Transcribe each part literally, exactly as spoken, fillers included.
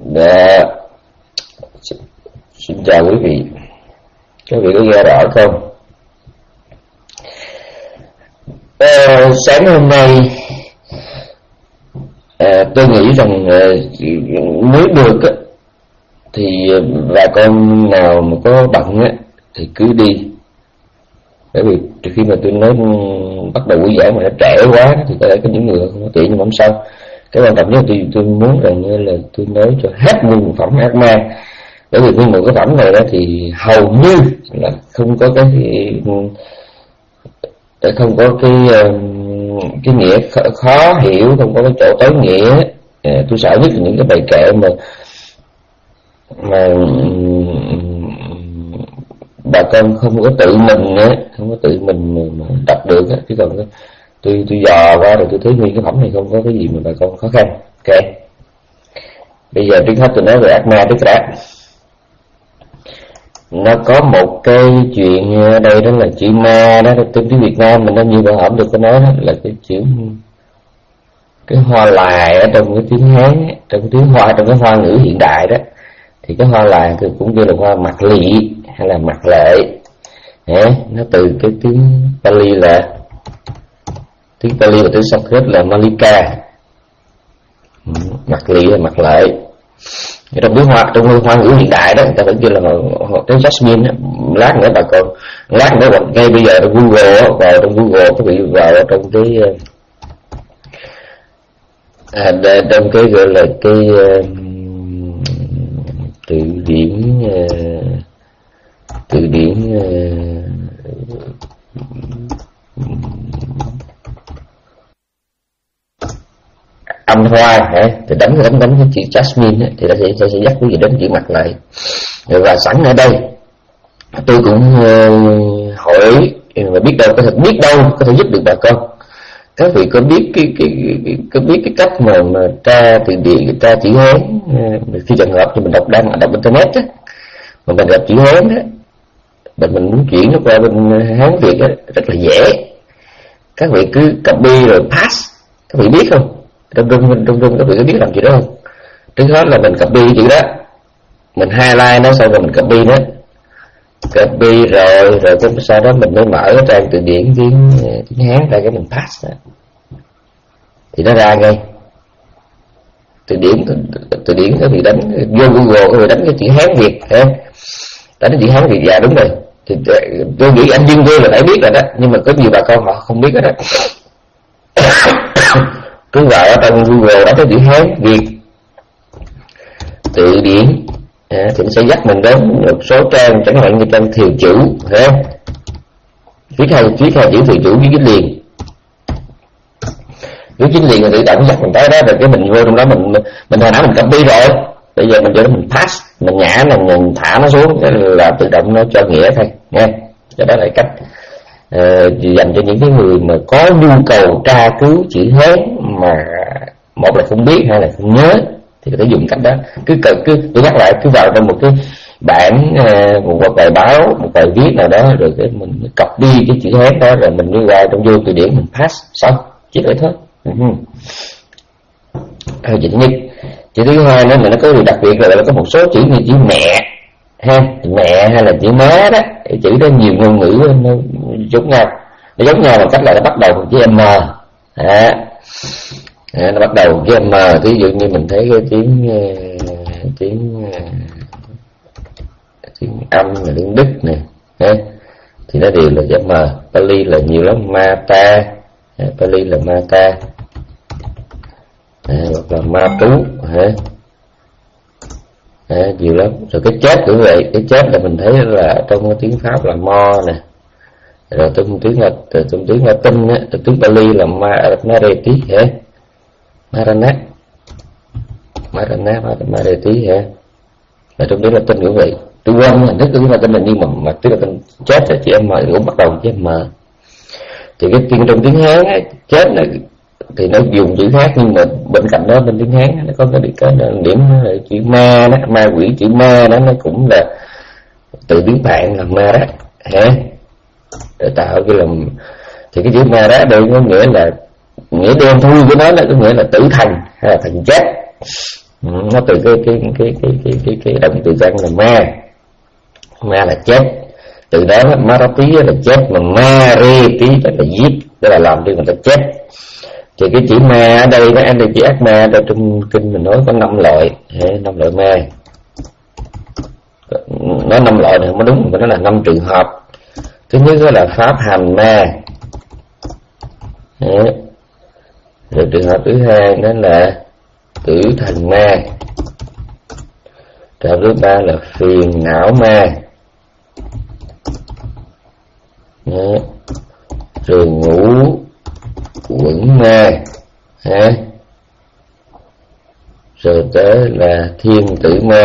Dạ. Xin chào quý vị. Các vị có nghe rõ không? À, sáng hôm nay à, tôi nghĩ rằng à, nếu được á, thì bà con nào mà có bận á, thì cứ đi. Bởi vì từ khi mà tôi nói bắt đầu buổi giảng mà nó trễ quá thì có lẽ có những người không có tiện, nhưng mà không sao. Cái quan trọng nhất tôi tôi muốn rằng là tôi nói cho hết nguyên phẩm ác ma. Bởi vì nguyên một cái phẩm này đó thì hầu như là không có cái không có cái cái nghĩa khó hiểu, không có cái chỗ tối nghĩa. À, tôi sợ nhất là những cái bài kệ mà mà bà con không có tự mình á, không có tự mình mà đọc được á. Chứ còn tôi tôi dò qua rồi tôi thấy nguyên cái phẩm này không có cái gì mà bà con khó khăn. Ok, bây giờ trước hết tôi nói về ác ma trước đã. Nó có một cái chuyện ở đây, đó là chữ ma đó, tiếng tiếng Việt Nam mình nó như bà hổm được có nói đó, là cái chữ cái hoa lài ở trong cái tiếng Hán, trong cái tiếng hoa, trong cái hoa ngữ hiện đại đó, thì cái hoa lài thì cũng như là hoa mặt lị hay là mặt lệ. Đấy, nó từ cái tiếng Pali là tiếng Pali và tiếng Sanskrit là Malika, mặt lị là mặt lệ. Trong tiếng hoa, trong hoa ngữ hiện đại đó, người ta vẫn kêu là cái jasmine đó. Lát nữa bà con, lát nữa ngay bây giờ trong Google, vào trong Google các vị vào trong cái à, trong cái gọi là cái uh, từ điển uh, từ điển uh, âm hoa hả, thì đánh đánh đánh cái chữ jasmine ấy, thì nó sẽ, sẽ sẽ dắt quý vị đến chữ mặt lại. Và sẵn ở đây tôi cũng uh, hỏi và biết đâu có thể biết đâu có thể giúp được bà con. Các vị có biết cái cái, cái có biết cái cách mà mà tra từ điển, tra chữ Hán uh, khi trường hợp thì mình đọc đang đọc internet á, mà mình gặp chữ Hán á, mình mình muốn chuyển nó qua bên Hán Việt á, rất là dễ. Các vị cứ copy rồi pass. Các vị biết không? Trong trung trong trung các vị có biết làm gì đó không? Trước hết là mình copy chữ đó, mình highlight nó, xong rồi mình copy nó, copy rồi rồi cái sau đó mình mới mở cái trang từ điển tiếng tiếng Hán ra, cái mình pass đó, thì nó ra ngay. Từ điển từ điển các vị đánh vô Google, các vị đánh cái chữ Hán Việt, ha, đánh cái chữ Hán Việt, dạ đúng rồi. Thì tôi nghĩ anh Dương tôi là phải biết rồi đó, nhưng mà có nhiều bà con họ không biết đó đó. Cứ vào ở trong Google đó cái chữ Hán Việt từ điển à, thì nó sẽ dắt mình đến một số trang, chẳng hạn như trang Thiều Chủ, ha, viết hai viết hai chữ Thiều Chủ với chính liền, với chính liền là tự động dắt mình tới đó, rồi cái mình vô trong đó mình mình hồi nãy mình copy rồi, bây giờ mình cho nó mình pass, mình nhả là mình thả nó xuống là tự động nó cho nghĩa thôi nha. Cho đó là cách Uh, dành cho những cái người mà có nhu cầu tra cứu chữ Hán mà một là không biết, hai là không nhớ, thì có thể dùng cách đó. Cứ cứ tôi nhắc lại, cứ vào trong một cái bản uh, một bài báo, một bài viết nào đó, rồi cái mình copy cái chữ Hán đó, rồi mình đi qua trong vô từ điển mình pass xong, chỉ vậy thôi. Uh-huh. Thôi chữ thứ nhất. Chữ thứ hai nữa mà nó có điều đặc biệt là có một số chữ như chữ mẹ, ha, mẹ hay là chữ má đó, chữ đó nhiều ngôn ngữ nó giống nhau, nó giống nhau bằng cách là nó bắt đầu với m, à, à, nó bắt đầu với m. Ví dụ như mình thấy cái tiếng tiếng tiếng âm là tiếng Đức nè, ha, thì nó đều là với m. Pali là nhiều lắm, mata, à, Pali là mata, à, hoặc là ma trú, ha. À, nhiều lắm. Rồi cái chết cũng vậy, cái chết là mình thấy là trong cái tiếng Pháp là mo nè, rồi trong tiếng là trong tiếng Latin á, trong tiếng Pali là ma mareti hả, maranat, maranat, mareti hả, và trong tiếng Latin cũng vậy. Tôi quên hình thức tiếng Latin là nhưng mà mà tiếng Latin chết là chị em mà cũng bắt đầu với m. Thì cái tiếng trong tiếng Hán á, chết là thì nó dùng chữ khác, nhưng mà bên cạnh đó bên tiếng Hán nó có cái điểm, cái điểm là chữ ma đó, ma quỷ, chữ ma đó nó cũng là từ tiếng Phạn là ma đó, hả, để tạo cái làm. Thì cái chữ ma đó đây có nghĩa là nghĩa đen thui của nó, nó có nghĩa là tử thần hay là thần chết. Nó từ cái cái cái cái cái cái, cái động từ văn là ma. Ma là chết, từ đó ma ra tí là chết, mà ma rê tí là giết, đó là làm cho người ta chết. Thì cái chữ ma ở đây nó anh đây chữ ác ma, ở trong kinh mình nói có năm loại, năm loại ma. Nó năm loại này mới đúng, mà nó là năm trường hợp. Thứ nhất đó là pháp hành ma. Rồi trường hợp thứ hai đó là tử thần ma. Trường hợp thứ ba là phiền não ma. Rồi ngũ quẩn ma. Rồi tới là thiên tử ma.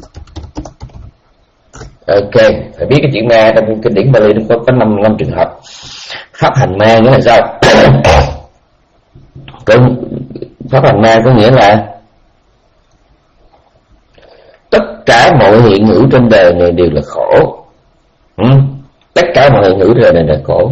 Ok, phải biết cái chữ ma trong kinh điển Bali nó có có năm năm trường hợp. Pháp hành ma nghĩa là sao? Pháp hành ma có nghĩa là tất cả mọi hiện hữu trên đời này đều là khổ. Ừ? Tất cả mọi hiện hữu trên đời này là khổ.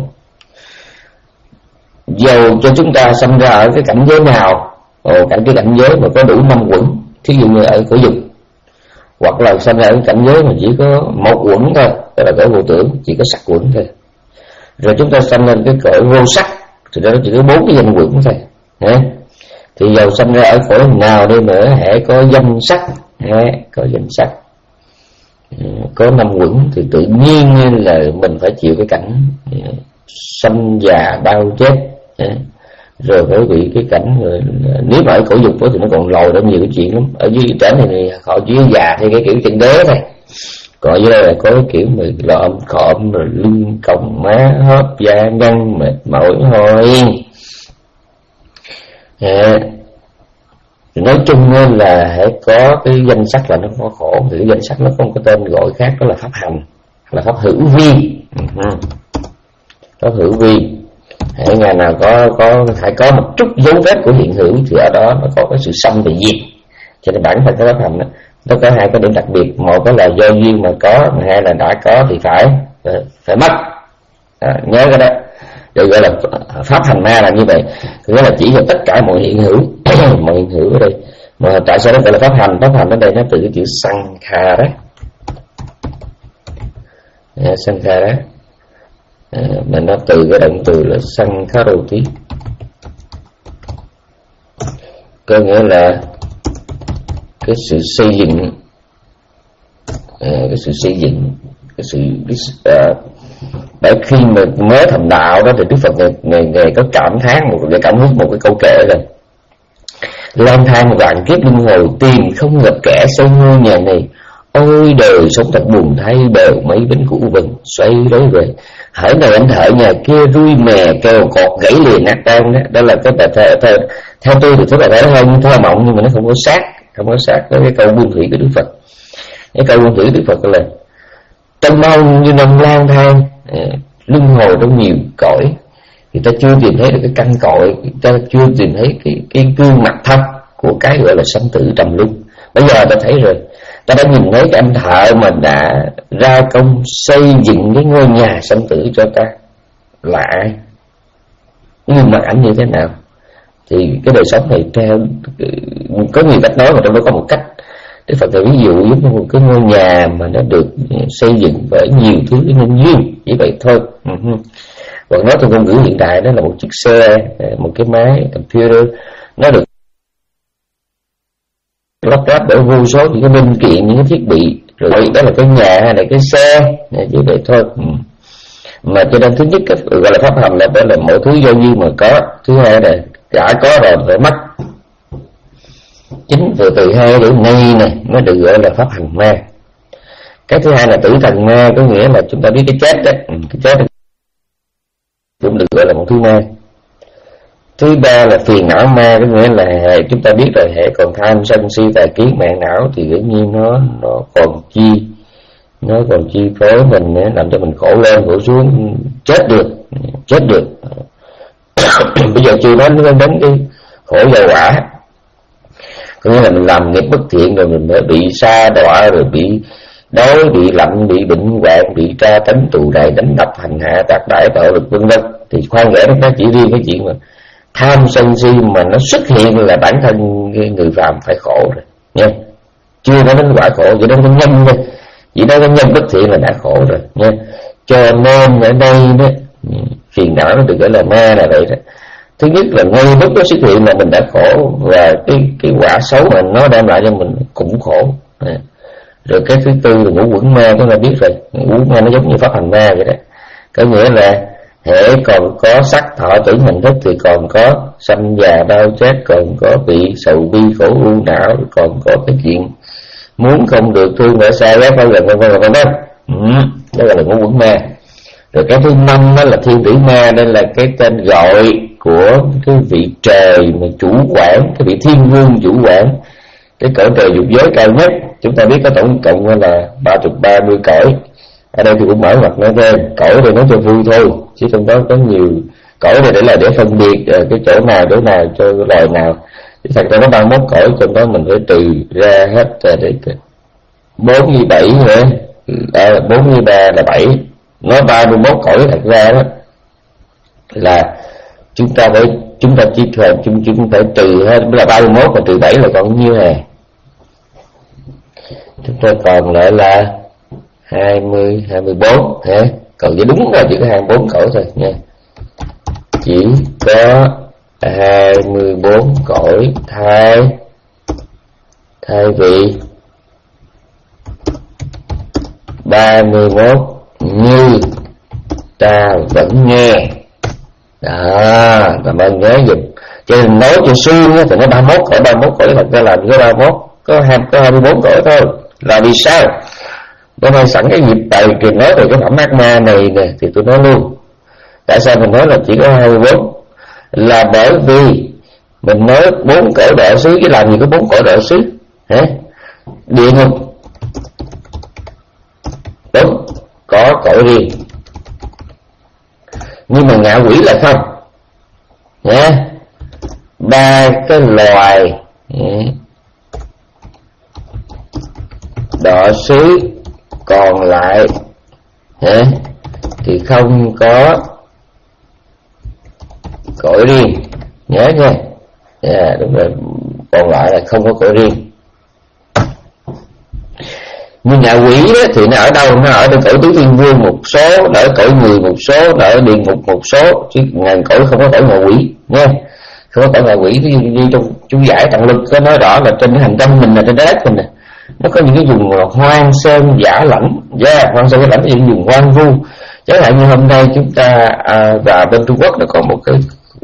Dầu cho chúng ta sinh ra ở cái cảnh giới nào, ồ, cảnh cái cảnh giới mà có đủ năm quẩn, thí dụ như ở cõi dục, hoặc là sinh ra ở cảnh giới mà chỉ có một quẩn thôi, tức là cõi vô tưởng, chỉ có sắc quẩn thôi. Rồi chúng ta sinh lên cái cõi vô sắc, thì đó chỉ có bốn cái danh quẩn thôi. Hả? Thì dầu sinh ra ở cõi nào đi nữa, hãy có danh sắc, hả? Có danh sắc, có năm quẩn, thì tự nhiên là mình phải chịu cái cảnh sanh già đau chết. Rồi phải bị cái cảnh rồi, nếu mà ở cổ dục đó thì nó còn lòi ra nhiều cái chuyện lắm. Ở dưới trển này, này họ chỉ già theo cái kiểu chân đế thôi, còn dưới đây là có cái kiểu mà lợm khọm rồi lưng còng má hóp da nhăn mệt mỏi hôi. À, nói chung là hãy có cái danh sắc là nó có khổ, thì cái danh sắc nó không có tên gọi khác, đó là pháp hành, là pháp hữu vi. Uh-huh. Pháp hữu vi, hãy ngày nào có có phải có một chút dấu vết của hiện hữu thì ở đó nó có cái sự xâm và diệt. Cho nên bản thân cái pháp hành đó, nó có hai cái điểm đặc biệt, một đó là do duyên mà có, hai là đã có thì phải phải mất. À, nhớ cái đó. Được gọi là pháp hành ma là như vậy, nghĩa là chỉ cho tất cả mọi hiện hữu. Mọi hiện hữu ở đây, mà tại sao nó gọi là pháp hành? Pháp hành ở đây nó từ cái chữ sankhara đó. À, sankhara đó. À, mà nó từ cái động từ là sankharoti, có nghĩa là cái sự xây dựng, à, cái sự xây dựng, cái sự à, bởi khi mà mới thành đạo đó thì Đức Phật ngày, ngày, ngày có cảm thán một cái cảm hứng một cái câu kệ là lang thang vạn kiếp luân hồi tìm không gặp kẻ xây ngôi nhà này, ôi đời sống thật buồn thay, đều mấy bánh cũ vừng xoay đối về, hỡi này anh thợ nhà kia rui mè kêu cọt gãy liền nát tan đó. Đó là cái bài thơ, thơ theo tôi thì cái bài thơ nó hơi như thơ mộng, nhưng mà nó không có sát, không có sát với cái câu buông thủy của Đức Phật. Cái câu buông thủy của Đức Phật là trong bao nhiêu năm lang thang luân hồi trong nhiều cõi, thì ta chưa tìm thấy được cái căn cội, ta chưa tìm thấy cái cái gương mặt thật của cái gọi là sanh tử trầm luân. Bây giờ ta thấy rồi, ta đã nhìn thấy cái anh thợ mà đã ra công xây dựng cái ngôi nhà sanh tử cho ta là ai, gương mặt ảnh như thế nào. Thì cái đời sống này theo có nhiều cách nói, mà trong đó có một cách Đức Phật là ví dụ giống như một cái ngôi nhà mà nó được xây dựng bởi nhiều thứ nhân duyên, chỉ vậy thôi. Uh-huh. Còn nói theo ngôn ngữ hiện đại đó là một chiếc xe, một cái máy computer, nó được lắp ráp bởi vô số những cái linh kiện, những cái thiết bị, rồi đó là cái nhà hay là cái xe, chỉ vậy thôi. Uh-huh. Mà cho nên thứ nhất cái gọi là pháp hành là đó là mọi thứ do duyên mà có, thứ hai là đã có rồi phải mất. Chính từ từ hai đến nay này mới được gọi là pháp hành ma. Cái thứ hai là tử thần ma, có nghĩa là chúng ta biết cái chết đó, cái chết cũng được gọi là một thứ ma. Thứ ba là phiền não ma, có nghĩa là chúng ta biết rồi, hệ còn tham sân si tà kiến mạng não thì dĩ nhiên nó nó còn chi nó còn chi phối mình, làm cho mình khổ lên khổ xuống, chết được chết được. Bây giờ chưa nói đến cái khổ dầu quả, có nghĩa là mình làm nghiệp bất thiện rồi mình mới bị sa đọa, rồi bị đói, bị lạnh, bị bệnh hoạn, bị tra tấn tù đày, đánh đập, hành hạ, tác đãi, bạo lực vân vân. Thì khoan lẽ nó chỉ riêng cái chuyện mà tham sân si mà nó xuất hiện là bản thân người phạm phải khổ rồi. nha, chưa nói đến quả khổ, chỉ nói đến nhân thôi, chỉ nói đến nhân bất thiện là đã khổ rồi nha. Cho nên ở đây đó, phiền não nó được gọi là ma là vậy đó. Thứ nhất là ngay lúc nó xuất hiện là mình đã khổ, và cái cái quả xấu mà nó đem lại cho mình cũng khổ. Rồi cái thứ tư là ngũ quẩn ma, chúng ta biết rồi, ngũ quẩn ma nó giống như pháp hành ma vậy đó. Có nghĩa là hễ còn có sắc thọ tưởng hành thức thì còn có sanh già đau chết, còn có bị sầu bi khổ u não, còn có cái chuyện muốn không được, thương ở xa ghét không gần vân vân vân vân. Đó là ngũ quẩn ma. Rồi cái thứ năm đó là thiên tử ma, đây là cái tên gọi của cái vị trời mà chủ quản, cái vị thiên vương chủ quản cái cõi trời dục giới cao nhất. Chúng ta biết có tổng cộng là ba chục ba mươi cõi. Ở đây thì cũng mở mặt nói thêm cõi đây nói cho vui thôi, chứ trong đó có nhiều cõi đây để là để phân biệt cái chỗ nào chỗ nào cho loài nào. Thì thật ra có ba mươi mốt cõi, trong đó mình phải trừ ra hết để bốn mươi bảy nữa, à, bốn mươi ba là bảy, nói ba mươi mốt cõi thật ra đó là chúng ta phải chúng ta chỉ thuần chúng chúng phải trừ hết là ba mươi mốt, mà trừ bảy là còn nhiêu hả? Chúng ta còn lại là hai mươi, hai mươi bốn hả? Còn với đúng là chỉ có hai mươi bốn cõi thôi nha. Chỉ có hai mươi bốn cõi thay thay vì ba mươi mốt như ta vẫn nghe. Đó, cảm ơn nhớ dùm. Cho nên nói cho xuyên thì nó ba mươi mốt cõi, ba mươi mốt cõi thật ra làm có ba mươi mốt, có hai có hai mươi bốn cõi thôi. Là vì sao? Bữa nay sẵn cái dịp tại kỳ nói về cái phẩm ác ma này nè thì tôi nói luôn. Tại sao mình nói là chỉ có hai mươi bốn? Là bởi vì mình nói bốn cõi độ xứ, chứ làm gì có bốn cõi độ xứ hả? Địa ngục đúng, có cõi riêng, nhưng mà ngạ quỷ là không nhé. Ba cái loài đọa xứ còn lại nhé, thì không có cõi riêng, nhớ nha. Yeah, đúng rồi, còn lại là không có cõi riêng. Nhưng ngạ quỷ đó, thì nó ở đâu? Nó ở trên cõi tứ thiên vương một số, nó ở cõi người một số, nó ở địa ngục một số, chứ ngàn cõi không có cõi ngạ quỷ nha. Không có cõi ngạ quỷ. Như trong chú giải Tạng Lực có nói rõ là trên cái hành tinh mình, là trên trái đất mình nè, nó có những cái vùng hoang sơn giả lãnh. Yeah, hoang sơn giả lãnh là những vùng hoang vu. Chẳng hạn như hôm nay chúng ta à, và bên Trung Quốc nó có một cái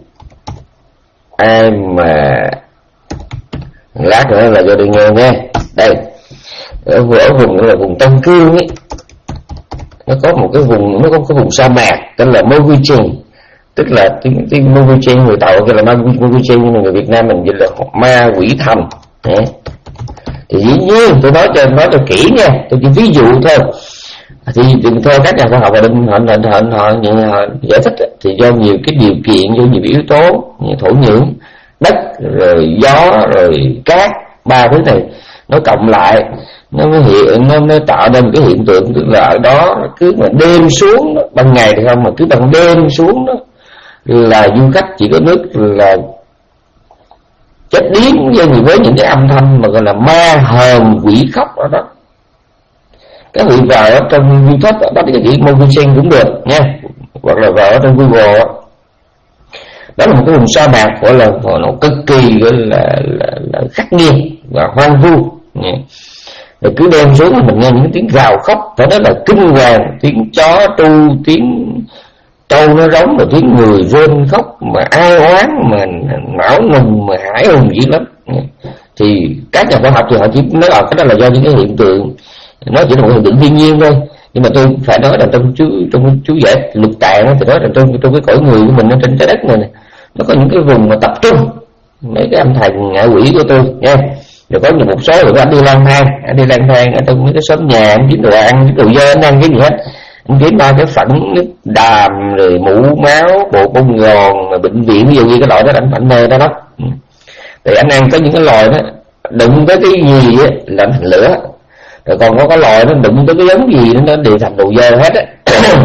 ai mà lát nữa là cho đi nghe nha. Đây ở, ở vùng là vùng Tân Cương ấy, nó có một cái vùng, nó có cái vùng sa mạc tên là Moguchen, tức là tiếng tiếng Moguchen người Tàu kêu là Moguchen, nhưng mà người Việt Nam mình dịch là ma quỷ thành. Đấy. Thì dĩ nhiên tôi nói cho nói cho kỹ nha, tôi chỉ ví dụ thôi. Thì đừng theo các nhà khoa học và định họ họ họ, họ, họ giải thích ấy, thì do nhiều cái điều kiện, do nhiều yếu tố như thổ nhưỡng, đất, rồi gió, rồi cát, ba thứ này nó cộng lại nó mới hiện nó mới tạo nên một cái hiện tượng, tức là ở đó cứ mà đêm xuống đó, ban ngày thì không, mà cứ ban đêm xuống đó là du khách chỉ có nước là chết điếng với những cái âm thanh mà gọi là ma hờn quỷ khóc ở đó. Các vị vào ở trong YouTube bắt cái chữ Moguchen cũng được nha, hoặc là vào ở trong Google đó. Đó là một cái vùng sa mạc gọi là nó cực kỳ gọi là, là, là khắc nghiệt và hoang vu. Rồi cứ đem xuống mình nghe những tiếng gào khóc, phải nói là kinh hoàng, tiếng chó tru, tiếng trâu nó rống, rồi tiếng người rên khóc mà ai oán mà não nùng mà hải hùng dữ lắm. Thì các nhà khoa học thì họ chỉ nói là cái đó là do những cái hiện tượng, nó chỉ là một hiện tượng thiên nhiên thôi. Nhưng mà tôi phải nói là trong chú trong chú giải Lục Tạng thì nói là trong trong cái cõi người của mình ở trên trái đất này, này nó có những cái vùng mà tập trung mấy cái âm thanh ngạ quỷ của tôi nha. Rồi có một số người anh đi lang thang, anh đi lang thang ở trong mấy cái xóm nhà, anh kiếm đồ ăn, kiếm đồ dơ, anh ăn cái gì hết, anh kiếm ba cái phẫn nước đàm, rồi mũ máu, bộ bông gòn, mà bệnh viện ví dụ như cái loại đó anh phải mê đó đó. Thì anh ăn có những cái loài đó đụng tới cái gì á là thành lửa, rồi còn có cái loài nó đụng tới cái giống gì nó đều thành đồ dơ hết á.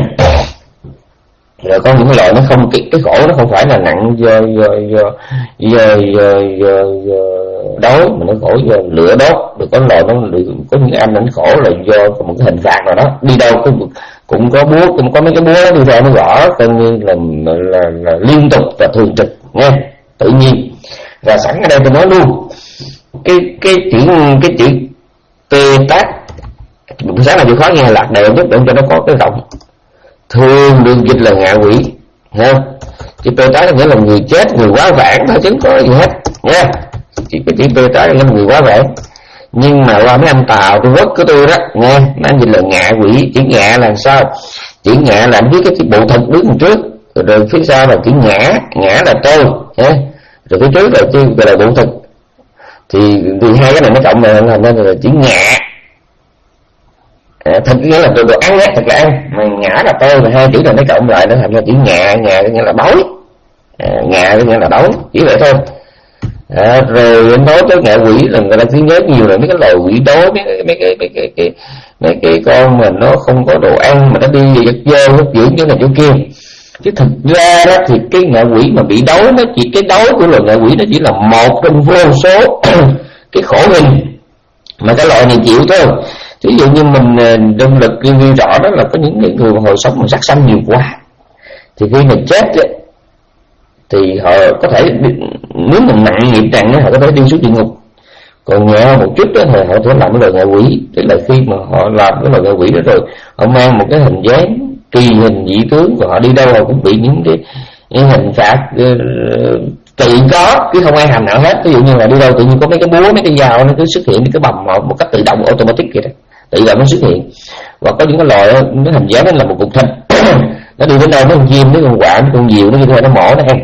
Rồi có những cái loại nó không, cái, cái khổ nó không phải là nặng do do do do do, do, do đói, mà nó khổ do lửa đốt. Được có loài nó có những anh nó khổ là do một cái hình phạt nào đó, đi đâu cũng cũng có búa, cũng có mấy cái búa đi theo nó gõ, coi như là là, là, là liên tục và thường trực nghe, tự nhiên. Và sẵn ở đây tôi nói luôn cái cái chữ cái chữ tê tát buổi sáng là chữ khó nghe, lạc đều nhất để cho nó có cái rộng, thường được dịch là ngạ quỷ ha. Chữ tê tát nghĩa là người chết, người quá vãng thôi chứ không có gì hết nha. Chỉ cái chữ tê tát là người quá vãng, nhưng mà qua mấy anh Tàu Trung Quốc của tôi đó nghe, nó dịch là ngạ quỷ. Chữ ngạ là sao? Chữ ngạ là anh viết cái chữ bộ thật đứng trước, rồi, rồi phía sau là chữ ngã, ngã là tôi nha, rồi phía trước là chữ gọi là bộ thực. Thì, thì hai cái này nó cộng là thành ra là chữ ngạ. À, thật nghĩa là tôi được ăn á, thật là ăn, mà ngã là tôi, mà hai chữ này nó cộng lại nó thành ra chữ ngạ. Ngạ nghĩa là đói, à, ngạ nghĩa là đói, chỉ vậy thôi. À, rồi anh nói tới ngạ quỷ là người ta cứ nhớ nhiều là mấy cái loài quỷ đói, mấy cái mấy cái mấy cái, cái, mấy cái con mà nó không có đồ ăn mà nó đi giật dơ hút dưỡng chỗ này chỗ kia. Chứ thực ra đó thì cái ngạ quỷ mà bị đói, nó chỉ cái đói của loài ngạ quỷ nó chỉ là một trong vô số cái khổ hình mà cái loại này chịu thôi. Ví dụ như mình đơn lực ghi rõ đó là có những người mà hồi sống mà sát sanh nhiều quá, thì khi mà chết ấy, thì họ có thể, nếu mình nặng nghiệp nặng họ có thể đi xuống địa ngục. Còn nhẹ một chút đó thì họ sẽ làm cái loài ngạ quỷ. Tức là khi mà họ làm cái loài ngạ quỷ đó rồi, họ mang một cái hình dáng kỳ hình dị tướng, và họ đi đâu họ cũng bị những cái, những hình phạt uh, tự có, chứ không ai hành nào hết. Ví dụ như là đi đâu tự nhiên có mấy cái búa, mấy cái dao nó cứ xuất hiện, cái bầm họ một cách tự động automatic vậy đó, tự động nó xuất hiện. Và có những cái loài nó hình dáng nó là một cục thịt nó đi đến đâu nó con chim, nó con quạ, nó con diều, nó như thế nó mổ nó ăn.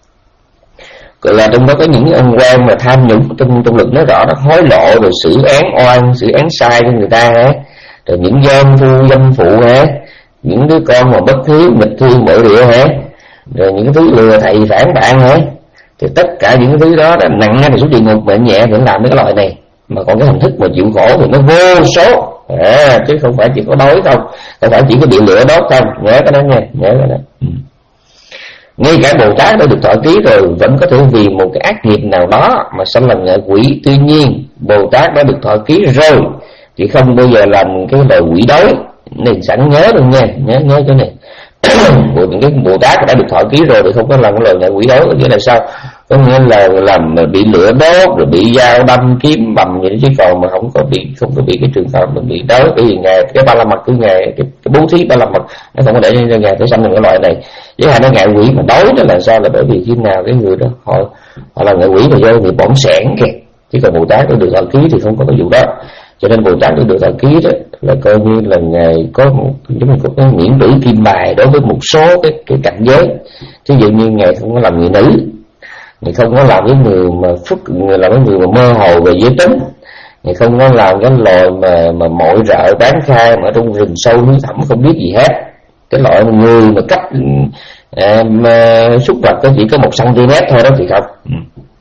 Gọi là trong đó có những ông quan mà tham nhũng, trong trong lực nó rõ, nó hối lộ rồi xử án oan, xử án sai cho người ta hả, rồi những dâm phu dâm phụ hả, những đứa con mà bất hiếu nghịch thương bội địa hả, rồi những cái thứ lừa thầy phản bạn hả, thì tất cả những cái thứ đó là nặng thì xuống địa ngục, mà nhẹ thì làm mấy cái loại này. Mà còn cái hình thức mà chịu khổ thì nó vô số, à, chứ không phải chỉ có đói không, không phải chỉ có bị lửa đốt không, nhớ cái đó nha, nhớ cái đó. Ừ. Ngay cả Bồ Tát đã được thọ ký rồi vẫn có thể vì một cái ác nghiệp nào đó mà sanh làm ngạ quỷ. Tuy nhiên Bồ Tát đã được thọ ký rồi thì không bao giờ làm cái loài quỷ đói. Nên sẵn nhớ luôn nha, nhớ nhớ cái này. Của những cái Bồ Tát đã được thọ ký rồi thì không có làm cái loài ngạ quỷ đói. Có nghĩa là sao? Có nghĩa là làm bị lửa đốt rồi bị dao đâm kiếm bầm vậy, chứ còn mà không có bị không có bị cái trường hợp mình bị đói. Bởi vì ngài cái ba la mật của ngài, cái, cái bố thí ba la mật nó không có để cho ngài phải sanh những cái loại này. Với hai nó ngạ quỷ mà đói đó là sao? Là bởi vì khi nào cái người đó họ họ là ngạ quỷ là do người bỏng sẻn kìa, chứ còn Bồ Tát nó được thọ ký thì không có cái vụ đó. Cho nên Bồ Tát nó được thọ ký đó là coi như là ngài có một giống như có cái miễn tử kim bài đối với một số cái cái cảnh giới. Ví dụ như ngài không có làm người nữ, ngài không có làm cái người mà phúc, người làm cái người mà mơ hồ về giới tính, ngài không có làm cái loài mà mà mọi rợ bán khai mà ở trong rừng sâu núi thẳm không biết gì hết. Cái loại người mà cách à, mà xúc vật có chỉ có một cm thôi đó thì không. Ừ.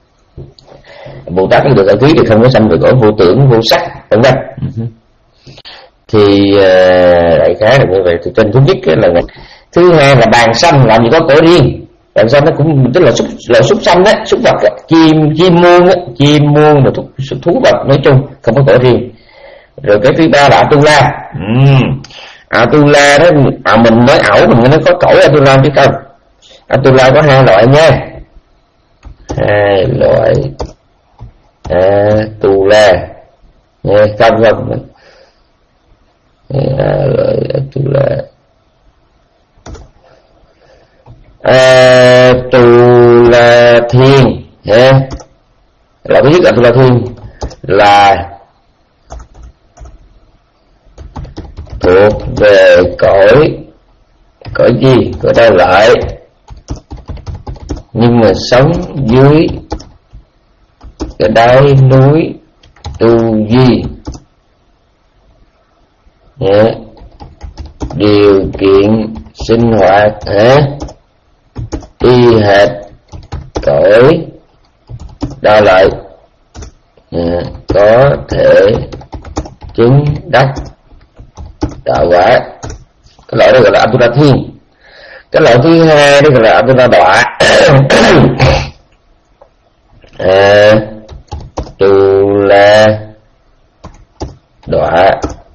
Bồ Tát được thọ ký thì không có sanh về cõi vô tưởng vô sắc vân vân. Ừ. Thì uh, đại khái là như vậy. Thì trên thứ nhất là ngày. Thứ hai là bàn sanh làm gì có cõi riêng. Bàn sanh nó cũng tức là súc là súc sanh á, súc vật á, chim chim muôn á, chim muôn là thú, thú vật nói chung không có cõi riêng. Rồi cái thứ ba là Atula. Ừ. Atula đó, à, mình nói ảo mình nó có cõi Atula chứ không. Atula có hai loại nha, hai loại Atula nghe không không hai loại Atula. Atula thiên ha, là cái nhất Atula thiên là thuộc về cõi cõi gì, cõi đau lợi, nhưng mà sống dưới cái đáy núi tu di, yeah. Điều kiện sinh hoạt hả y hệt cõi đau lợi, yeah. Có thể chứng đắc đạo quả. Cái loại đó gọi là Atula thiên. Cái loại thứ hai đó gọi là Atula đọa. à, đọa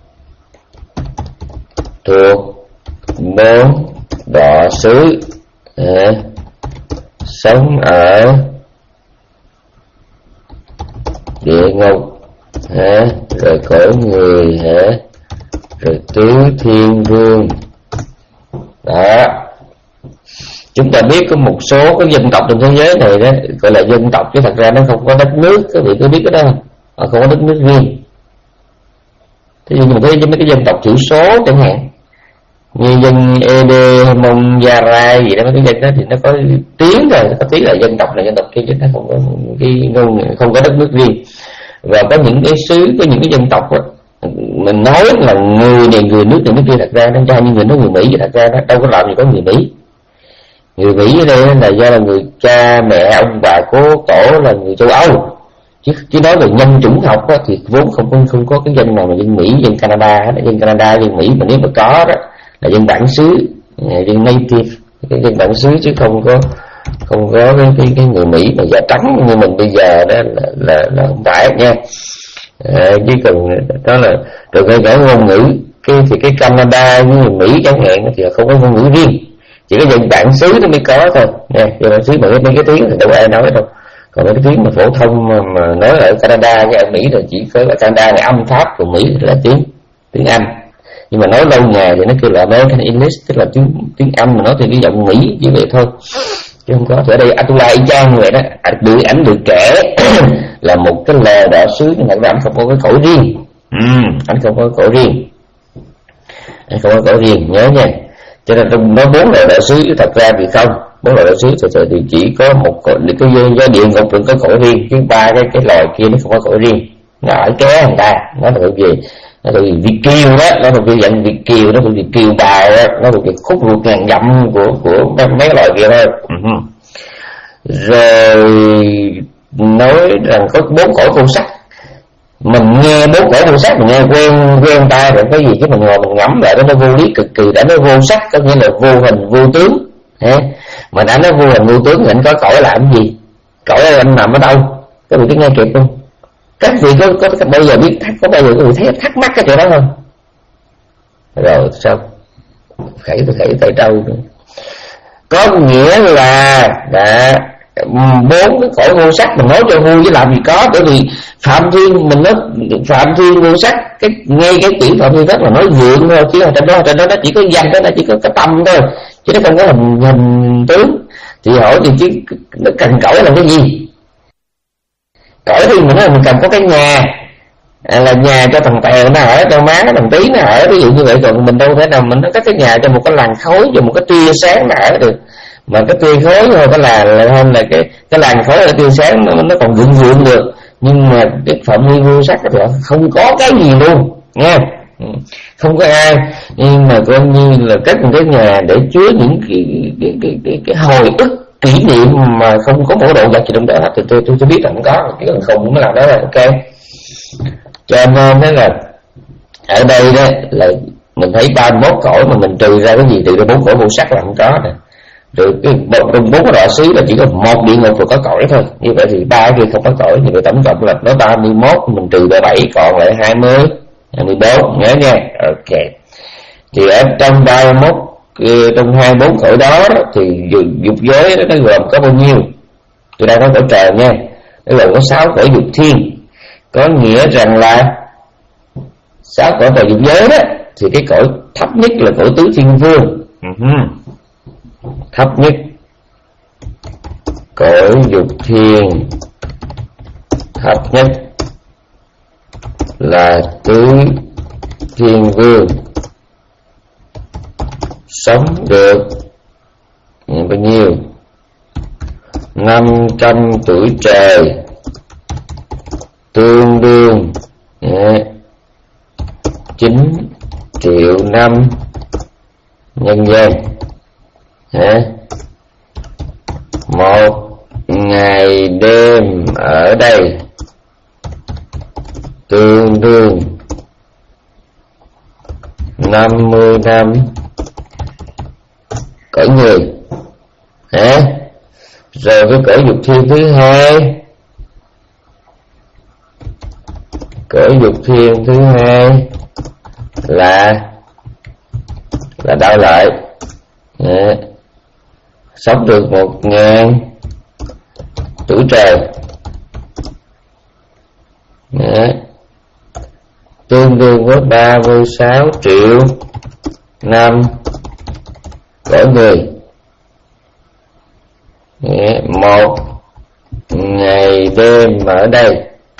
thuộc bốn đọa xứ à, sống ở địa ngục à, rồi cõi người à, rồi tứ thiên vương. Đó, chúng ta biết có một số cái dân tộc trên thế giới này đó gọi là dân tộc, chứ thật ra nó không có đất nước. Các vị có biết cái đó không? Họ không có đất nước riêng. Thế nhưng mà thấy mấy cái dân tộc thiểu số chẳng hạn như dân Ede hay Mông Gia gì đó, mấy cái dân đó thì nó có tiếng rồi, nó có tiếng là dân tộc này dân tộc kia, chứ nó không có cái ngôn, không có đất nước riêng. Và có những cái xứ, có những cái dân tộc đó, mình nói là người này người nước này nước kia, thật ra nó ra như người nói người Mỹ, thật ra nó đâu có làm gì có người Mỹ. Người Mỹ ở đây là do là người cha mẹ ông bà cố tổ là người châu Âu, chứ chứ nói về nhân chủng học đó, thì vốn không không không có cái dân nào mà dân Mỹ, dân Canada hết. Dân Canada, dân Mỹ mà nếu mà có đó là dân bản xứ, dân native, cái dân bản xứ, chứ không có không có cái cái, cái người Mỹ mà da trắng như mình bây giờ đó là là, là không phải nha. À, chứ còn đó là rồi ngay cả ngôn ngữ cái thì cái Canada với người Mỹ chẳng hạn thì không có ngôn ngữ riêng, chỉ có dân bản xứ nó mới có thôi nha. Dân bản xứ mà mấy cái tiếng thì đâu ai nói đâu. Còn mấy cái tiếng mà phổ thông mà, mà nói ở Canada với ở Mỹ là chỉ có ở Canada là âm pháp của Mỹ là tiếng tiếng Anh, nhưng mà nói lâu ngày thì nó kêu là American English, tức là tiếng tiếng Anh mà nói thì cái giọng Mỹ như vậy thôi, chứ không có. Thì ở đây Atula y chang như vậy đó. Được ảnh được kể là một cái lò đỏ xứ, nhưng thật ra ảnh không có cái cổ riêng. Ừ, ảnh không có cái cổ riêng, ảnh không có cổ riêng, nhớ nha. Cho nên trong nói bốn loại đỏ xứ, thật ra thì không. Bốn loại đỏ xứ thì, thì chỉ có một cái do địa ngục đừng có cổ riêng, chứ ba cái cái loài kia nó không có cổ riêng, nó ở ké người ta. Nó là cái gì? Nó là Việt kiều đó, nó là cái dạng Việt kiều, nó là Việt kiều bào đó, nó là cái khúc ruột ngàn dặm của của mấy loài kia thôi. Uh-huh. Rồi nói rằng có bốn cõi vô sắc, mình nghe bốn cõi vô sắc mình nghe quen quen tai rồi cái gì, chứ mình ngồi mình ngẫm lại nó vô lý cực kỳ. Đã nói vô sắc có nghĩa là vô hình vô tướng, mà đã nói vô hình vô tướng thì anh có cõi làm gì? Cõi anh nằm ở đâu? Các vị có nghe kịp không? Các vị có, có, có bao giờ biết thắc có bao giờ có thấy thắc mắc cái chuyện đó không? Rồi sao khẩy tôi khẩy tay trâu nữa. Có nghĩa là đã bốn cái cõi vô sắc mình nói cho vui chứ làm gì có. Bởi vì Phạm Thiên mình nói Phạm Thiên vô sắc, cái ngay cái chữ Phạm Thiên rất là nói dượng thôi, chứ trên đó trên đó nó chỉ có danh, đó nó chỉ có cái tâm thôi, chứ nó không có hình hình tướng. Thì hỏi thì chứ nó cần cõi là cái gì? Cõi thì mình nói mình cần có cái nhà, à, là nhà cho thằng Tèo nó ở, cho má thằng Tí nó ở, ví dụ như vậy. Còn mình đâu thể nào mình nó có cái nhà cho một cái làn khói, cho một cái tia sáng nó ở được. Mà cái tia khói thôi cái là là hơn là cái cái làn khói là tia sáng nó, nó còn vượng vượng được. Nhưng mà cái Phạm Vi vô sắc thì không có cái gì luôn nha, không có ai. Nhưng mà coi như là cất một cái nhà để chứa những cái cái cái cái, cái hồi ức kỷ niệm mà không có mỗi độ vật gì trong đó hết. Thì tôi tôi tôi biết là không có, chứ còn không mới làm đó là ok. Cho nên đó là ở đây đó là mình thấy ba mươi mốt cõi mà mình trừ ra cái gì, trừ ra bốn cõi vô sắc là không có nè. Rồi cái bốn cái đọa xứ là chỉ có một địa ngục rồi có cõi thôi. Như vậy thì ba cái kia không có cõi. Như vậy tổng cộng là nó ba mươi mốt, mình trừ ra bảy còn lại hai mươi, hai mươi bốn, nhớ nha. Ok. Thì ở trong ba mươi mốt, trong hai mươi bốn cõi đó thì dục giới đó nó gồm có bao nhiêu? Tôi đang nói cõi trời nha. Nó gồm có sáu cõi dục thiên. Có nghĩa rằng là sáu cõi trời dục giới đó thì cái cõi thấp nhất là cõi tứ thiên vương. Uh-huh. Thấp nhất cõi dục thiên, thấp nhất là tứ thiên vương, sống được bao nhiêu? Năm trăm tuổi trời, tương đương chín triệu năm nhân dân. Hả? Một ngày đêm ở đây tương đương năm mươi năm cõi người. Hả? Rồi cái cõi dục thiên thứ hai Cõi dục thiên thứ hai là là đau lợi, à, sống được một ngàn tuổi trời, à, tương đương với ba mươi sáu triệu năm cõi người. À, một ngày đêm ở đây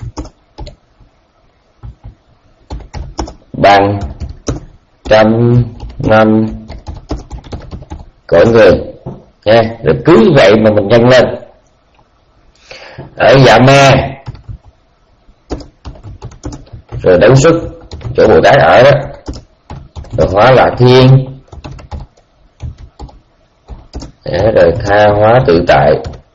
bằng trăm năm cõi người nha. Rồi cứ vậy mà mình nhân lên. Ở Dạ Ma rồi đấu xuất chỗ Bồ Tát ở đó, rồi hóa là thiên, rồi tha hóa tự tại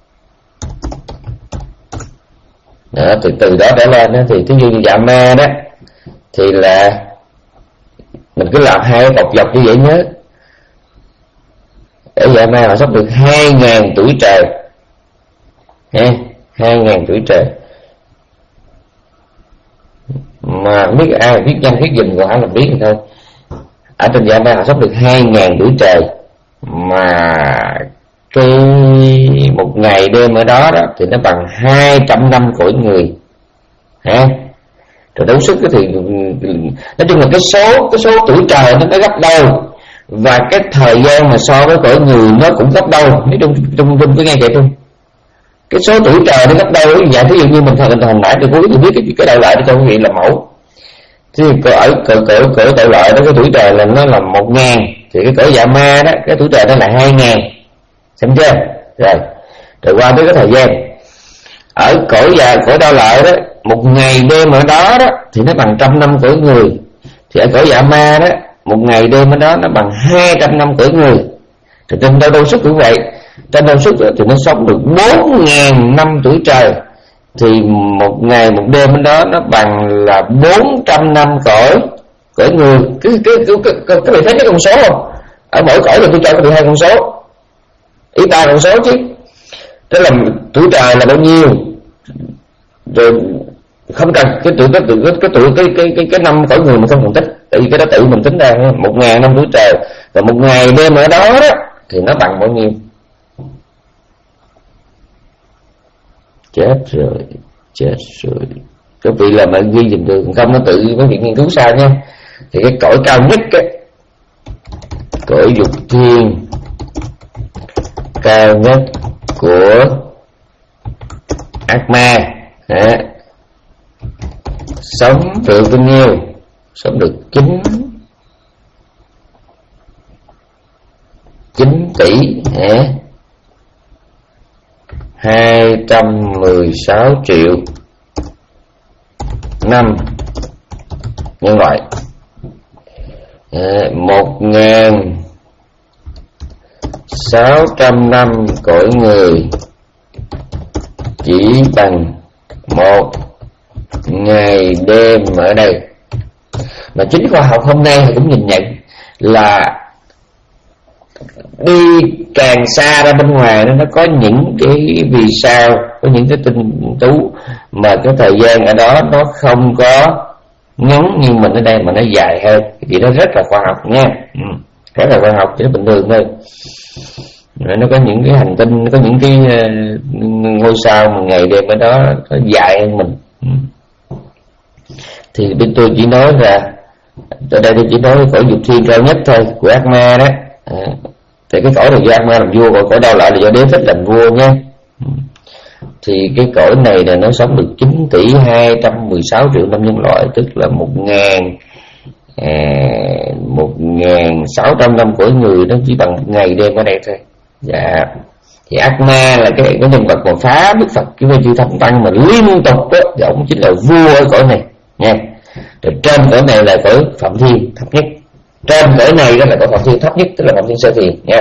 đó, từ từ đó trở lên đó, thì thí dụ như Dạ Ma đó thì là mình cứ làm hai cọc dọc như vậy nhớ. Ở Dạ Ma họ sống được hai ngàn tuổi trời ha, hai ngàn tuổi trời. Mà không biết ai biết nhân biết dùm của họ làm biết thôi. Ở trên Dạ Ma họ sống được hai ngàn tuổi trời, mà cái một ngày đêm ở đó đó thì nó bằng hai trăm năm cõi người ha. Rồi đấu sức thì nói chung là cái số cái số tuổi trời nó gấp đôi, và cái thời gian mà so với cõi người nó cũng gấp đôi. Nói chung trong trong cái nghe vậy thôi, cái số tuổi trời nó gấp đôi. Vậy ví dụ như mình thành hồi nãy tôi cuối tôi biết cái cái đạo lợi cho quý vị là mẫu, thì ở cỡ cỡ cỡ đạo lợi đó cái tuổi trời là nó là một ngàn, thì cái cõi Dạ Ma đó cái tuổi trời nó là hai ngàn, xem chưa? Rồi rồi qua tới cái thời gian ở cõi dạ cõi đạo lợi đó, một ngày đêm ở đó đó thì nó bằng trăm năm cõi người. Thì ở cõi Dạ Ma đó một ngày đêm ở đó nó bằng hai trăm năm cõi người. Thì trên đâu đâu sức cũng vậy, trên đâu sức thì nó sống được bốn ngàn năm tuổi trời, thì một ngày một đêm ở đó nó bằng là bốn trăm năm cõi cõi người. Cái cái cái cái cái vị thấy cái con số không? Ở mỗi cõi là tôi cho có được hai con số, ý ba con số chứ. Đó là tuổi trời là bao nhiêu, rồi không cần cái tuổi cái tuổi cái tuổi cái cái cái cái năm cõi người mà không cần tích, tại vì cái đó tự mình tính ra một ngàn năm tuổi trời và một ngày đêm ở đó đó thì nó bằng bao nhiêu. Chết rồi, chết rồi. Các vị là mà ghi dùm được, không nó tự mấy vị nghiên cứu sao nha. Thì cái cõi cao nhất á, cõi dục thiên cao nhất của ác ma à, sống được bao nhiêu? Sống được chín chín tỷ à, hai trăm mười sáu triệu năm nhân loại. À, một ngàn sáu trăm năm cõi người chỉ bằng một ngày đêm ở đây. Mà chính khoa học hôm nay cũng nhìn nhận là đi càng xa ra bên ngoài nó có những cái vì sao, có những cái tinh tú mà cái thời gian ở đó nó không có ngắn như mình ở đây mà nó dài hơn. Thì nó rất là khoa học nha, ừ, rất là khoa học chứ bình thường thôi. Nó có những cái hành tinh, nó có những cái ngôi sao mà ngày đêm ở đó nó dài hơn mình. Ừ. Thì bên tôi chỉ nói là ở đây tôi chỉ nói cõi dục thiên cao nhất thôi của ác ma đó. À, thì cái cõi này do ác ma làm vua, còn cõi đau lợi là do đế thích làm vua nha. Thì cái cõi này là nó sống được chín tỷ hai trăm mười sáu triệu năm nhân loại, tức là một ngàn một ngàn sáu trăm năm cõi người, nó chỉ bằng một ngày đêm ở đây thôi. Dạ. Thì ác ma là cái cái nhân vật mà phá Đức Phật cái chư thánh tăng mà liên tục đó, thì ông chính là vua ở cõi này nha. Rồi trên cõi này là cõi Phạm Thiên thấp nhất, trên cõi này đó là cõi Phạm Thiên thấp nhất, tức là Phạm Thiên sơ thiền nha.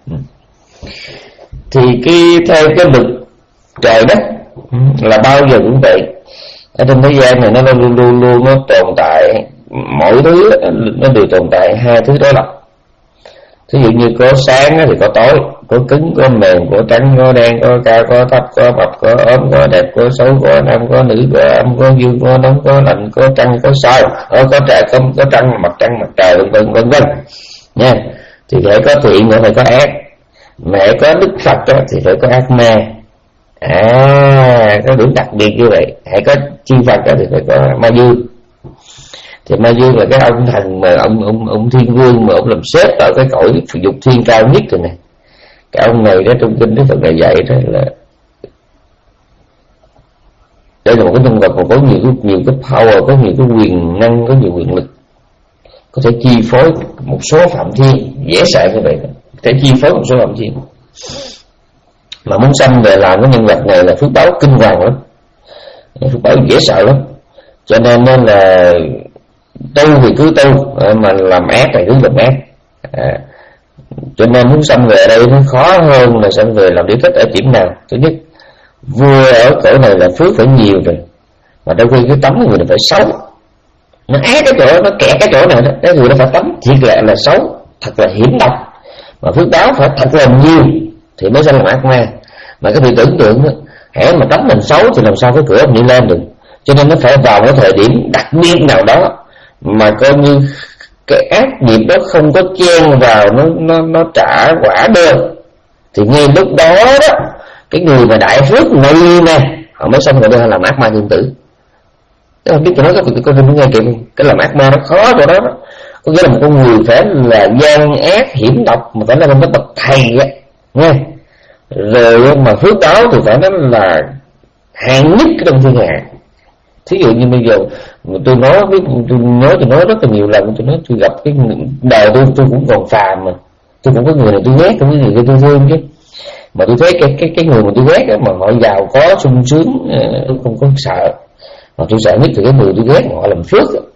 Thì cái theo cái luật trời đất là bao giờ cũng vậy. Ở trên thế gian này nó luôn luôn luôn nó tồn tại, mỗi thứ nó đều tồn tại hai thứ đối lập. Thí dụ như có sáng thì có tối, có cứng, có mềm, có trắng, có đen, có cao, có thấp, có mập, có ốm, có đẹp, có xấu, có nam, có nữ, có âm, có dương, có nóng, có lạnh, có trăng, có sao, có trời, có, có trăng, mặt trăng, mặt trời, vân vân vân vân nha. Thì phải có thiện nữa, phải có ác. Mẹ có Đức Phật đó, thì phải có ác ma. À, có điểm đặc biệt như vậy. Hãy có chư Phật đó, thì phải có ma dương. Thì ma dương là cái ông thần mà ông ông ông thiên vương mà ông làm sếp ở cái cõi dục thiên cao nhất rồi nè. Cái ông này đó trong kinh Đức Phật này dạy đó là đây là một cái nhân vật mà có nhiều cái nhiều cái power, có nhiều cái quyền năng, có nhiều quyền lực, có thể chi phối một số phạm thiên, dễ sợ như vậy, có thể chi phối một số phạm thiên. Mà muốn sanh về làm cái nhân vật này là phước báo kinh hoàng lắm, phước báo dễ sợ lắm. Cho nên nên là tu thì cứ tu, mà làm ác thì cứ làm ác. À, cho nên muốn sanh về đây nó khó hơn là sanh về làm đế thích ở điểm nào. Thứ nhất, vua ở cõi này là phước phải nhiều rồi, mà đôi khi cái tấm của người này phải xấu, nó ác cái chỗ, nó kẹt cái chỗ này đó, cái người nó phải tấm thiệt lạ là xấu, thật là hiểm độc, mà phước báo phải thật là nhiều thì mới sanh làm ác ma. Mà cái vị tưởng tượng đó, hễ mà tấm mình xấu thì làm sao cái cửa mình đi lên được. Cho nên nó phải vào cái thời điểm đặc biệt nào đó mà coi như cái ác nghiệp đó không có chen vào, nó nó nó trả quả đơn, thì ngay lúc đó đó cái người mà đại phước này nè họ mới xong rồi đưa làm ác ma thiên tử. Thế không biết tôi nói các vị con nghe kịp không? Cái làm ác ma nó khó rồi đó, có nghĩa là một con người phải là gian ác hiểm độc, mà phải là một cái bậc thầy á nghe. Rồi mà phước báo thì phải nói là hạng nhất trong thiên hạ. Thí dụ như bây giờ tôi nói với tôi nói tôi nói rất là nhiều lần, tôi nói tôi gặp cái đời tôi tôi cũng còn phàm mà, tôi cũng có người này tôi ghét, cũng có người này tôi thương chứ. Mà tôi thấy cái cái cái người mà tôi ghét đó, mà họ giàu có sung sướng tôi không có sợ, mà tôi sợ nhất là cái người tôi ghét họ làm phước đó.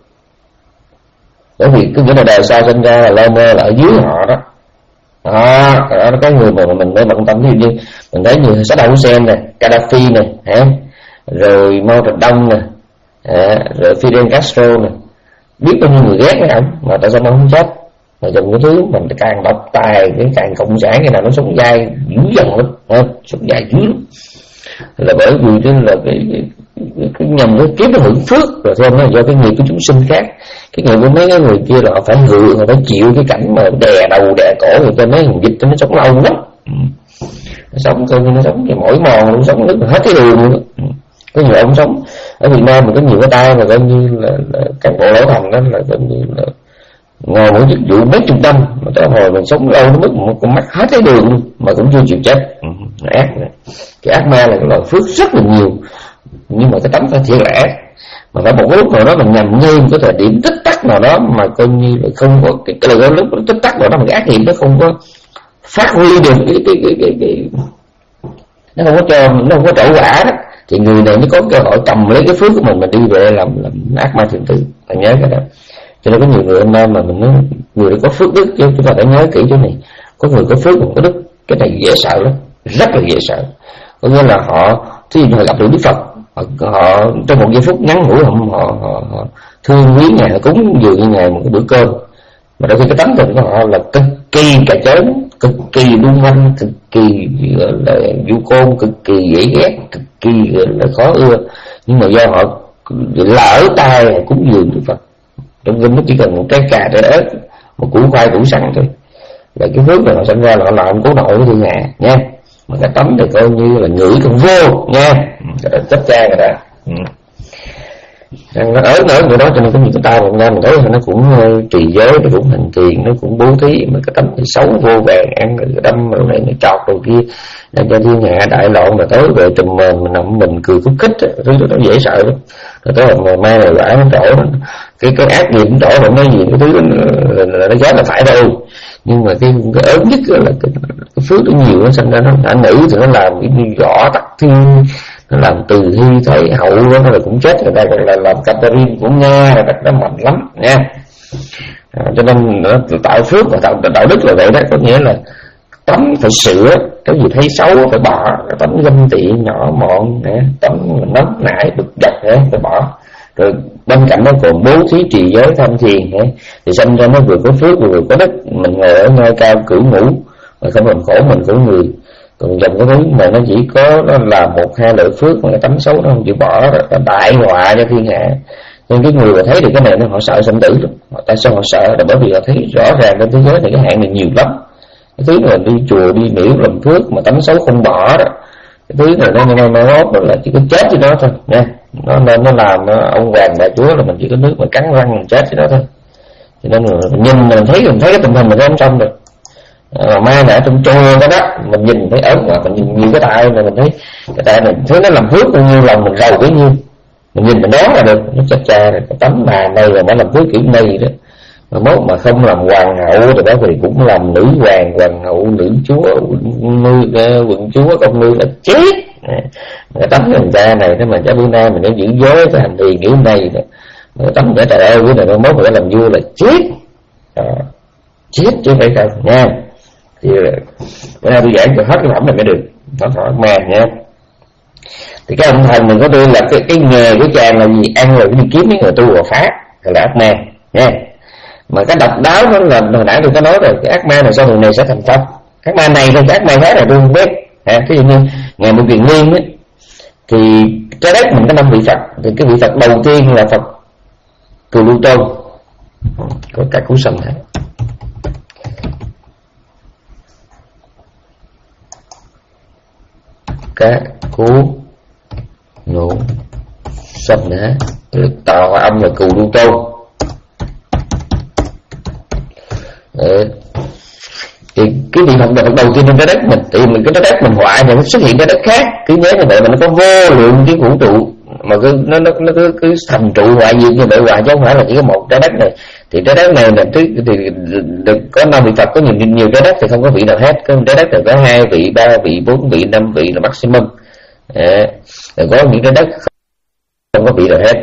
Bởi vì cái nghĩa là đời sau sinh ra là lo mơ là ở dưới họ đó. À, đó cái người mà mình mới bận tâm. Ví dụ như mình thấy như Saddam Hussein nè, Gaddafi nè, hả? Rồi Mao Trạch-đông nè, à, rồi Fidel Castro nè, biết bao nhiêu người ghét với ông, mà tại sao mà không chết? Mà dùng cái thứ mình càng độc tài, cái càng cộng sản cái nào nó sống dai dữ dằn lắm, à, sống dai dữ lắm. Là bởi vì đó là cái, cái, cái, cái nhầm cái kiếm nó hưởng phước, rồi thêm nó do cái nghiệp của chúng sinh khác. Cái người của mấy cái người kia là họ phải hưởng, họ phải chịu cái cảnh mà đè đầu đè cổ, rồi cho mấy thằng dịch cho nó sống lâu lắm. Nó sống coi như nó sống cái mỏi mòn, nó sống hết cái đường luôn. Có nhiều ông sống ở Việt Nam mà có nhiều cái tay mà coi như là, là cán bộ lão thành đó, là coi như là ngồi mỗi chức vụ mấy chục năm, mà tới hồi mình sống lâu nó mất một con mắt hết cái đường luôn mà cũng chưa chịu chết. Ừ, ác này. Cái ác ma là cái loại phước rất là nhiều, nhưng mà cái tấm phải thiệt là ác, mà phải một cái lúc nào đó mình nhầm ngay một cái thời điểm tích tắc nào đó mà coi như là không có cái, cái, cái lúc tích tắc nào đó mà cái ác niệm nó không có phát huy được cái cái cái cái, cái nó không có cho nó không có trổ quả đó, thì người này mới có cơ hội cầm lấy cái phước của mình mà đi về làm làm ác ma thiền tử. Bạn nhớ cái đó. Cho nên có nhiều người hôm nay mà mình nói người có phước đức, chứ chúng ta phải nhớ kỹ chỗ này. Có người có phước không có đức, cái này dễ sợ lắm, rất là dễ sợ. Có nghĩa là họ thí dụ họ gặp được Đức Phật, họ, họ trong một giây phút ngắn ngủi họ, họ, họ, họ thương quý ngài, họ cúng dường như ngài một cái bữa cơm, mà đôi khi cái tấm tình của họ là cực kỳ cà chớn, cực kỳ lưu manh, cực kỳ gọi là du côn, cực kỳ dễ ghét, cực kỳ gọi là khó ưa, nhưng mà do họ lỡ tay họ cúng dường Đức Phật. Trong kinh nó chỉ cần một cái cà trái ớt, một củ khoai củ sắn thôi, là cái phước này họ sinh ra là họ làm cố nội của thiên hạ nha. Mà cái tấm này coi như là ngửi còn vô nha, cái đó chết cha rồi đó. Ừ. Nó ớn ớn người đó, cho nên có những cái tay Việt Nam mình thấy nó cũng trì giới, nó cũng hành tiền, nó cũng bố thí, mà cái tấm thì xấu vô vàng, ăn rồi đâm rồi này nó chọt rồi kia, để cho thiên hạ đại loạn, mà tối về trùm mền mình nằm mình cười khúc khích, thứ đó nó dễ sợ lắm. Rồi tới ngày mai này quả nó trổ đó, cái cái ác nghiệp nó trổ rồi nói gì cái thứ đó, là, là nó ghét là phải đâu. Nhưng mà cái cái ớn nhất là cái, cái phước nó nhiều, nó sinh ra nó đã nữ thì nó làm cái như vỏ tắc thiên, nó làm từ thi thấy hậu đó, nó là cũng chết người ta, là làm Catherine của Nga là nó mạnh lắm nha. À, cho nên nó tạo phước và tạo đạo đức là vậy đó, có nghĩa là tấm phải sửa, cái gì thấy xấu phải bỏ, cái tấm ganh tị nhỏ mọn, tấm nóng nảy bực dọc phải bỏ. Rồi bên cạnh đó còn bố thí trì giới tham thiền, thì sinh ra nó vừa có phước vừa có đức. Mình ngồi ở nơi cao cửu ngũ, mà không làm khổ mình của người. Còn dòng cái thứ mà nó chỉ có nó là một hai lợi phước mà cái tánh xấu nó không chịu bỏ đó, nó đại họa cho thiên hạ. Nên cái người mà thấy được cái này nó họ sợ sanh tử lắm. Tại sao họ sợ? Là bởi vì họ thấy rõ ràng trên thế giới này cái hạn này nhiều lắm. Cái thứ mà đi chùa đi miễu làm phước mà tánh xấu không bỏ đó, cái thứ này nó nó nó nó là chỉ có chết với nó thôi nha. Nó nó, nó làm ông hoàng bà chúa là mình chỉ có nước mà cắn răng mình chết với nó thôi. Cho nên là nhìn mình thấy mình thấy cái tình hình mình không xong rồi. À, mai nè trong trôi cái đó mình nhìn thấy ớn mà mình nhìn nhiều cái tay này mình thấy cái tay này thấy nó làm phước bao nhiêu lòng mình giàu bấy nhiêu, mình nhìn mình đoán là được nó cha cha này, cái tấm mà đây là nó làm phước kiểu này đó. Mà mốt mà không làm hoàng hậu thì đó thì cũng làm nữ hoàng, hoàng hậu, nữ chúa, quận chúa, công nương là chết. Cái tấm thằng cha này đó mà cha bữa nay mình nó giữ giới cái hành vi kiểu này đó. Cái tấm nữa trời ơi cái này nó mốt mà làm vua là chết. À, chết chứ phải không nha. Thì bữa nay tôi giảng cho hết cái phẩm này mới được, phẩm phẩm màn nha. Thì cái ông thần mình có tôi là cái cái nghề của chàng là gì, ăn rồi đi kiếm mấy người tu và phá, gọi là ác ma nha. Mà cái độc đáo đó là hồi nãy tôi có nói rồi, cái ác ma này sau người này sẽ thành công, ác ma này hay cái ác ma khác là tôi không biết. À, cái gì như ngày một kiền liên ấy, thì trái đất mình có năm vị Phật, thì cái vị Phật đầu tiên là Phật Cừu Lưu Tôn, có cả cú sầm này. Các cú nụ sâm nữa tạo âm là Cừu Lưu Tôn. Ờ, thì cái vị Phật đầu tiên trên trái đất mình, thì mình cái trái đất mình hoại thì nó xuất hiện trái đất khác, cứ nhớ như vậy mà nó có vô lượng cái vũ trụ mà cứ nó nó nó cứ, cứ thành trụ hoại diệt như vậy hoài, chứ không phải là chỉ có một trái đất này. Thì trái đất này là thì, thì, thì có năm vị Phật, có nhiều nhiều trái đất thì không có vị nào hết, có trái đất thì có hai vị, ba vị, bốn vị, năm vị là maximum. À, rồi có những trái đất không có vị nào hết.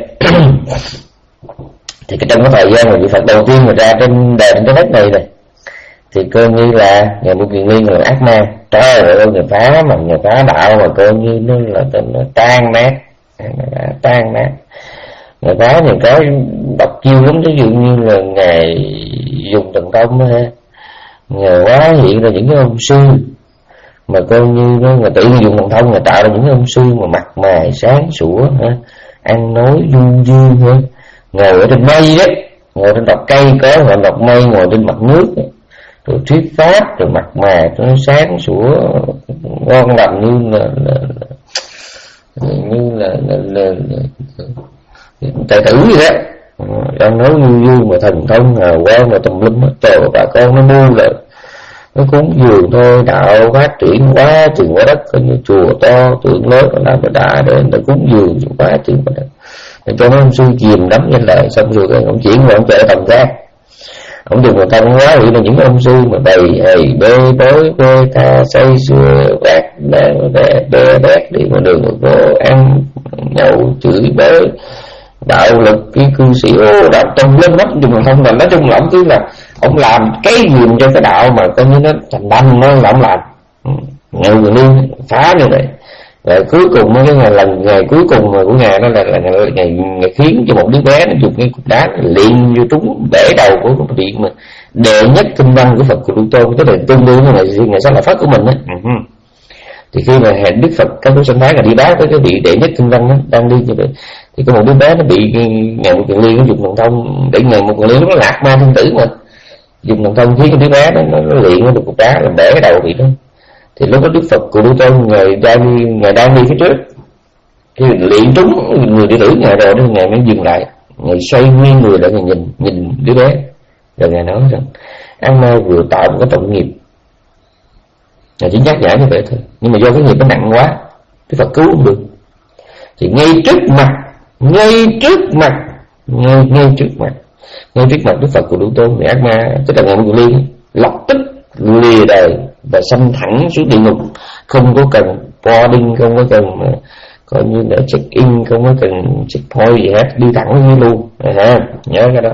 Thì cái trong cái thời gian mà vị Phật đầu tiên mà ra trên đời trên trái đất này này thì coi như là ngày một kiền liên là ác ma. Trời ơi người phá mà người phá đạo mà coi như nó là nó tan nát, tan nát. Người phá thì có độc chiêu lắm, ví dụ như là ngài dùng thần thông ha, ngài hóa hiện ra những cái ông sư mà coi như nó người tự dùng thần thông, người tạo ra những ông sư mà mặt mày sáng sủa ha, ăn nói du dương ha, ngồi ở trên mây đấy, ngồi trên đọt cây có, ngồi đọt mây, ngồi trên mặt nước ấy, rồi thuyết pháp, rồi mặt mày nó sáng sủa ngon lành như là, là, là như là, là, là, là tài tử gì đó, ăn nói du dương mà thần thông hào quang mà tùm lum hết. Trời bà con nó mua là nó cúng dường thôi, đạo phát triển quá chừng quá đất, coi như chùa to tượng lớn nó làm đã để người ta cúng dường quá chừng quá đất, để cho nó ông sư chìm đắm như lại. Xong rồi cái ông chuyển qua ông chạy tầm ra, ông dùng thần thông hóa hiện là những ông sư mà bày hầy bê bối bê tha say sưa bát bê bê bét đi mà đường mà vô ăn nhậu chửi bới bạo lực cái cư sĩ ô đạo tông lên mất dùng thần thông. Là nói chung là ông cứ là ông làm cái gì cho cái đạo mà coi như nó thành đăng nó là ông làm ngày vừa liên phá như vậy. Rồi cuối cùng cái ngày lần ngày cuối cùng của ngày đó là, là ngày, ngày, ngày khiến cho một đứa bé nó dùng cái cục đá liền vô trúng bể đầu của cái điện mà đệ nhất kinh văn của Phật Cừu Lưu Tôn, cái này tương đương với ngày ngày sáng là Phật của mình á. Uh-huh. Thì khi mà hẹn Đức Phật các sanh thái là đi bác với cái vị đệ nhất kinh văn đó, đang đi như vậy thì có một đứa bé nó bị ngày một kiền liên nó dùng thần thông để ngày một kiền liên nó lạc ma thiên tử mà dùng thần thông khiến cái đứa bé đó nó, nó luyện nó được cục đá là bể cái đầu bị đó. Thì lúc đó Đức Phật Cừu Lưu Tôn ngài đang đi ngài đang đi phía trước, khi luyện trúng người đệ tử ngài rồi đó, ngài mới dừng lại, ngài xoay nguyên người lại, ngài nhìn nhìn đứa bé rồi ngài nói rằng ác ma vừa tạo một cái tội nghiệp. Ngài chỉ nhắc nhở như vậy thôi, nhưng mà do cái nghiệp nó nặng quá Đức Phật cứu không được. Thì ngay trước mặt ngay trước mặt ngay ngay trước mặt ngay trước mặt Đức Phật Cừu Lưu Tôn thì ác ma, tức là ngài một kiền liên lập tức lìa đời và xông thẳng xuống địa ngục, không có cần boarding, không có cần mà coi như là check in, không có cần check point gì hết, đi thẳng như luôn à, nhớ cái đó.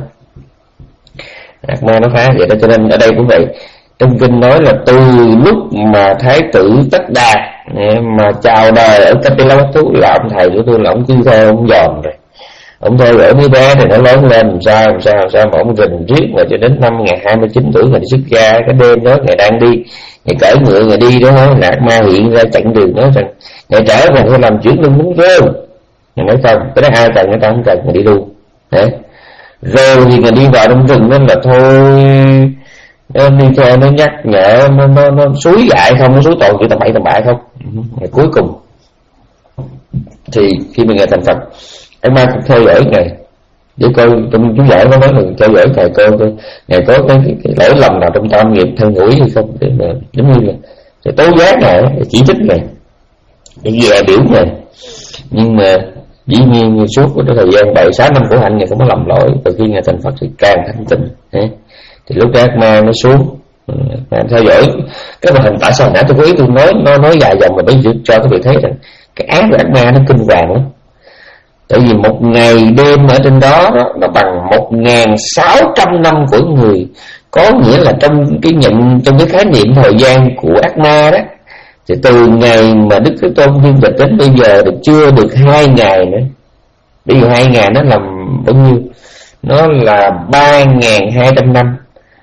Ác ma nó phá vậy đó. Cho nên ở đây cũng vậy, trong kinh nói là từ lúc mà Thái tử Tất Đạt mà chào đời ở Kapilavatthu là ông thầy của tôi là ông cứ thôi ông giòn rồi, Ông theo dõi đứa bé thì nó lớn lên làm sao làm sao làm sao mà ông rình riết mà cho đến năm ngày hai mươi chín tuổi ngày đi xuất gia. Cái đêm đó ngày đang đi, ngày cởi ngựa ngày đi đó, ác ma hiện ra chặn đường nói rằng ngày trở về phải làm chuyển lưng muốn rơi. Ngày nói không, cái đó ai cần người ta không cần, ngày đi luôn. Đấy. Rồi thì ngày đi vào trong rừng nên là thôi, nó đi theo nó nhắc nhở, nó nó nó xúi dại không, nó xúi tội chữ tầm bậy tầm bạ không. Ngày cuối cùng thì khi mà ngày thành Phật, anh ma cũng theo dõi ngày để coi trong chú giải có nói là theo dõi thầy coi coi ngày có cái, cái, cái lỗi lầm nào trong tam nghiệp thân hủi hay không, để mà giống như là để tố giác này, để chỉ trích này, để dè biểu này. Nhưng mà dĩ nhiên suốt cái thời gian bảy sáu năm của hạnh ngày không có lầm lỗi, từ khi ngày thành Phật thì càng thanh tịnh. Thì lúc đó ác ma nó xuống, mà theo dõi cái màn hình. Tại sao nãy tôi có ý tôi nói nó nói dài dòng mà bây giờ cho các vị thấy rằng cái ác của ác ma nó kinh hoàng lắm. Tại vì một ngày đêm ở trên đó, đó nó bằng một ngàn sáu trăm năm của người. Có nghĩa là trong cái nhận trong cái khái niệm thời gian của ác ma đó, thì từ ngày mà Đức Thế Tôn viên dịch đến bây giờ được chưa được hai ngày nữa. Bây giờ hai ngày nó làm bao nhiêu? Nó là ba ngàn hai trăm năm.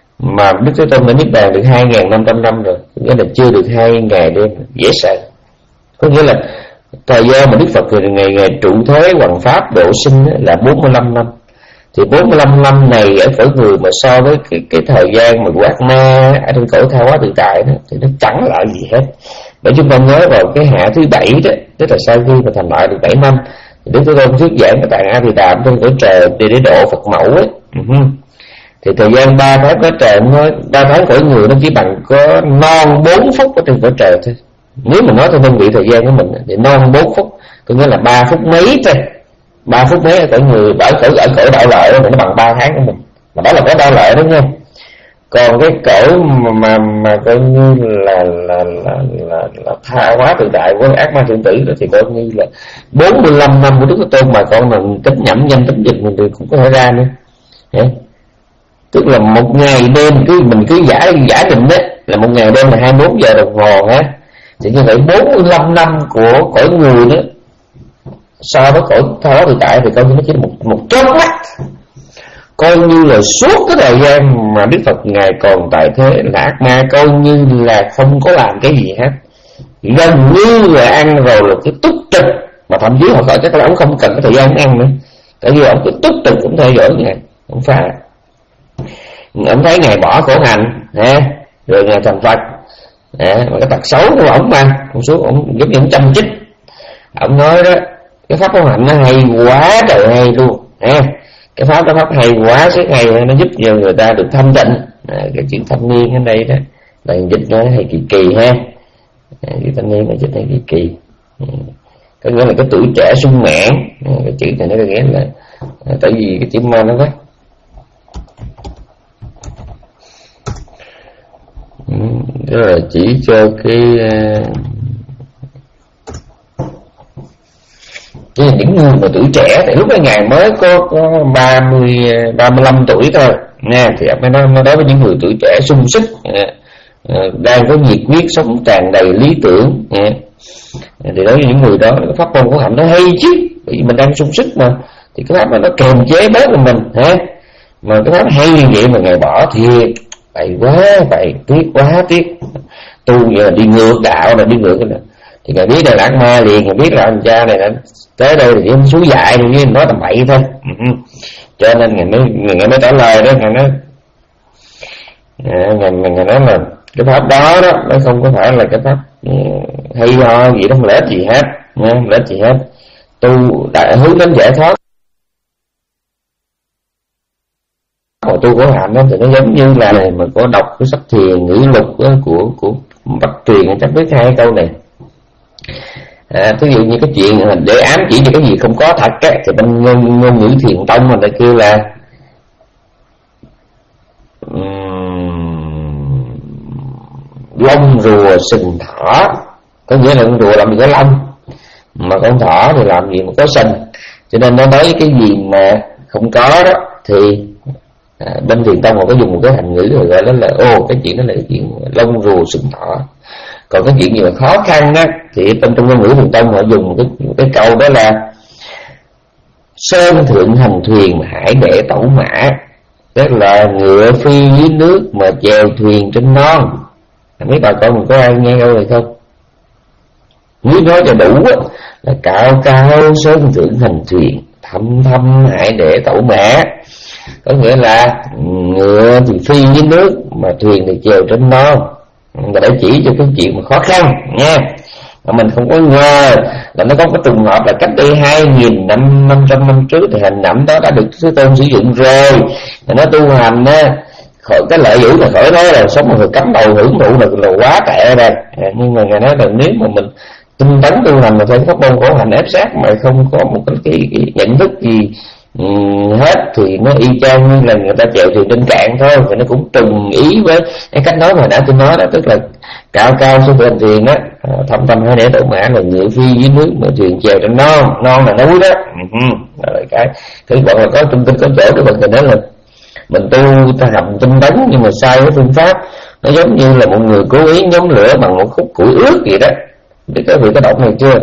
Mà Đức Thế Tôn đã niết bàn được hai ngàn năm trăm năm rồi, nghĩa là chưa được hai ngày đêm, dễ sợ. Có nghĩa là thời gian mà Đức Phật thì ngày ngày trụ thế hoằng pháp độ sinh là bốn mươi lăm năm. Thì bốn mươi lăm năm này ở cõi người mà so với cái, cái thời gian mà của ác ma ở trên cõi tha hóa tự tại đó, thì nó chẳng là gì hết. Bởi chúng ta nhớ vào cái hạ thứ bảy đó, tức là sau khi mà thành lại được bảy năm, thì Đức Thế Tôn thuyết giảng cái tạng A Thì Đàm trên cõi trời để để độ Phật mẫu ấy. Uh-huh. Thì thời gian ba tháng cõi trời nói ba tháng cõi người nó chỉ bằng có non bốn phút ở trên cõi trời thôi. Nếu mà nói theo đơn vị thời gian của mình thì non bốn phút, có nghĩa là ba phút mấy thôi. Ba phút mấy ở cõi người, ở cõi ở cõi đạo lợi nó bằng ba tháng của mình. Mà đó là có đạo lợi đó nha. Còn cái cõi mà mà, mà coi như là là là là, là tha hóa tự tại của ác ma thượng tử đó thì coi như là bốn mươi lăm năm của Đức Thế Tôn mà con mình tính nhẩm danh tính dịch mình thì cũng có thể ra nữa. Đấy. Tức là một ngày đêm cứ mình cứ giả giả định đấy là một ngày đêm là hai mươi mốt giờ đồng hồ ha. Thì như vậy bốn mươi lăm năm của cõi người đó so với cõi tha hóa tự tại thì coi như nó chỉ là một một chớp mắt. Coi như là suốt cái thời gian mà Đức Phật ngài còn tại thế là ác ma coi như là không có làm cái gì hết, gần như là ăn rồi là cái túc trực, mà thậm chí họ gọi chắc là ông không cần cái thời gian ăn nữa, tại vì ông cứ túc trực cũng theo dõi ngài, ông phá. Ông thấy ngài bỏ khổ hạnh, ha, rồi ngài thành Phật, à, mà cái tật xấu của ông mà, ông xuống ông giống như ông chăm chích, ông nói đó cái pháp khổ hạnh nó hay quá trời hay luôn, ha. Cái pháp đó pháp hay quá, rất hay, nó giúp cho người ta được thanh tịnh. À, cái chữ thanh niên ở đây đó là dịch nó hay kỳ kỳ ha. À, chữ thanh niên là dịch hay kỳ kỳ. À, có nghĩa là cái tuổi trẻ sung mãn. À, cái chữ này nó có nghĩa là à, tại vì cái chữ ma nó quá. Đó là chỉ cho cái Chứ những người mà tuổi trẻ thì lúc ấy ngài mới có có ba mươi ba mươi lăm tuổi thôi nha, thì mới nói nói đối với những người tuổi trẻ sung sức, đang có nhiệt huyết, sống tràn đầy lý tưởng, thì đối với những người đó cái pháp môn của hạnh nó hay chứ, bởi vì mình đang sung sức mà, thì cái pháp đó nó kềm chế bớt của mình ha. Mà cái pháp hay như vậy mà ngài bỏ thiệt vậy quá, vậy tiếc quá tiếc. Tu vậy là đi ngược đạo, là đi ngược cái này. Thì ngài biết đây là ác ma liền, ngài biết là anh cha này tới đây thì em xúi dại thì nói tầm bậy thôi. Uh-huh. Cho nên ngài mới ngài mới trả lời đó, ngài nói à, ngài, ngài nói là cái pháp đó đó nó không có phải là cái pháp uh, hay ho gì đó, không lẽ gì hết, không lẽ gì hết. Tu đại hướng đến giải thoát, mà tu của hạnh đó thì nó giống như là này mà có đọc cái sách thiền ngữ lục của của Bạch Tuyền, chắc biết hai câu này. À, ví dụ như cái chuyện để ám chỉ cho cái gì không có thật á, thì bên ngôn, ngôn ngữ thiền tông mình đã kêu là um, lông rùa sừng thỏ. Có nghĩa là con rùa làm gì có lông, mà con thỏ thì làm gì mà có sừng. Cho nên nó nói cái gì mà không có đó thì à, bên thiền tông họ có dùng một cái thành ngữ rồi gọi đó là ô cái chuyện đó là cái chuyện lông rùa sừng thỏ. Còn cái chuyện gì mà khó khăn á thì trong trong ngôn ngữ thiền tông họ dùng một cái, một cái câu đó là sơn thượng hành thuyền mà hải đệ tẩu mã, tức là ngựa phi dưới nước mà chèo thuyền trên non. Mấy bà con mình có ai nghe câu này không? Nếu nói cho đủ á, là cao cao sơn thượng hành thuyền, thâm thâm hải đệ tẩu mã, có nghĩa là ngựa thì phi dưới nước mà thuyền thì chèo trên non. Và để chỉ cho cái chuyện mà khó khăn nha. Mà mình không có ngờ là nó có cái trùng hợp là cách đây hai nghìn năm năm trăm năm trước thì hình ảnh đó đã được Thế Tôn sử dụng rồi. Mà nó tu hành á, khỏi cái lợi dữ là khỏi nói là sống mà người cắm đầu hưởng thụ là, là quá tệ rồi. À, nhưng mà ngài nói là nếu mà mình tinh tấn tu hành mà phải pháp môn khổ hạnh ép sát mà không có một cái, cái, cái nhận thức gì um, hết thì nó y chang như là người ta chèo thuyền trên cạn thôi. Thì nó cũng trùng ý với cái cách nói mà nãy tôi nói đó, tức là cao cao xuống trên thuyền đó, thâm thâm hai để tổ mã là ngựa phi dưới nước mà thuyền chèo trên non, non là núi đó. Uh-huh. Rồi cái cái gọi là có trung tinh có chỗ cái vấn đề đó là mình tu ta học tinh tấn nhưng mà sai cái phương pháp. Nó giống như là một người cố ý nhóm lửa bằng một khúc củi ướt vậy đó. Biết cái vị có đọc này chưa?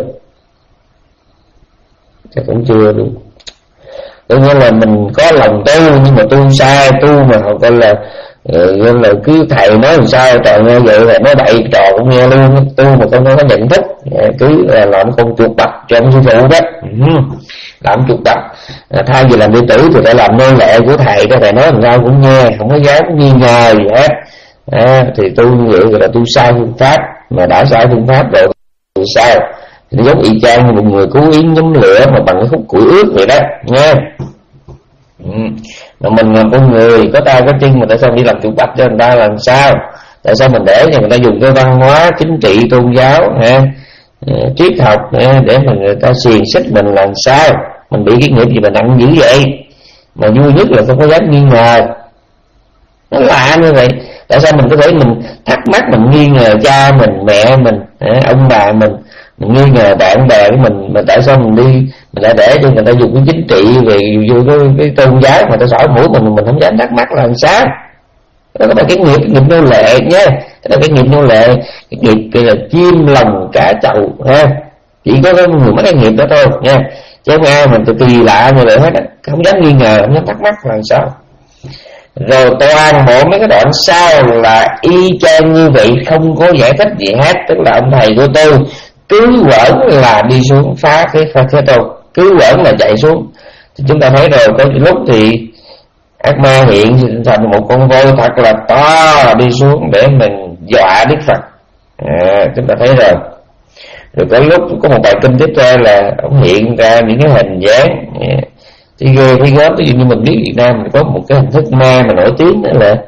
Chắc cũng chưa luôn. Tự nhiên là mình có lòng tu nhưng mà tu sai, tu mà họ gọi là gọi là cứ thầy nói làm sao trò nghe vậy là nói bậy, trò cũng nghe luôn. Tu mà không có nhận thức, cứ là làm con chuột bạch cho ông sư phụ đó. Làm chuột bạch, thay vì làm đệ tử thì phải làm nô lệ của thầy, cho thầy nói làm sao cũng nghe, không có dám nghi ngờ gì hết. À, thì tu như vậy gọi là tu sai phương pháp. Mà đã sai phương pháp rồi thì sao? Thì giống y chang như một người cố ý nhóm lửa mà bằng cái khúc củi ướt vậy đó nha. Ừ. Mà mình là con người có tay có chân mà tại sao đi làm chuột bạch cho người ta làm sao? Tại sao mình để cho người ta dùng cái văn hóa chính trị tôn giáo ha, triết học ha, để mà người ta xiềng xích mình làm sao? Mình bị cái nghiệp gì mà nặng dữ vậy? Mà vui nhất là không có dám nghi ngờ. Nó lạ như vậy. Tại sao mình có thể mình thắc mắc, mình nghi ngờ cha mình, mẹ mình, ông bà mình, mình nghi ngờ bạn bè của mình, mà tại sao mình đi mình lại để cho người ta dùng cái chính trị về vô cái, cái tôn giáo mà ta sỏi mũi mình mình không dám thắc mắc là làm sao? Đó là cái nghiệp, cái nghiệp nô lệ nhé. Đó là cái nghiệp nô lệ, cái nghiệp kia là chim lòng cả chậu ha. Chỉ có cái người mất cái nghiệp đó thôi nha. Chứ không ai mình từ kỳ lạ như vậy hết á, không dám nghi ngờ, không dám thắc mắc là làm sao? Rồi toàn bộ mấy cái đoạn sau là y chang như vậy, không có giải thích gì hết. Tức là ông thầy của tôi cứ quẩn là đi xuống phá cái phá thế tôn, cứ quẩn là chạy xuống. Thì chúng ta thấy rồi, có lúc thì ác ma hiện thành một con voi thật là to đi xuống để mình dọa Đức Phật. À, chúng ta thấy rồi. Rồi có lúc có một bài kinh tiếp theo là ông hiện ra những cái hình dáng thì ghê thấy gớm. Ví dụ như mình biết Việt Nam mình có một cái hình thức ma mà nổi tiếng đó là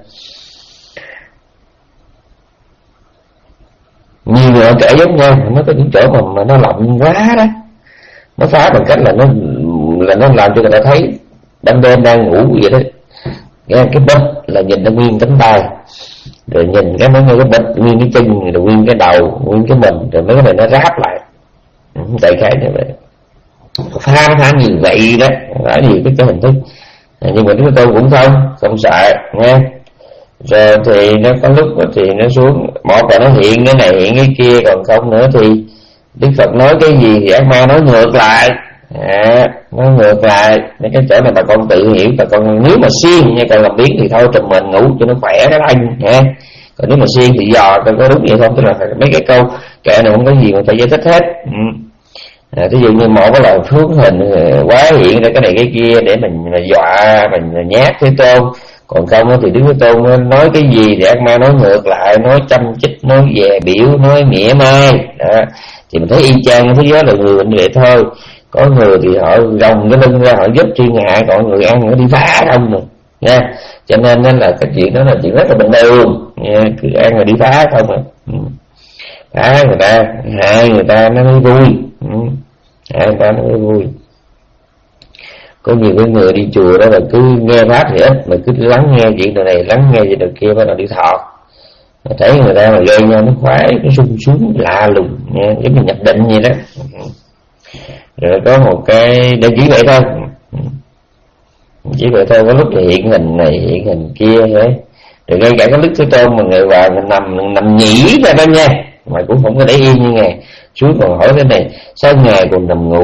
nhiều người kể giống nhau, nó có những chỗ mà, mà nó lộng quá đó, nó phá bằng cách là nó là nó làm cho người ta thấy ban đêm đang ngủ vậy đó. Nghe cái bịch là nhìn nó nguyên cánh tay, rồi nhìn cái mấy cái bịch nguyên cái chân, rồi nguyên cái đầu, nguyên cái mình, rồi mấy cái này nó ráp lại. Đại khái như vậy, phá phá như vậy đó, đã nhiều cái, cái hình thức. Nhưng mà chúng tôi cũng không không sợ nghe. Rồi thì nó có lúc thì nó xuống, một là nó hiện cái này hiện cái kia, còn không nữa thì Đức Phật nói cái gì thì ác ma nói ngược lại. À, nói ngược lại. Mấy cái chỗ này bà con tự hiểu. Bà con nếu mà siêng nha, còn làm biến thì thôi trùm mình ngủ cho nó khỏe cái anh nha. Còn nếu mà siêng thì dò coi có đúng vậy không. Tức là mấy cái câu kệ này không có gì mà phải giải thích hết. Ừ. À, ví dụ như một cái là phước hình quá hiện ra cái này cái kia để mình, mình dọa mình nhát Thế Tôn. Còn không thì Đức Thế Tôn nói cái gì thì ác ma nói ngược lại, nói chăm chích, nói về biểu, nói mỉa mai đó. Thì mình thấy y chang thế giới là người bệnh vậy thôi. Có người thì họ rồng cái lưng ra họ giúp thiên hạ, còn người ăn nó đi phá không rồi nha. Cho nên là cái chuyện đó là chuyện rất là bình thường nha. Cứ ăn rồi đi phá không rồi. Ừ. Phá người ta, hại người ta nó mới vui. Ừ. Hại người ta nó mới vui. Có nhiều cái người đi chùa đó là cứ nghe pháp thì ít, mà cứ lắng nghe chuyện đồ này, lắng nghe chuyện đồ kia, bắt đầu đi thọ. Thấy người ta mà gây nhau nó khoái, nó sung sướng lạ lùng nha, giống như nhập định vậy đó. Rồi có một cái để chỉ vậy thôi, chỉ vậy thôi. Có lúc thì hiện hình này hiện hình kia thế. Rồi ngay cả cái lúc Thế Tôn mà người vào mình nằm nằm nhỉ ra đó nha, mà cũng không có để yên như ngài. Xuống còn hỏi cái này, sao ngài còn nằm ngủ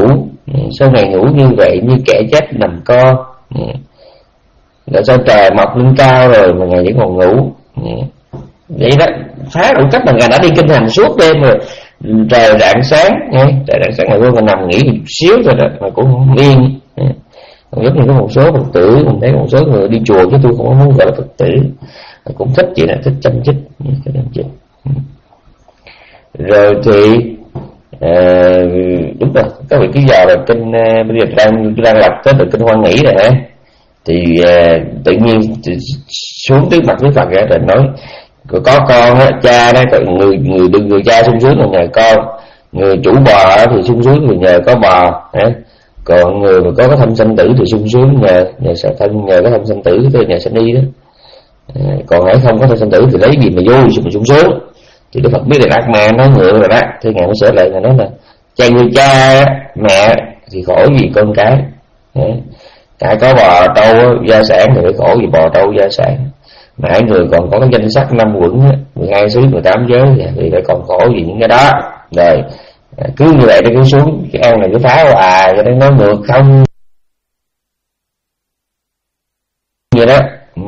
Sau ngày ngủ như vậy như kẻ chết nằm co. Rồi sao trời mọc lên cao rồi mà Ngài vẫn còn ngủ. Vậy đó, phá đủ cách mà Ngài đã đi kinh hành suốt đêm rồi. Trời rạng sáng, trời rạng sáng Ngài vô Ngài nằm nghỉ một xíu rồi đó, mà cũng không yên. Còn giống như có một số Phật tử, mình thấy một số người đi chùa chứ tôi cũng không muốn gọi là Phật tử, cũng thích vậy nè, thích chăm chích, thích chăm chích. Rồi thì à, đúng rồi, các vị cứ giờ là kinh bây giờ đang đang lập tới được kinh Hoan Nghĩ rồi hả? Thì à, tự nhiên thì xuống trước mặt Đức Phật ra rồi nói có con á, cha đó, người người đừng người cha sung sướng là nhờ con, người chủ bò thì sung sướng người nhờ có bò, hả? Còn người mà có cái thân sanh tử thì sung sướng nhờ nhờ thân nhờ cái thân sanh tử cái nhờ sanh đi đó. À, còn hãy không có thân sanh tử thì lấy gì mà vui mà sung sướng. Thì Đức Phật biết được ác ma nói ngựa rồi đó, thì Ngài mới sửa lại, Ngài nói là cha người cha mẹ thì khổ gì con cái, cái có bò trâu gia sản thì phải khổ gì bò trâu gia sản, mà hai người còn có cái danh sách năm quận mười hai xứ mười tám giới thì phải còn khổ gì những cái đó. Rồi cứ như vậy nó cứ xuống cái ăn này cứ phá hoài cho nên nó ngược không vậy đó. Ừ.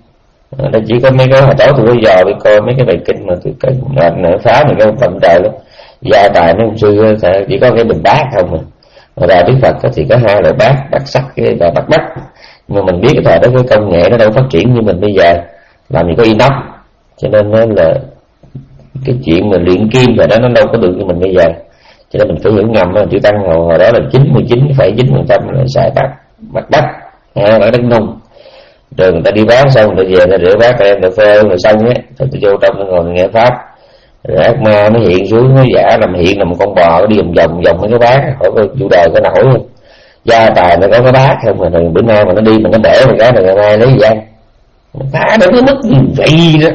Nó chỉ có mấy cái hồi tối tôi có giờ tôi coi mấy cái bài kinh mà tôi cái nó phá mình cái phẩm trời lắm. Gia tài nó không sư chỉ có cái bình bát không mà. Rồi ra Đức Phật thì có hai loại bát, bát sắt cái và bát đất. Nhưng mình biết cái thời đó cái công nghệ nó đâu phát triển như mình bây giờ, làm gì có inox, cho nên nó là cái chuyện mà luyện kim rồi đó nó đâu có được như mình bây giờ. Cho nên mình phải hiểu ngầm là chữ Tăng hồi, hồi đó là chín mươi chín phẩy chín phần trăm là xài bát bát đất, ha, bát đất nung. Rồi người ta đi bán xong người ta về người ta rửa bát em cà phê rồi xong á, rồi tôi vô trong nó ngồi nghe pháp. Rồi ác ma nó hiện xuống nó giả làm hiện là một con bò nó đi vòng vòng vòng mấy cái bát, hỏi coi chủ đời có nổi không? Gia tài nó có cái bát không mà rồi bữa nay mà nó đi mà nó để một cái này ngày mai lấy gì ăn? Phá đến cái mức gì vậy đó.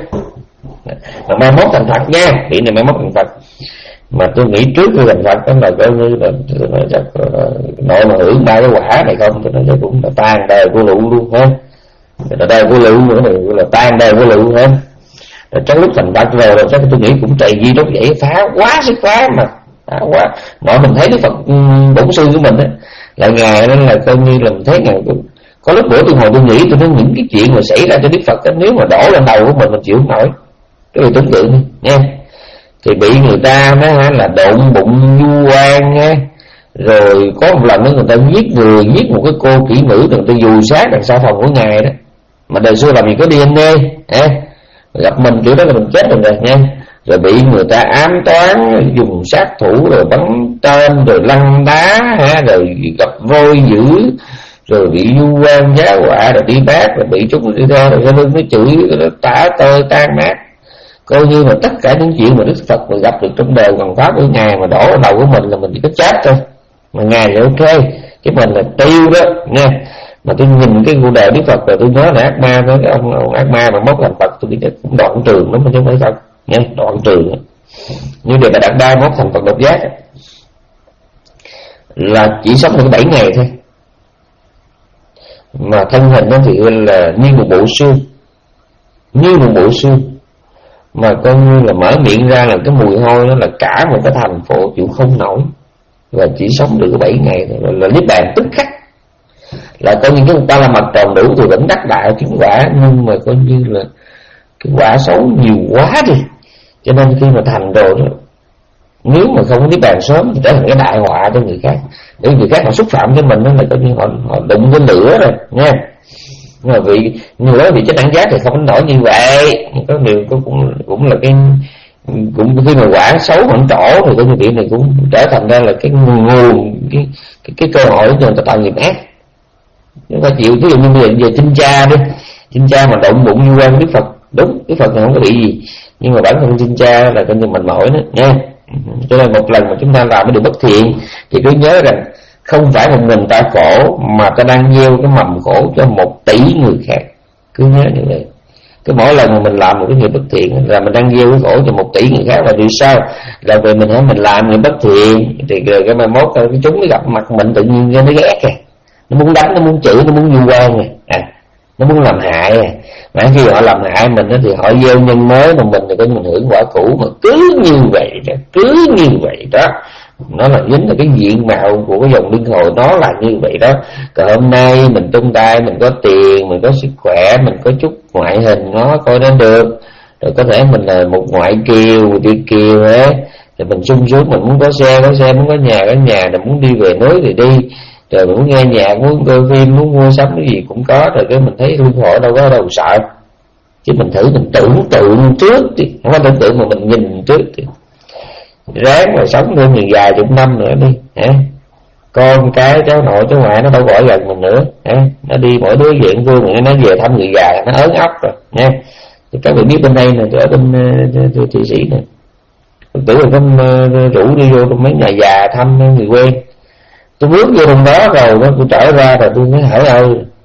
Mà mai mốt thành Phật nha, chuyện này mai mốt thành Phật. Mà tôi nghĩ trước khi thành Phật đó là coi như là tôi nói chắc nội mà hưởng ba cái quả này không, tôi nói chắc cũng là tan đời của lũ luôn ha. Là đời của lũ nữa này là tan đời của lũ ha. Rồi trong lúc thành Phật rồi, rồi chắc tôi nghĩ cũng trầy di đốt vậy, phá quá sức phá mà phá quá. Mọi mình thấy cái Phật bổn sư của mình á là Ngài nên là coi như là mình thấy Ngài cũng có lúc bữa tôi ngồi tôi nghĩ tôi nói những cái chuyện mà xảy ra cho Đức Phật á, nếu mà đổ lên đầu của mình mình chịu không nổi. Cái người tưởng tượng nha, thì bị người ta nó là đụng bụng du oan nha. Rồi có một lần đó người ta giết người, giết một cái cô kỹ nữ, người ta dù sát đằng sau phòng của Ngài đó. Mà đời xưa làm gì có đê en a, à, gặp mình kiểu đó là mình chết rồi rồi nha. Rồi bị người ta ám toán, dùng sát thủ rồi bắn tên, rồi lăn đá, ha, rồi gặp vôi dữ, rồi bị du oan giá họa, rồi đi bác, rồi bị chúng đi theo, rồi lưng nó chửi, rồi nó tả tơi tan nát. Coi như là tất cả những chuyện mà Đức Phật mà gặp được trong đời bằng pháp của Ngài mà đổ vào đầu của mình là mình chỉ có chết thôi. Mà Ngài thì ok, cái mình là tiêu đó nha. Mà tôi nhìn cái cuộc đời Đức Phật rồi tôi nhớ là ác ma, nói cái ông, ông ác ma mà mốt làm Phật tôi nghĩ cũng đoạn trường lắm, chứ không phải Phật nha, đoạn trường. Nhưng điều mà Đạt Đa mốt thành Phật độc giác là chỉ sống được bảy ngày thôi, mà thân hình nó thì là như một bộ xương, như một bộ xương, mà coi như là mở miệng ra là cái mùi hôi nó là cả một cái thành phố chịu không nổi, và chỉ sống được bảy ngày thôi, là niết bàn tức khắc. Là coi như chúng ta là mặt tròn đủ thì vẫn đắc đại chứng quả, nhưng mà coi như là cái quả xấu nhiều quá đi, cho nên khi mà thành rồi đó, nếu mà không có niết bàn sớm thì trở thành cái đại họa cho người khác, để người khác họ xúc phạm cho mình, nó là coi như họ, họ đụng cái lửa rồi nha. Nhưng mà vì người đó bị chết đẳng giác thì không nổi như vậy. Có điều cũng cũng là cái cũng khi mà quả xấu mà trổ thì cái chuyện này cũng trở thành ra là cái nguồn cái cái, cái cơ hội cho người ta tạo nghiệp ác. Chúng ta chịu, ví dụ như bây giờ về chinh cha đi, chinh cha mà động bụng như quan Đức Phật, đúng Đức Phật không có bị gì, nhưng mà bản thân chinh cha là coi như mình mỏi đó nha. Cho nên một lần mà chúng ta làm cái điều bất thiện thì cứ nhớ rằng không phải một mình ta khổ, mà ta đang gieo cái mầm khổ cho một tỷ người khác. Cứ nhớ như vậy. Cái mỗi lần mà mình làm một cái nghiệp bất thiện là mình đang gieo cái khổ cho một tỷ người khác. Và vì sao? Là vì mình thấy mình làm nghiệp bất thiện thì rồi cái mai mốt cái chúng nó gặp mặt mình tự nhiên nó ghét kìa, nó muốn đánh, nó muốn chửi, nó muốn vu oan này, à, nó muốn làm hại à. Mà khi họ làm hại mình thì họ gieo nhân mới, mà mình thì có mình hưởng quả cũ. Mà cứ như vậy đó, cứ như vậy đó, Nó là dính là cái diện mạo của cái dòng luân hồi, nó là như vậy đó. Còn hôm nay mình tung tay, mình có tiền, mình có sức khỏe, mình có chút ngoại hình nó coi nó được, rồi có thể mình là một ngoại kiều, một đi kiều ấy, rồi mình sung sướng, mình muốn có xe có xe, muốn có nhà có nhà, rồi muốn đi về núi thì đi, rồi muốn nghe nhạc, muốn coi phim, muốn mua sắm cái gì cũng có. Rồi cái mình thấy luân hồi đâu có đâu sợ. Chứ mình thử mình tưởng tượng trước đi, không phải tưởng tượng mà mình nhìn trước đi, ráng mà sống thêm nhiều vài chục năm nữa đi hả? Con cái cháu nội cháu ngoại nó đâu gọi gần mình nữa hả? Nó đi mỗi đứa diện phương mình nó về thăm người già nó ớn ấp rồi nha. Thì các bạn biết bên đây nè, ở bên uh, Thụy Sĩ nè, tưởng là có uh, rủ đi vô trong mấy nhà già thăm người quen. Tôi bước vô trong đó rồi nó tôi trở ra rồi tôi mới hỏi ơi,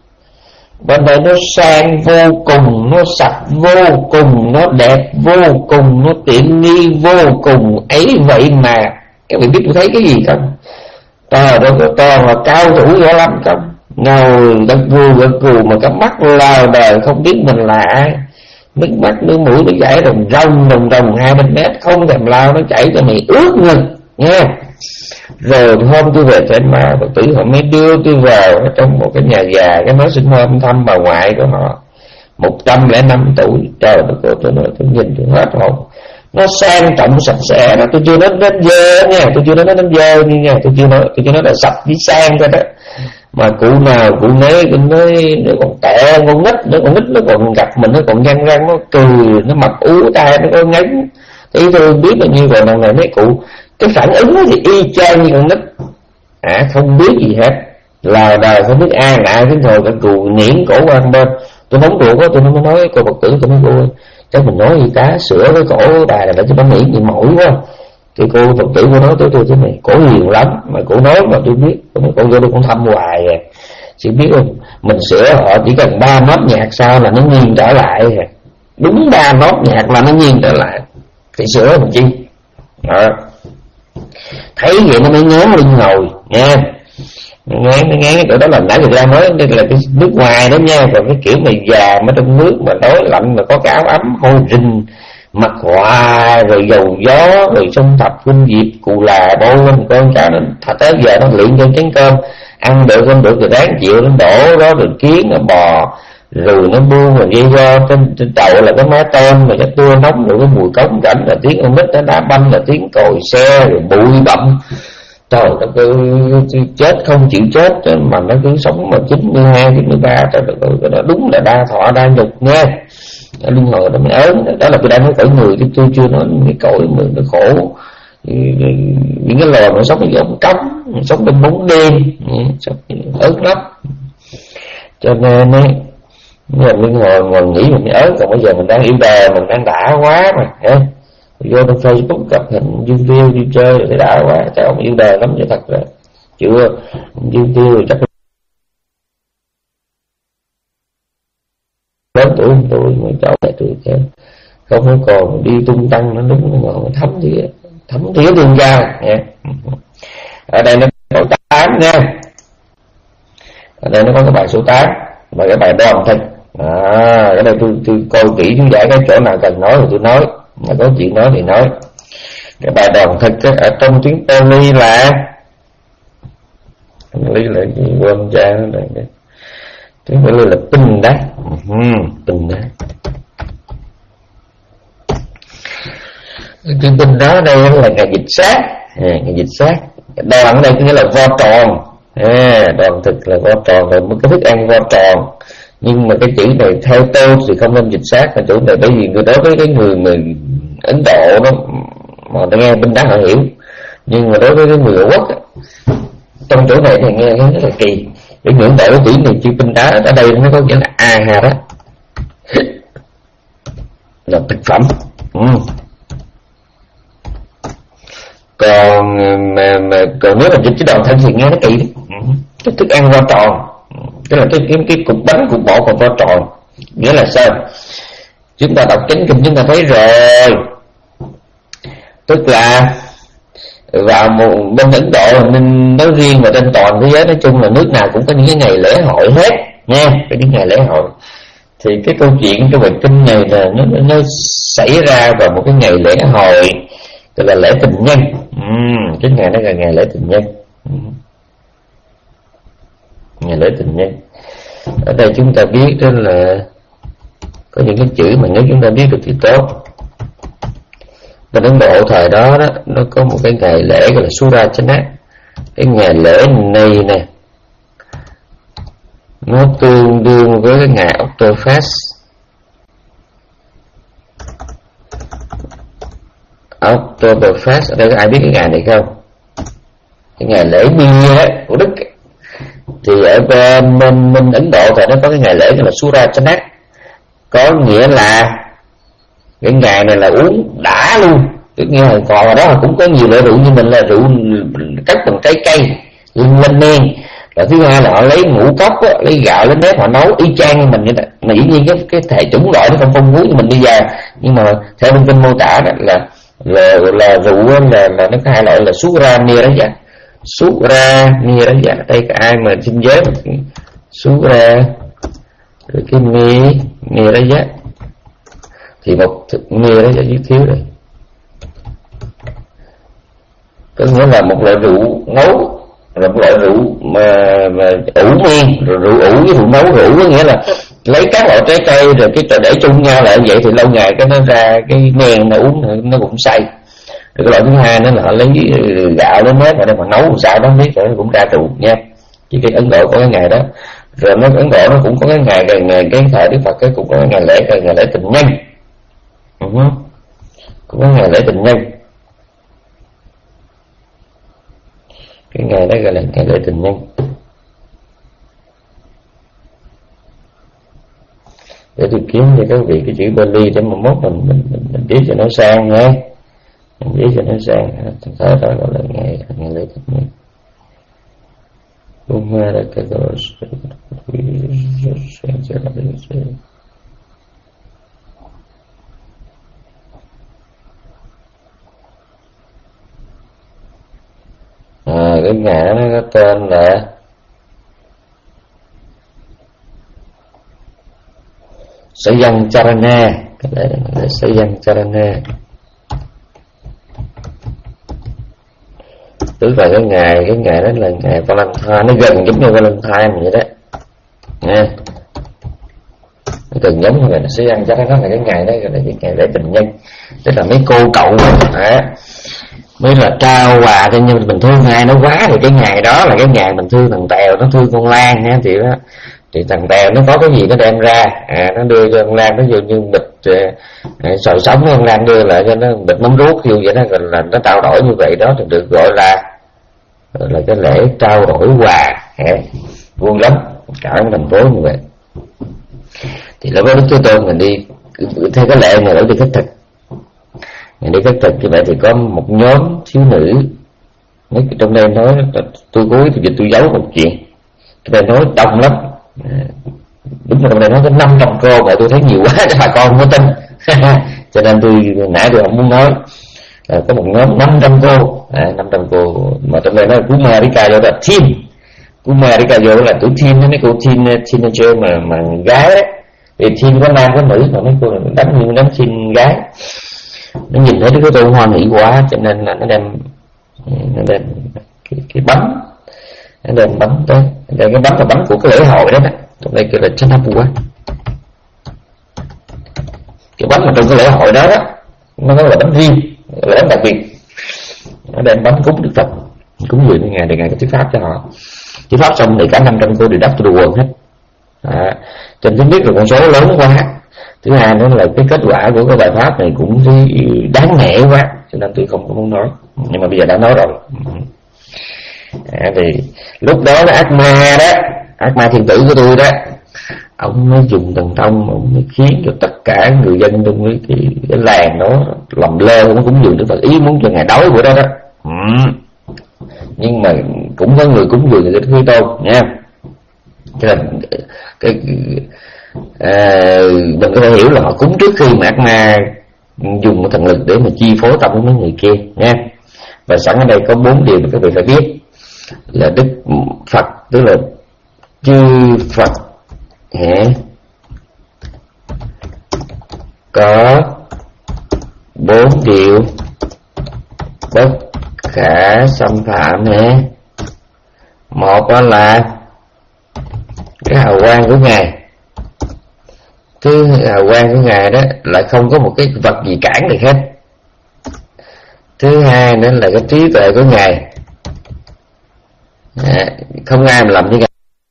bên đây nó sang vô cùng, nó sạch vô cùng, nó đẹp vô cùng, nó tiện nghi vô cùng ấy, vậy mà các bạn biết tôi thấy cái gì không? To đâu có to mà cao thủ võ lâm không, ngồi gật gù gật gù mà cái mắt lao đời không biết mình là ai, nước mắt nước mũi nó chảy ròng ròng ròng ròng hai bên mét, không thèm lao nó chảy cho mày ướt ngực nha. Rồi hôm tôi về trên ma Phật tử họ mới đưa tôi vào trong một cái nhà già, cái nói xin hôm thăm bà ngoại của họ một trăm lẻ năm tuổi. Trời đất ơi, tôi nói tôi nhìn tôi hết hồn. Nó sang trọng sạch sẽ đó, tôi chưa nói đến dơ nha, tôi chưa nói đến dơ như nha, tôi chưa nói, tôi chưa nói là sạch với sang thôi đó. Mà cụ nào cụ nấy cũng nói nó còn tệ, con nít nó còn nít nó còn gặp mình nó còn nhăn răng nó cười, nó mặt ú tai nó có ngắn. Ý tôi biết bao nhiêu rồi, lần này mấy cụ cái phản ứng thì y chang như con nít à, không biết gì hết, là đời không biết ai là ai, thế rồi cả cù nghiến cổ qua bên. Tôi nóng ruột quá, tôi mới nói cô Phật tử, tôi nói cô ơi, chắc mình nói gì cá sữa với cổ bà này là chứ bánh mỹ bị mỏi quá. Thì cô Phật tử cô nói tới tôi thế này, cổ hiền lắm mà cổ nói mà tôi biết. Tôi nói cô vô tôi cũng thăm hoài à, chị biết không, mình sửa họ chỉ cần ba nốt nhạc sau là nó nghiêng trở lại, đúng ba nốt nhạc là nó nghiêng trở lại, thì sửa làm chi đó. Thấy vậy nó mới ngán lưng ngồi nha, ngán nó ngán cái chỗ đó. Là nãy người ta nói đây là cái nước ngoài đó nha, còn cái kiểu này già mà trong nước mà đói lạnh mà có cái áo ấm hôi rình, mặt hòa rồi dầu gió rồi sông thập kinh diệp cù là bôi lên con cá nó thật tới giờ nó luyện cho chén cơm ăn được không được rồi đáng chịu, nó đổ đó rồi kiến nó bò rồi nó buông rồi dây do trên, trên chậu là cái má tôm rồi cái tua nóng rồi cái mùi cống cảnh là tiếng con nít nó đá banh là tiếng còi xe rồi bụi bặm. Trời nó cứ chết không chịu chết mà nó cứ sống mà chín mươi hai chín mươi ba. Trời ơi, nó đúng là đa thọ đa nhục nha. Luân hồi nó mới ớn đó. Là tôi đang nói cõi người chứ tôi chưa nói cái cõi mà nó khổ. Những cái loài mà sống ở ống cống, sống trong bóng đêm, sống ớn lắm. Cho nên ấy, nhưng mà luân hồi còn nghĩ mình mới ớn, còn bây giờ mình đang yêu đời, mình đang đã quá mà hả? Vô trong Facebook gặp hình Dương Tiêu đi chơi rồi thấy đã quá, chắc ông yêu đời lắm vậy thật rồi. Chưa Dương Tiêu rồi chắc lớn tuổi hơn tôi mà cháu lại tôi thế, không có còn đi tung tăng nó đúng mà thấm thì thấm thía thương gia nha. Ở đây nó có tám nha, ở đây nó có cái bài số tám và cái bài đoàn thịt. À, cái đây tôi tôi coi kỹ chú giải cái chỗ nào cần nói thì tôi nói, mà có chuyện nói thì nói. Cái bài đoàn thịt ở trong tiếng Pali là Pali là gì quên cha nó này, tiếng Pali là tinh đá, tinh đá. Cái tinh đó ở đây là ngày dịch sát, à, ngày dịch sát. Đoàn ở đây có nghĩa là vo tròn, à, đoàn thịt là vo tròn, rồi một cái thức ăn vo tròn. Nhưng mà cái chữ này theo tôi thì không nên dịch sát mà chỗ này, bởi vì người đối với cái người người Ấn Độ đó mà ta nghe bên đó họ hiểu, nhưng mà đối với cái người Âu Quốc á, trong chỗ này thì nghe rất là kỳ. Để ngưỡng mộ cái chữ này chữ tinh đá ở đây nó có nghĩa là aha đó, là thực phẩm. Ừ. Còn mà, mà còn nếu mà dịch cái đoàn thân thì nghe nó kỳ đó. Ừ. Cái thức ăn vo tròn, tức là cái cái cái cục bánh cục bột còn vo tròn, nghĩa là sao? Chúng ta đọc chánh kinh chúng ta thấy rồi, tức là vào một bên Ấn Độ nên nói riêng và trên toàn thế giới nói chung là nước nào cũng có những cái ngày lễ hội hết nha, cái những ngày lễ hội. Thì cái câu chuyện cái bài kinh này là nó, nó xảy ra vào một cái ngày lễ hội tức là lễ tình nhân. uhm, cái ngày đó là ngày lễ tình nhân. uhm. Ngày lễ tình nhân. Ở đây chúng ta biết đó là có những cái chữ mà nếu chúng ta biết được thì tốt. Bên Ấn Độ thời đó đó, nó có một cái ngày lễ gọi là Surajana. Cái ngày lễ này nè, nó tương đương với cái ngày Oktoberfest. Oktoberfest, ở đây có ai biết cái ngày này không? Cái ngày lễ bia của Đức. Thì ở bên, bên, bên Ấn Độ thì nó có cái ngày lễ gọi là Surajana, có nghĩa là cái ngày này là uống đã luôn. Tức nghĩa là còn ở đó cũng có nhiều loại rượu, như mình là rượu cắt bằng trái cây lên men. Là thứ hai là họ lấy ngũ cốc á, lấy gạo lấy nếp họ nấu y chang như mình vậy đó. Mà dĩ nhiên cái cái thể chủng loại nó không phong phú như mình bây giờ, nhưng mà theo thông tin mô tả đó là là là rượu là là nó có hai loại là Sura Niraja. Sura Niraja, đây có ai mà xin giới Sura rồi cái ni Niraja thì một Niraja dưới thiếu rồi, có nghĩa là một loại rượu nấu, là một loại rượu mà, mà ủ men, rồi rượu ủ với rượu nấu. Rượu có nghĩa là lấy các loại trái cây rồi cái để chung nhau lại vậy thì lâu ngày cái nó ra cái men nó uống nó cũng say. Rồi cái loại thứ hai nữa là họ lấy gạo lấy nếp để mà nấu sao đó biết rồi nó cũng ra rượu nha. Chỉ cái Ấn Độ có cái ngày đó. Rồi nó Ấn Độ nó cũng có cái ngày ngày, ngày cái thời Đức Phật cái cũng có cái ngày lễ cái ngày lễ tình nhân. Uh-huh. Cũng có ngày lễ tình nhân. Cái ngày đó gọi là ngày lễ tình nhân. Để tôi kiếm cho các vị cái chữ Bali để mà mốt mình mình mình, mình viết cho nó sang nha. Mình viết cho nó sang. Thằng Thái đó gọi là ngày ngày lễ tình nhân. Kumara Kadosh. À, cái ngày đó nó có tên là Sayang Charana. Cái này là Sayang Charana, tức là cái ngày cái ngày đó là ngày Valentine, nó gần giống như Valentine vậy đó nha, nó gần giống như là Sayang Charana là cái ngày đó gọi là cái ngày lễ tình nhân. Tức là mấy cô cậu à, mới là trao quà cho nhau. Mình thương ai nó quá thì cái ngày đó là cái ngày mình thương thằng Tèo, nó thương con Lan ha, thì đó thì thằng Tèo nó có cái gì nó đem ra, à, nó đưa cho con Lan, ví dụ như bịch à, sồi sống con Lan đưa lại cho nó bịch mắm ruốc như vậy đó, gọi là nó trao đổi như vậy đó thì được gọi là gọi là cái lễ trao đổi quà. À, vui lắm, cả cái thành phố như vậy. Thì lúc đó Đức Chúa Tôn mình đi theo cái lễ này, ở đi khất thực. Ngày đi khất thực như vậy thì có một nhóm thiếu nữ, mấy trong đây nói tôi cố thì tôi giấu một chuyện, cái đây nói đông lắm. À, đúng là trong đây nói có năm trăm cô mà tôi thấy nhiều quá cho bà con không có tin cho nên tôi nãy tôi không muốn nói. À, có một nhóm năm trăm cô, à, năm trăm cô mà trong đây nói Kumarika vô là teen, Kumarika vô là tuổi teen, mấy cô teen teenager mà mà gái đấy, thì teen có nam có nữ, mà mấy cô đánh như đánh teen gái. Nó nhìn thấy cái tôi hoan hỷ quá cho nên là nó đem nó đem cái, cái bánh, nó đem bánh tới. Đây cái bánh là bánh của cái lễ hội đó, đó. Trong đây kêu là Chanapua. Cái bánh mà trong cái lễ hội đó, đó nó là bánh riêng, là bánh đặc biệt. Nó đem bánh cúng Đức Phật, cúng dường ngày để ngày có thuyết pháp cho họ. Thuyết pháp xong thì cả năm trăm cô đều đắp tôi đồ quần hết. À, trên thứ nhất là con số lớn quá, thứ hai nữa là cái kết quả của cái bài pháp này cũng đáng nể quá, cho nên tôi không có muốn nói, nhưng mà bây giờ đã nói rồi. À, thì lúc đó cái ác ma đó, ác ma thiên tử của tôi đó, ông mới dùng thần thông, ông mới khiến cho tất cả người dân trong cái, cái, cái làng đó lầm lơ, cũng cúng dường Đức Phật, ý muốn cho ngày đói bữa đó đó. Ừ. Nhưng mà cũng có người cúng dường Đức Chúa Tôn nha. Cho nên cái, cái à, mình có thể hiểu là họ cúng trước khi mà ác ma dùng một thần lực để mà chi phối tâm của mấy người kia nha. Và sẵn ở đây có bốn điều mà các vị phải biết là Đức Phật, tức là chư Phật hả, có bốn điều bất khả xâm phạm nè. Một là cái hào quang của Ngài, thứ hào quang của Ngài đó lại không có một cái vật gì cản được hết. Thứ hai nữa là cái trí tuệ của Ngài, à, không ai mà làm như Ngài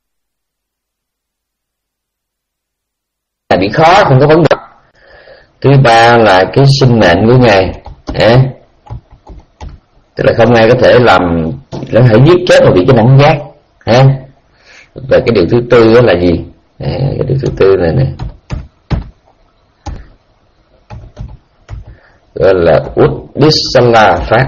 bị khó, không có vấn đề. Thứ ba là cái sinh mệnh của Ngài, à, tức là không ai có thể làm, nó thể giết chết mà bị cái nặng giác. À, và cái điều thứ tư đó là gì? À, cái điều thứ tư này nè, gọi là Uddisala Pháp.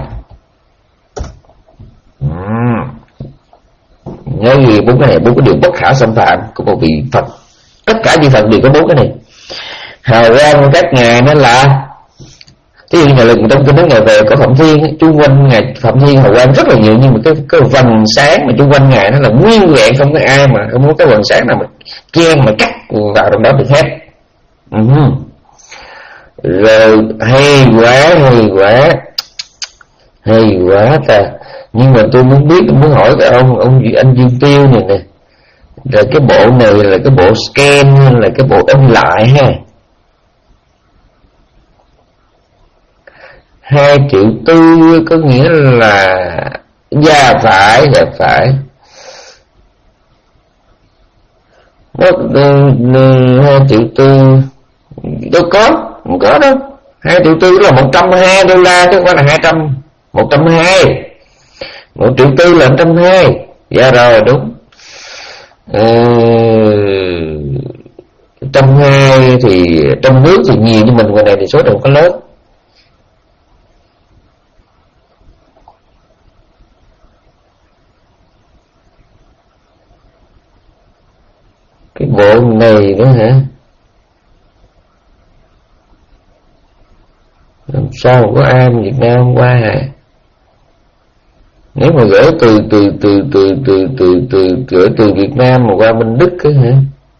uhm. Nhớ gì bốn cái này, bốn cái điều bất khả xâm phạm của một vị Phật. Tất cả vị Phật đều có bốn cái này. Hào quang các ngài nó là, ví dụ như là trong kinh nói Ngài về có Phạm Thiên, chung quanh Ngài Phạm Thiên hào quang rất là nhiều, nhưng mà cái cái vầng sáng mà chung quanh Ngài nó là nguyên vẹn, không có ai mà không có cái vầng sáng nào mà chen mà cắt vào trong đó được hết. uh-huh. Rồi hay quá, hay quá, hay quá ta. Nhưng mà tôi muốn biết, tôi muốn hỏi cái ông ông anh Dương Tiêu này nè, rồi cái bộ này là cái bộ scan hay là cái bộ in lại ha? Hai triệu tư có nghĩa là dạ phải, dạ phải. Nó hai triệu tư đâu có, không có đâu. Hai triệu tư là một trăm hai đô la chứ không phải là hai trăm, một trăm hai. Một triệu tư là một trăm hai. Dạ rồi, đúng. Trăm hai thì trong nước thì nhiều, nhưng mình ngoài này thì số lượng có lớn. Cái bộ này nữa hả? Làm sao có ai Việt Nam qua hả? Nếu mà gửi từ từ từ từ từ từ từ gửi từ Việt Nam mà qua bên Đức cái hả?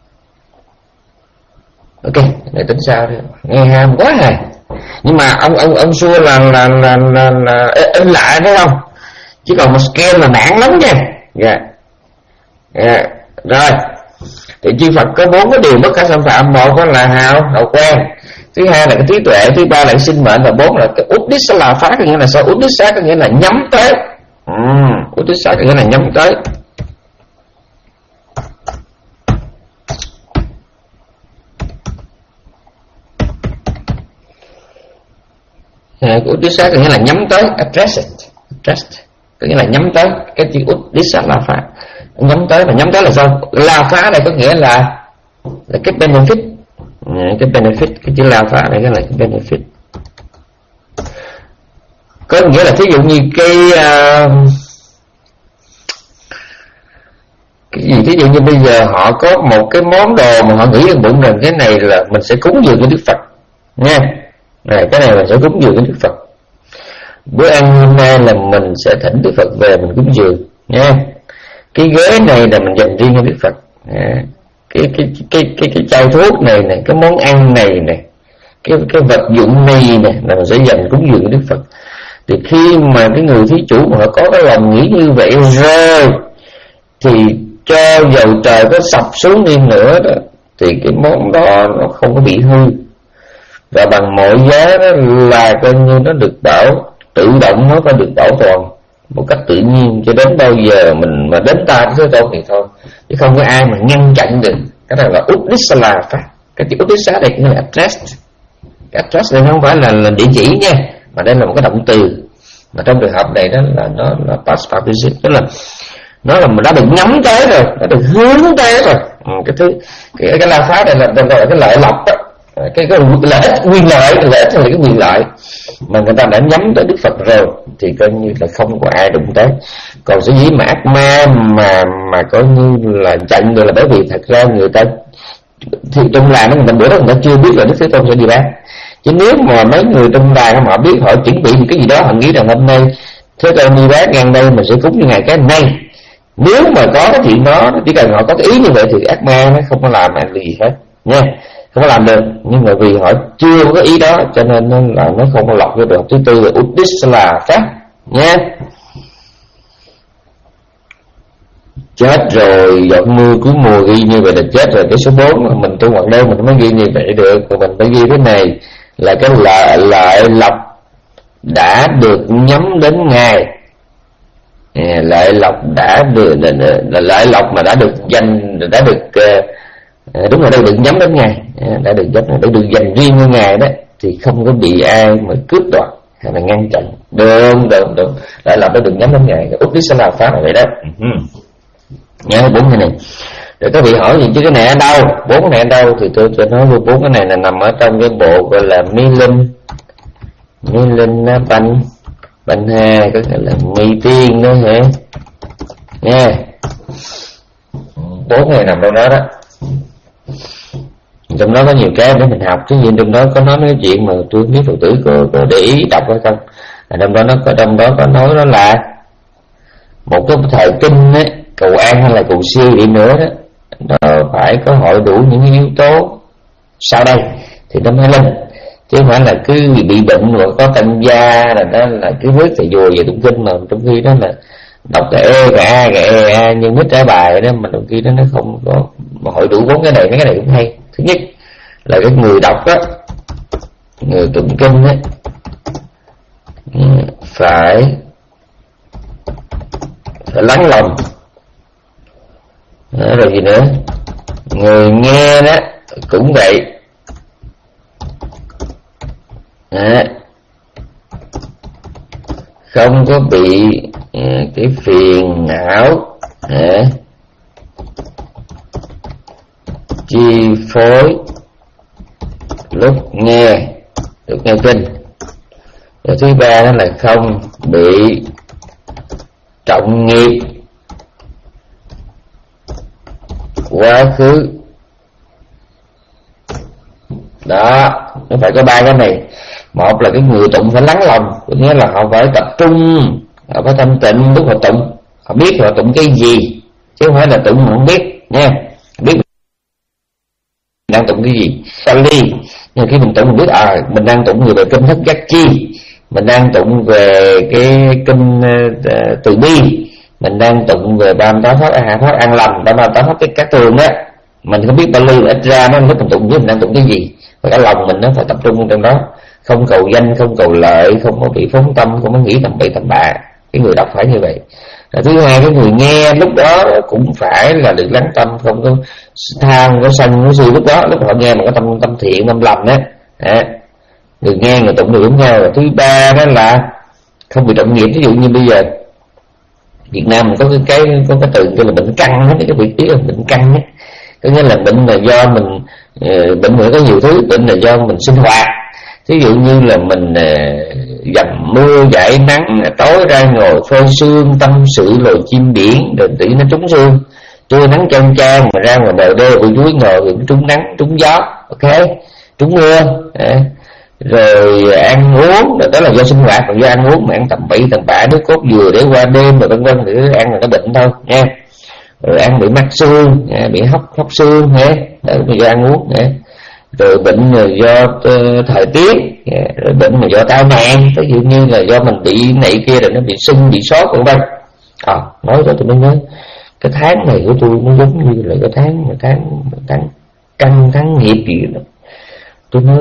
Ok, này tính sao đi. Nghe ham quá hả? Nhưng mà ông ông ông xua là là là là, là in lại đúng không? Chứ còn một scan là nản lắm nha. Dạ. Yeah. Dạ. Yeah. Rồi. Thì chư Phật có bốn cái điều bất khả xâm phạm. Một là hào hào quang, thứ hai là cái trí tuệ, thứ ba là cái sinh mệnh, và bốn là cái Uddisala Pháp. Có nghĩa là sao? Uddisa có nghĩa là nhắm tới. Ừ, Uddisa có nghĩa là nhắm tới. À, Uddisa có nghĩa là nhắm tới, address it, address it. Có nghĩa là nhắm tới cái chữ Uddisala Pháp. Nhắm tới, mà nhắm tới là sao? La phá này có nghĩa là là cái benefit, cái benefit, cái chữ la phá này là cái benefit. Có nghĩa là thí dụ như cái uh, cái gì, thí dụ như bây giờ họ có một cái món đồ mà họ nghĩ trong bụng rằng cái này là mình sẽ cúng dường cho Đức Phật nha, này cái này mình sẽ cúng dường cho Đức Phật. Bữa ăn hôm nay là mình sẽ thỉnh Đức Phật về mình cúng dường nha. Cái ghế này là mình dành riêng cho Đức Phật. À, cái cái cái cái cái chai thuốc này này, cái món ăn này này, cái cái vật dụng này này là mình sẽ dành cúng dường cho Đức Phật. Thì khi mà cái người thí chủ mà họ có cái lòng nghĩ như vậy rồi, thì cho dầu trời có sập xuống đi nữa đó, thì cái món đó nó không có bị hư, và bằng mọi giá đó là coi như nó được bảo, tự động nó có được bảo toàn một cách tự nhiên. Cho đến bao giờ mình mà đến ta Thế Tôn thì thôi, chứ không có ai mà ngăn chặn được. Cái này là Uddisala Pháp. Cái chữ Uddisa đây cũng là address. Cái address này không phải là, là địa chỉ nha, mà đây là một cái động từ, mà trong trường hợp này đó là nó là past participle, tức là nó là mình đã được nhắm tới rồi, đã được hướng tới rồi. Ừ, cái thứ cái cái la pháp này là gọi là cái lợi lộc đó. Cái, cái lợi ích, quyền lợi, lợi ích là cái quyền lợi mà người ta đã nhắm tới Đức Phật rồi thì coi như là không có ai đụng tới. Còn sở dĩ mà ác ma mà mà coi như là chặn được là bởi vì thật ra người ta thì trong làng đó, mình bữa đó người ta chưa biết là Đức Thế Tôn sẽ đi bán. Chứ nếu mà mấy người trong làng họ biết, họ chuẩn bị cái gì đó, họ nghĩ rằng hôm nay Thế Tôn đi bán ngang đây mình sẽ cúng như ngày cái nay. Nếu mà có cái chuyện đó, chỉ cần họ có cái ý như vậy thì ác ma nó không có làm ăn gì hết nha, không có làm được. Nhưng mà vì họ chưa có ý đó cho nên là nó không có lọt cái được. Thứ tư là Uddisala Pháp. nhé. Chết rồi, giọt mưa cuối mùa ghi như vậy là chết rồi. Cái số bốn mình trong ngoặc đơn mình mới ghi như vậy được. Còn mình phải ghi thế này là cái lợi lợi lộc đã được nhắm đến Ngài. À, lợi lộc đã được là lợi lộc mà đã được danh, đã được à, đúng rồi, đã được nhắm đến Ngài, à, đã được dành, đã được dành riêng cho Ngài đó, thì không có bị ai mà cướp đoạt hay là ngăn chặn. Đúng, đúng, đúng. Lợi lộc đã được nhắm đến Ngài. Úc Lý sẽ là phá là vậy đó. Uh-huh. Nhớ bốn cái này. Rồi các vị hỏi gì chứ cái này ở đâu? Bốn cái này ở đâu? Thì tôi sẽ nói bốn cái này là nằm ở trong cái bộ gọi là mi linh, mi linh banh banh ha, có nghĩa là mi tiên đó hả? Nha. Bốn cái này nằm trong đó đó. Trong đó có nhiều cái để mình học, chứ nhưng trong đó có nói cái chuyện mà tôi không biết Phật tử có, có để ý đọc hay không. À, trong đó nó có trong đó có nói đó là một cái thời kinh ấy, cầu an hay là cầu siêu đi nữa đó, nó phải có hội đủ những yếu tố sau đây thì nó mới linh, chứ không phải là cứ bị bệnh rồi có tăng gia là đó là cứ vớt thầy dùa về tụng kinh, mà trong khi đó là đọc cái e cái a cái e a nhưng mít trái bài đó, mà trong khi đó nó không có mà hội đủ bốn cái này. Mấy cái này cũng hay. Thứ nhất là cái người đọc á, người tụng kinh á phải phải lắng lòng. Đó, rồi gì nữa, người nghe đó cũng vậy. Đó, không có bị uh, cái phiền não uh, chi phối lúc nghe lúc nghe kinh. Rồi thứ ba đó là không bị trọng nghiệp quá khứ. Đó, nó phải có ba cái này. Một là cái người tụng phải lắng lòng, có nghĩa là họ phải tập trung, họ phải thanh tịnh lúc họ tụng, họ biết họ tụng cái gì, chứ không phải là tụng không biết nha. Biết đang tụng cái gì Pali, nhưng khi mình tụng mình biết à mình đang tụng về kinh Thất Giác Chi, mình đang tụng về cái kinh uh, Từ Bi, mình đang tụng về ba mươi tám pháp hạ pháp an lành, ba mươi tám pháp cái các thường á. Mình không biết Pali ít ra nó lúc mình tụng biết mình đang tụng cái gì, và cả lòng mình nó phải tập trung trong đó, không cầu danh, không cầu lợi, không có bị phóng tâm, không có nghĩ tầm bậy tầm bạ. Cái người đọc phải như vậy. Rồi thứ hai, cái người nghe lúc đó cũng phải là được lắng tâm, không có tham, có sân, có si lúc đó, lúc họ nghe mà có tâm tâm thiện, tâm lành á. À, người nghe người tụng đều giống nhau. Rồi thứ ba đó là không bị trọng nghiệp. Ví dụ như bây giờ Việt Nam mình có cái cái có cái từ gọi là bệnh căng hết, cái việc là bệnh căng á, có nghĩa là bệnh là do mình uh, bệnh người có nhiều thứ, bệnh là do mình sinh hoạt. Ví dụ như là mình uh, dầm mưa dãi nắng, tối ra ngồi phơi sương tâm sự lồi chim biển, rồi tự nó trúng sương, trưa nắng chang chang mà ra ngoài bờ đê bụi chuối ngồi thì trúng nắng trúng gió, ok, trúng mưa. À, rồi ăn uống, đó là do sinh hoạt, còn do ăn uống mà ăn tầm bậy tầm bạ, nước cốt dừa để qua đêm và vân vân thì ăn là nó bệnh thôi nha. Rồi ăn bị mắc xương, bị hóc hóc xương ha, đó là do ăn uống ha. Rồi bệnh là do uh, thời tiết, rồi bệnh là do tai nạn, ví dụ như là do mình bị này kia rồi nó bị sưng bị sốt vân vân. À, nói đó tôi mới nói cái tháng này của tôi nó giống như là cái tháng mà tháng tháng căng tháng nghiệp gì đó. Tôi nói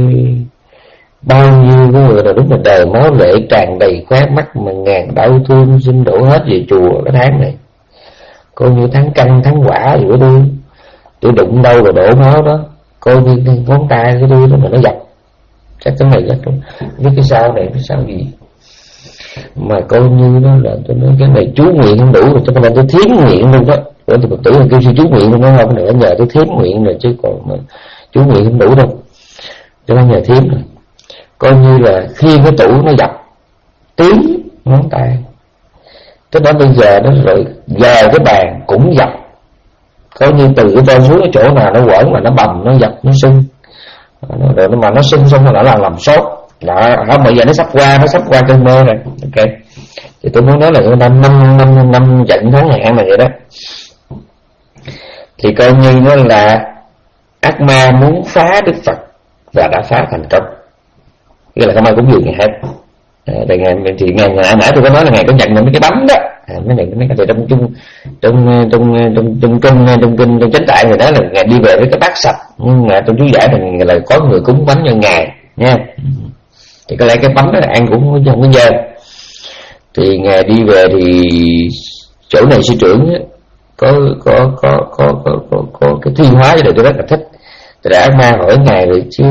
bao nhiêu cái người là đúng là đời máu lệ tràn đầy khóe mắt mà ngàn đau thương xin đổ hết về chùa cái tháng này. Coi như tháng căng tháng quả gì của tôi, tôi đụng đâu rồi đổ máu đó, coi như ngón tay của tôi đó mà nó dập, chắc cái này chắc biết cái sao này cái sao gì mà coi như nó là tôi nói cái này chú nguyện không đủ rồi, cho nên tôi thiến nguyện luôn đó. Tôi Phật tử là kêu sư chú nguyện luôn, nó không nữa nhờ tôi thiến nguyện rồi, chứ còn mà chú nguyện không đủ đâu, cho nên nhờ thiến rồi. Coi như là khi cái tủ nó dập tiếng ngón tay, cái đó bây giờ nó rồi giờ cái bàn cũng dập, coi như từ cái trên xuống cái chỗ nào nó quẩn mà nó bầm nó dập nó sưng, rồi mà nó sưng xong nó là làm sốt đó, không bây giờ nó sắp qua nó sắp qua cơn mơ rồi, ok. Thì tôi muốn nói là năm năm năm năm trận tháng hạn này vậy đó, thì coi như nó là ác ma muốn phá Đức Phật và đã phá thành công, nghĩa là không ai cũng dường ngày hết. À, thì ngài thì ngài nãy nãy tôi có nói là ngài có nhận mấy cái bấm đó, à, mấy này mấy cái trong trung trong trong trong trong trong trong kinh trong chánh tạng thì nói là ngài đi về với cái bát sạch, nhưng mà trong chú giải thì là có người cúng bánh cho ngài nha. Thì có lẽ cái bánh đó là ăn cũng không có dơ. Thì ngài đi về thì chỗ này sư trưởng có có có có có có, có cái thi hóa cho này tôi rất là thích. Thì Ác Ma hỏi ngài rồi chứ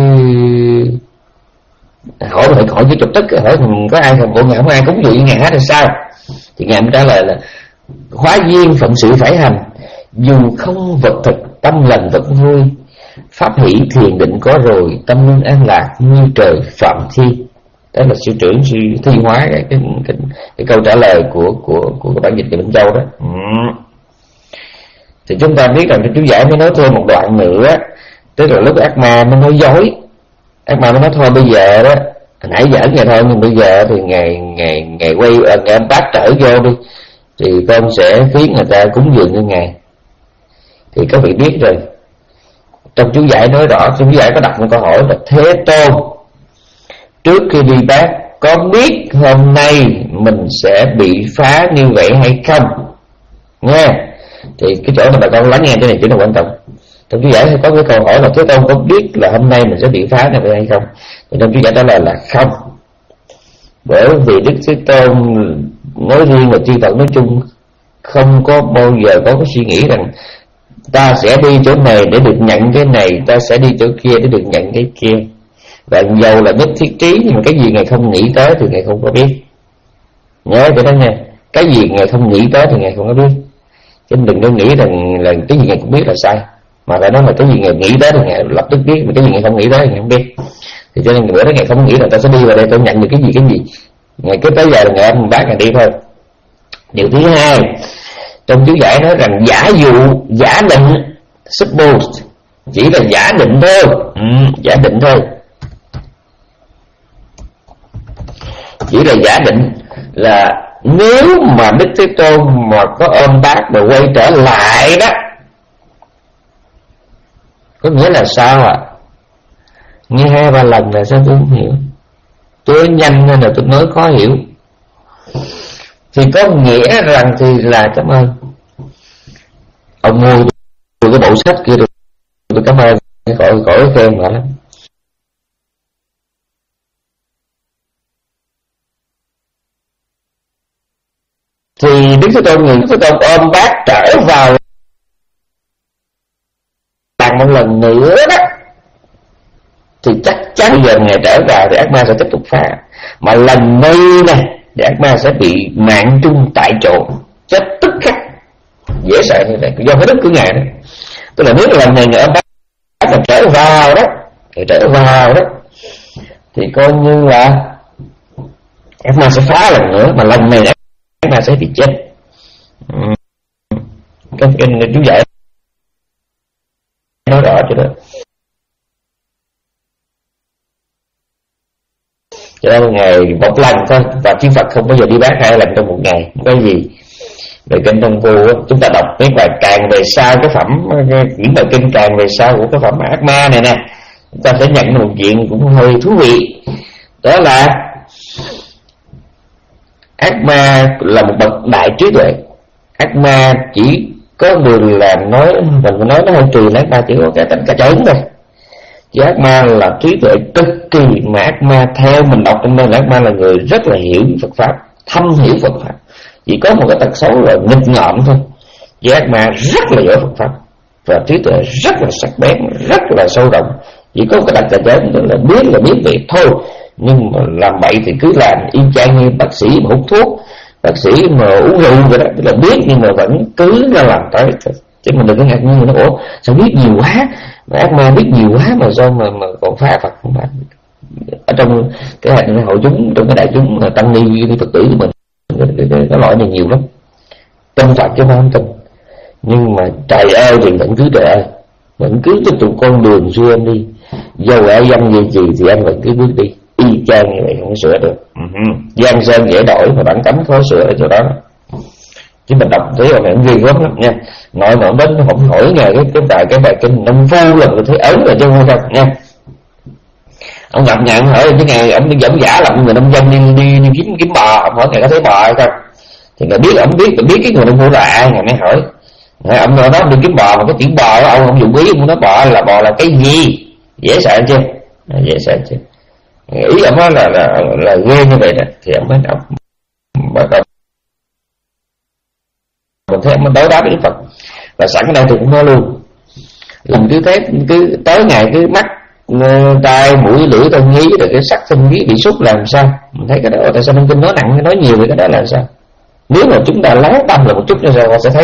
hỏi phải hỏi với trục tức, hỏi có ai không, bộ ngài không ai cúng dường ngài hết hay sao? Thì ngài mới trả lời là hóa duyên phận sự phải hành, dù không vật thực tâm lành vẫn vui, pháp hỷ thiền định có rồi, tâm linh an lạc như trời phạm thi. Đó là sư trưởng sư thi hóa cái cái, cái, cái câu trả lời của của của cái bản dịch của Minh Châu đó. Ừ. Thì chúng ta biết rằng cái chú giải mới nói thêm một đoạn nữa, tức là lúc Ác Ma mới nói dối, Ác Ma mới nói thôi bây giờ đó nãy giỡn vậy thôi, nhưng bây giờ thì ngày ngày ngày quay ngày anh bác trở vô đi thì con sẽ khiến người ta cúng dường cho ngài. Thì các vị biết rồi, trong chú giải nói rõ, trong chú giải có đặt một câu hỏi là Thế Tôn trước khi đi bác có biết hôm nay mình sẽ bị phá như vậy hay không nha. Thì cái chỗ mà bà con lắng nghe cái này chỉ là quan trọng. Trong chú giải có cái câu hỏi là Thế Tôn có biết là hôm nay mình sẽ bị phá như vậy hay không? Thì trong chú giải trả lời là không, bởi vì Đức Thế Tôn nói riêng và chư Phật nói chung không có bao giờ có cái suy nghĩ rằng ta sẽ đi chỗ này để được nhận cái này, ta sẽ đi chỗ kia để được nhận cái kia. Và dầu là nhất thiết trí, nhưng mà cái gì ngài không nghĩ tới thì ngài không có biết. Nhớ cái đó nha, cái gì ngài không nghĩ tới thì ngài không có biết. Chứ đừng có nghĩ rằng là cái gì ngài cũng biết là sai, mà phải nói là cái gì ngài nghĩ tới thì ngài lập tức biết, mà cái gì ngài không nghĩ tới thì ngài không biết. Thì cho nên bữa đó ngài không nghĩ là ta sẽ đi vào đây tôi nhận được cái gì cái gì, ngài cứ tới giờ là ngài ăn bác ngài đi thôi. Điều thứ hai, trong chú giải nói rằng giả dụ, giả định, suppose, chỉ là giả định thôi, ừ, giả định thôi, chỉ là giả định là nếu mà Đức Thế Tôn mà có ôm bác mà quay trở lại đó, có nghĩa là sao ạ? À? Nghe hai ba lần là sao tôi không hiểu, tôi nhanh nên là tôi nói khó hiểu. Thì có nghĩa rằng thì là cảm ơn ông mua tôi cái bộ sách kia, tôi cảm ơn, khỏi khỏi khen mà lắm. Thì Đức Thế Tôn người Đức Thế Tôn ôm bác trở vào bằng một lần nữa đó, thì chắc chắn giờ ngày trở vào thì ác ma sẽ tiếp tục phá. Mà lần này này thì ác ma sẽ bị mạng trung tại chỗ, chết tức khắc, dễ sợ như vậy do cái đức của ngài đó. Tức là nếu lần này ngài ôm bác mà trở vào đó, trở vào đó thì coi như là ác ma sẽ phá lần nữa, mà lần này ác ma sẽ bị chết. Cái kinh chú giải nói rõ cho đó. Cho nên ngày một lần thôi, và chư Phật không bao giờ đi bác hai lần trong một ngày, không có gì. Về kinh Thông Phu chúng ta đọc mấy bài càng về sau cái phẩm, những bài kinh càng về sau của cái phẩm ác ma này nè, chúng ta sẽ nhận một chuyện cũng hơi thú vị. Đó là ác ma là một bậc đại trí tuệ. Ác ma chỉ có điều là nói, mình nói nó hơi trừ, ác ma chỉ có cái tính cả trớn thôi. Chứ ác ma là trí tuệ cực kỳ, mà ác ma theo mình đọc trong đây là ác ma là người rất là hiểu Phật Pháp, thâm hiểu Phật Pháp. Chỉ có một cái tật xấu là nghịch ngợm thôi. Chứ ác ma rất là giỏi Phật Pháp và trí tuệ rất là sắc bén, rất là sâu rộng. Chỉ có cái đặc trấn là biết là biết vậy thôi, nhưng mà làm bậy thì cứ làm, y chang như bác sĩ mà hút thuốc, bác sĩ mà uống rượu vậy đó, tức là biết nhưng mà vẫn cứ ra làm tới. Chứ mình đừng có ngạc nhiên, nó ủa sao biết nhiều quá, mà ác ma biết nhiều quá mà sao mà, mà còn phá Phật không phải. Ở trong cái hội chúng, trong cái đại chúng là tăng ni Phật tử của mình, cái, cái, cái, cái loại này nhiều lắm, tin Phật chứ không tin, nhưng mà trời ơi thì vẫn cứ trời ơi, vẫn cứ tiếp tục con đường xưa anh đi, dầu ở dân gì gì thì anh vẫn cứ bước đi y chang như vậy, không có sửa được. uh-huh. Giang sơn dễ đổi mà bản tánh khó sửa ở chỗ đó. Chứ mình đọc thấy là nó ghê gớm lắm nha. Nói mà đến không hỏi nghe cái cái bài cái bài kinh Nông Phu là mình thấy ớn rồi chứ không đâu nha. Ông gặp nhà ông hỏi cái ngày ông giống giả làm người nông dân đi đi, đi kiếm kiếm bò, ông hỏi ngày có thấy bò hay không, thì ngài biết, ông biết, biết cái người nông phu là ai, ngài mới hỏi. Ngài ông nói đó đi kiếm bò, mà cái chữ bò đó ông không dùng ý, ông nói bò là bò là cái gì, dễ sợ chưa, dễ sợ chưa. Ý ông nói là là là ghê như vậy đó, thì ông mới ông bắt đầu mình thấy ông mới đối đáp với Phật. Và sẵn ở đây tôi cũng nói luôn, làm cứ thế cứ tới ngày cứ mắt tai mũi lưỡi tai nghi rồi cái sắc thân khí bị sút làm sao, mình thấy cái đó tại sao thông tin nói nặng nói nhiều về cái đó là sao. Nếu mà chúng ta lắng tâm là một chút nữa rồi sẽ thấy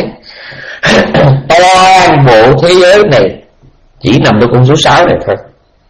toàn bộ thế giới này chỉ nằm trong con số sáu này thôi.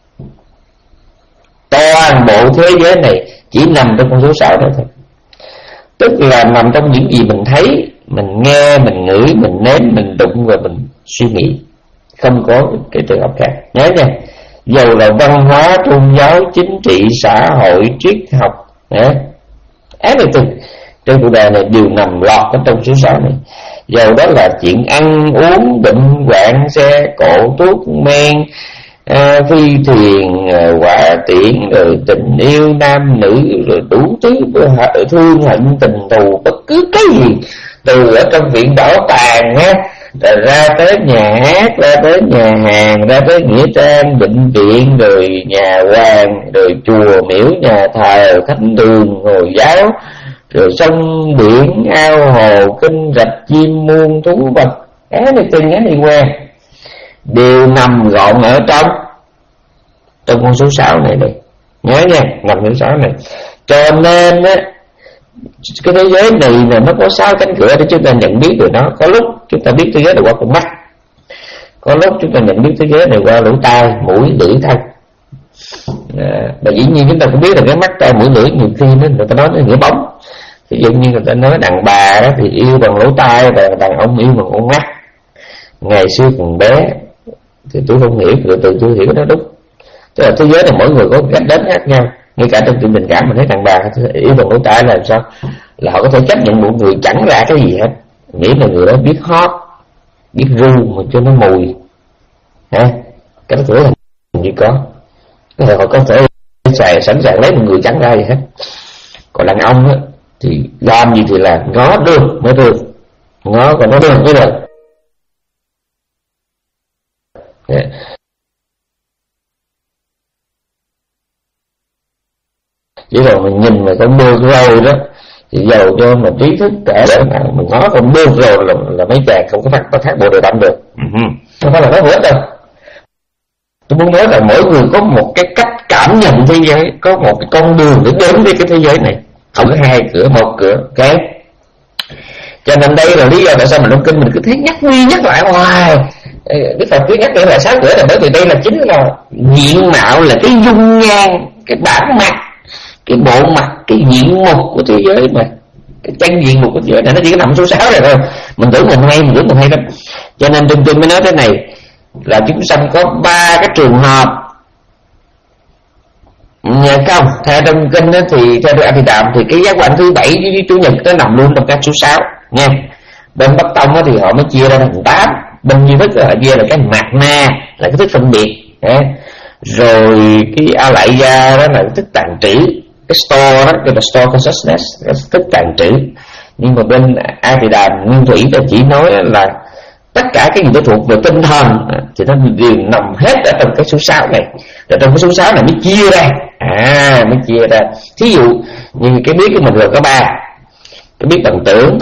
Toàn bộ thế giới này chỉ nằm trong con số sáu này thôi. Tức là nằm trong những gì mình thấy, mình nghe, mình ngửi, mình nếm, mình đụng và mình suy nghĩ. Không có cái trường hợp khác. Nhớ nha, dầu là văn hóa, tôn giáo, chính trị, xã hội, triết học, everything trên cuộc đời này đều nằm lọt ở trong số sáu này. Dầu đó là chuyện ăn uống, bệnh hoạn, xe cộ, thuốc men, à, phi thuyền, à, quả tiễn, rồi tình yêu nam nữ, rồi đủ thứ thương hận tình thù, bất cứ cái gì, từ ở trong viện bảo tàng á, rồi ra tới nhà hát, ra tới nhà hàng, ra tới nghĩa trang, bệnh viện, rồi nhà hoàng, rồi chùa miếu, nhà thờ, thánh đường, hồi giáo, rồi sông biển, ao hồ, kinh rạch, chim muôn, thú vật, anything anywhere đều nằm gọn ở trong trong con số sáu này đây. Nhớ nha, nằm số sáu này. Cho nên á, cái thế giới này là nó có sáu cánh cửa để chúng ta nhận biết được nó. Có lúc chúng ta biết thế giới này qua con mắt, có lúc chúng ta nhận biết thế giới này qua lỗ tai, mũi, lưỡi, thân. À, và dĩ nhiên chúng ta cũng biết là cái mắt, tai, mũi, lưỡi nhiều khi nó người ta nói nó nghĩa bóng. Ví dụ như người ta nói đàn bà đó thì yêu bằng lỗ tai, và đàn ông yêu bằng con mắt. Ngày xưa còn bé thì tôi không hiểu, từ từ tôi hiểu nó đúng. Tức là thế giới này mỗi người có cách đến khác nhau. Ngay cả trong chuyện tình cảm mình thấy đàn bà yêu bằng lỗ tai là làm sao? Là họ có thể chấp nhận một người chẳng ra cái gì hết, nghĩ là người đó biết hót, biết ru mà cho nó mùi, ha, cái đó tuổi là như có. Cái họ có thể xài, sẵn sàng lấy một người chẳng ra gì hết. Còn đàn ông á thì làm gì thì làm, ngó được mới được, ngó còn nó được mới được. Yeah. Chỉ còn mình nhìn mà không được rồi đó thì giàu cho mình trí thức cả đời nào mình ngó không được rồi là, là mấy chàng không có phát có thác bộ đề đậm được. Uh-huh. Không phải là nói hữu ích đâu. Tôi muốn nói là mỗi người có một cái cách cảm nhận thế giới, có một cái con đường để đến với cái thế giới này, không có hai cửa, một cửa. Ok, cho nên đây là lý do tại sao mình trong kinh mình cứ thấy nhắc đi nhắc lại hoài. Đức Phật cứ nhắc lại sáu cửa là bởi vì đây là chính là diện mạo, là cái dung nhan, cái bản mặt, cái bộ mặt, cái diện mục của thế giới mà. Cái chân diện mục của thế giới này nó chỉ có nằm số sáu này thôi. Mình tưởng mình hay, mình tưởng mình hay lắm. Cho nên trong kinh mới nói thế này là chúng sanh có ba cái trường hợp. Nhà không, theo trong kinh đó thì theo tôi A Di Đàm thì cái giác quan thứ bảy với chủ nhật nó nằm luôn trong cái số sáu nha. Bên Bắc Tông thì họ mới chia ra thành tám. Bên Duy Thức họ chia là cái mạt na, là cái thức phân biệt. Rồi cái A Lại Gia đó là cái thức tàn trữ, cái store đó, cái là store consciousness, cái thức tàn trữ. Nhưng mà bên A Di Đàm Nguyên Thủy là chỉ nói là tất cả cái gì nó thuộc về tinh thần thì nó đều nằm hết ở trong cái số sáu này. Rồi trong cái số sáu này mới chia ra, à mới chia ra. Thí dụ như cái biết của mình là có ba, cái biết bằng tưởng,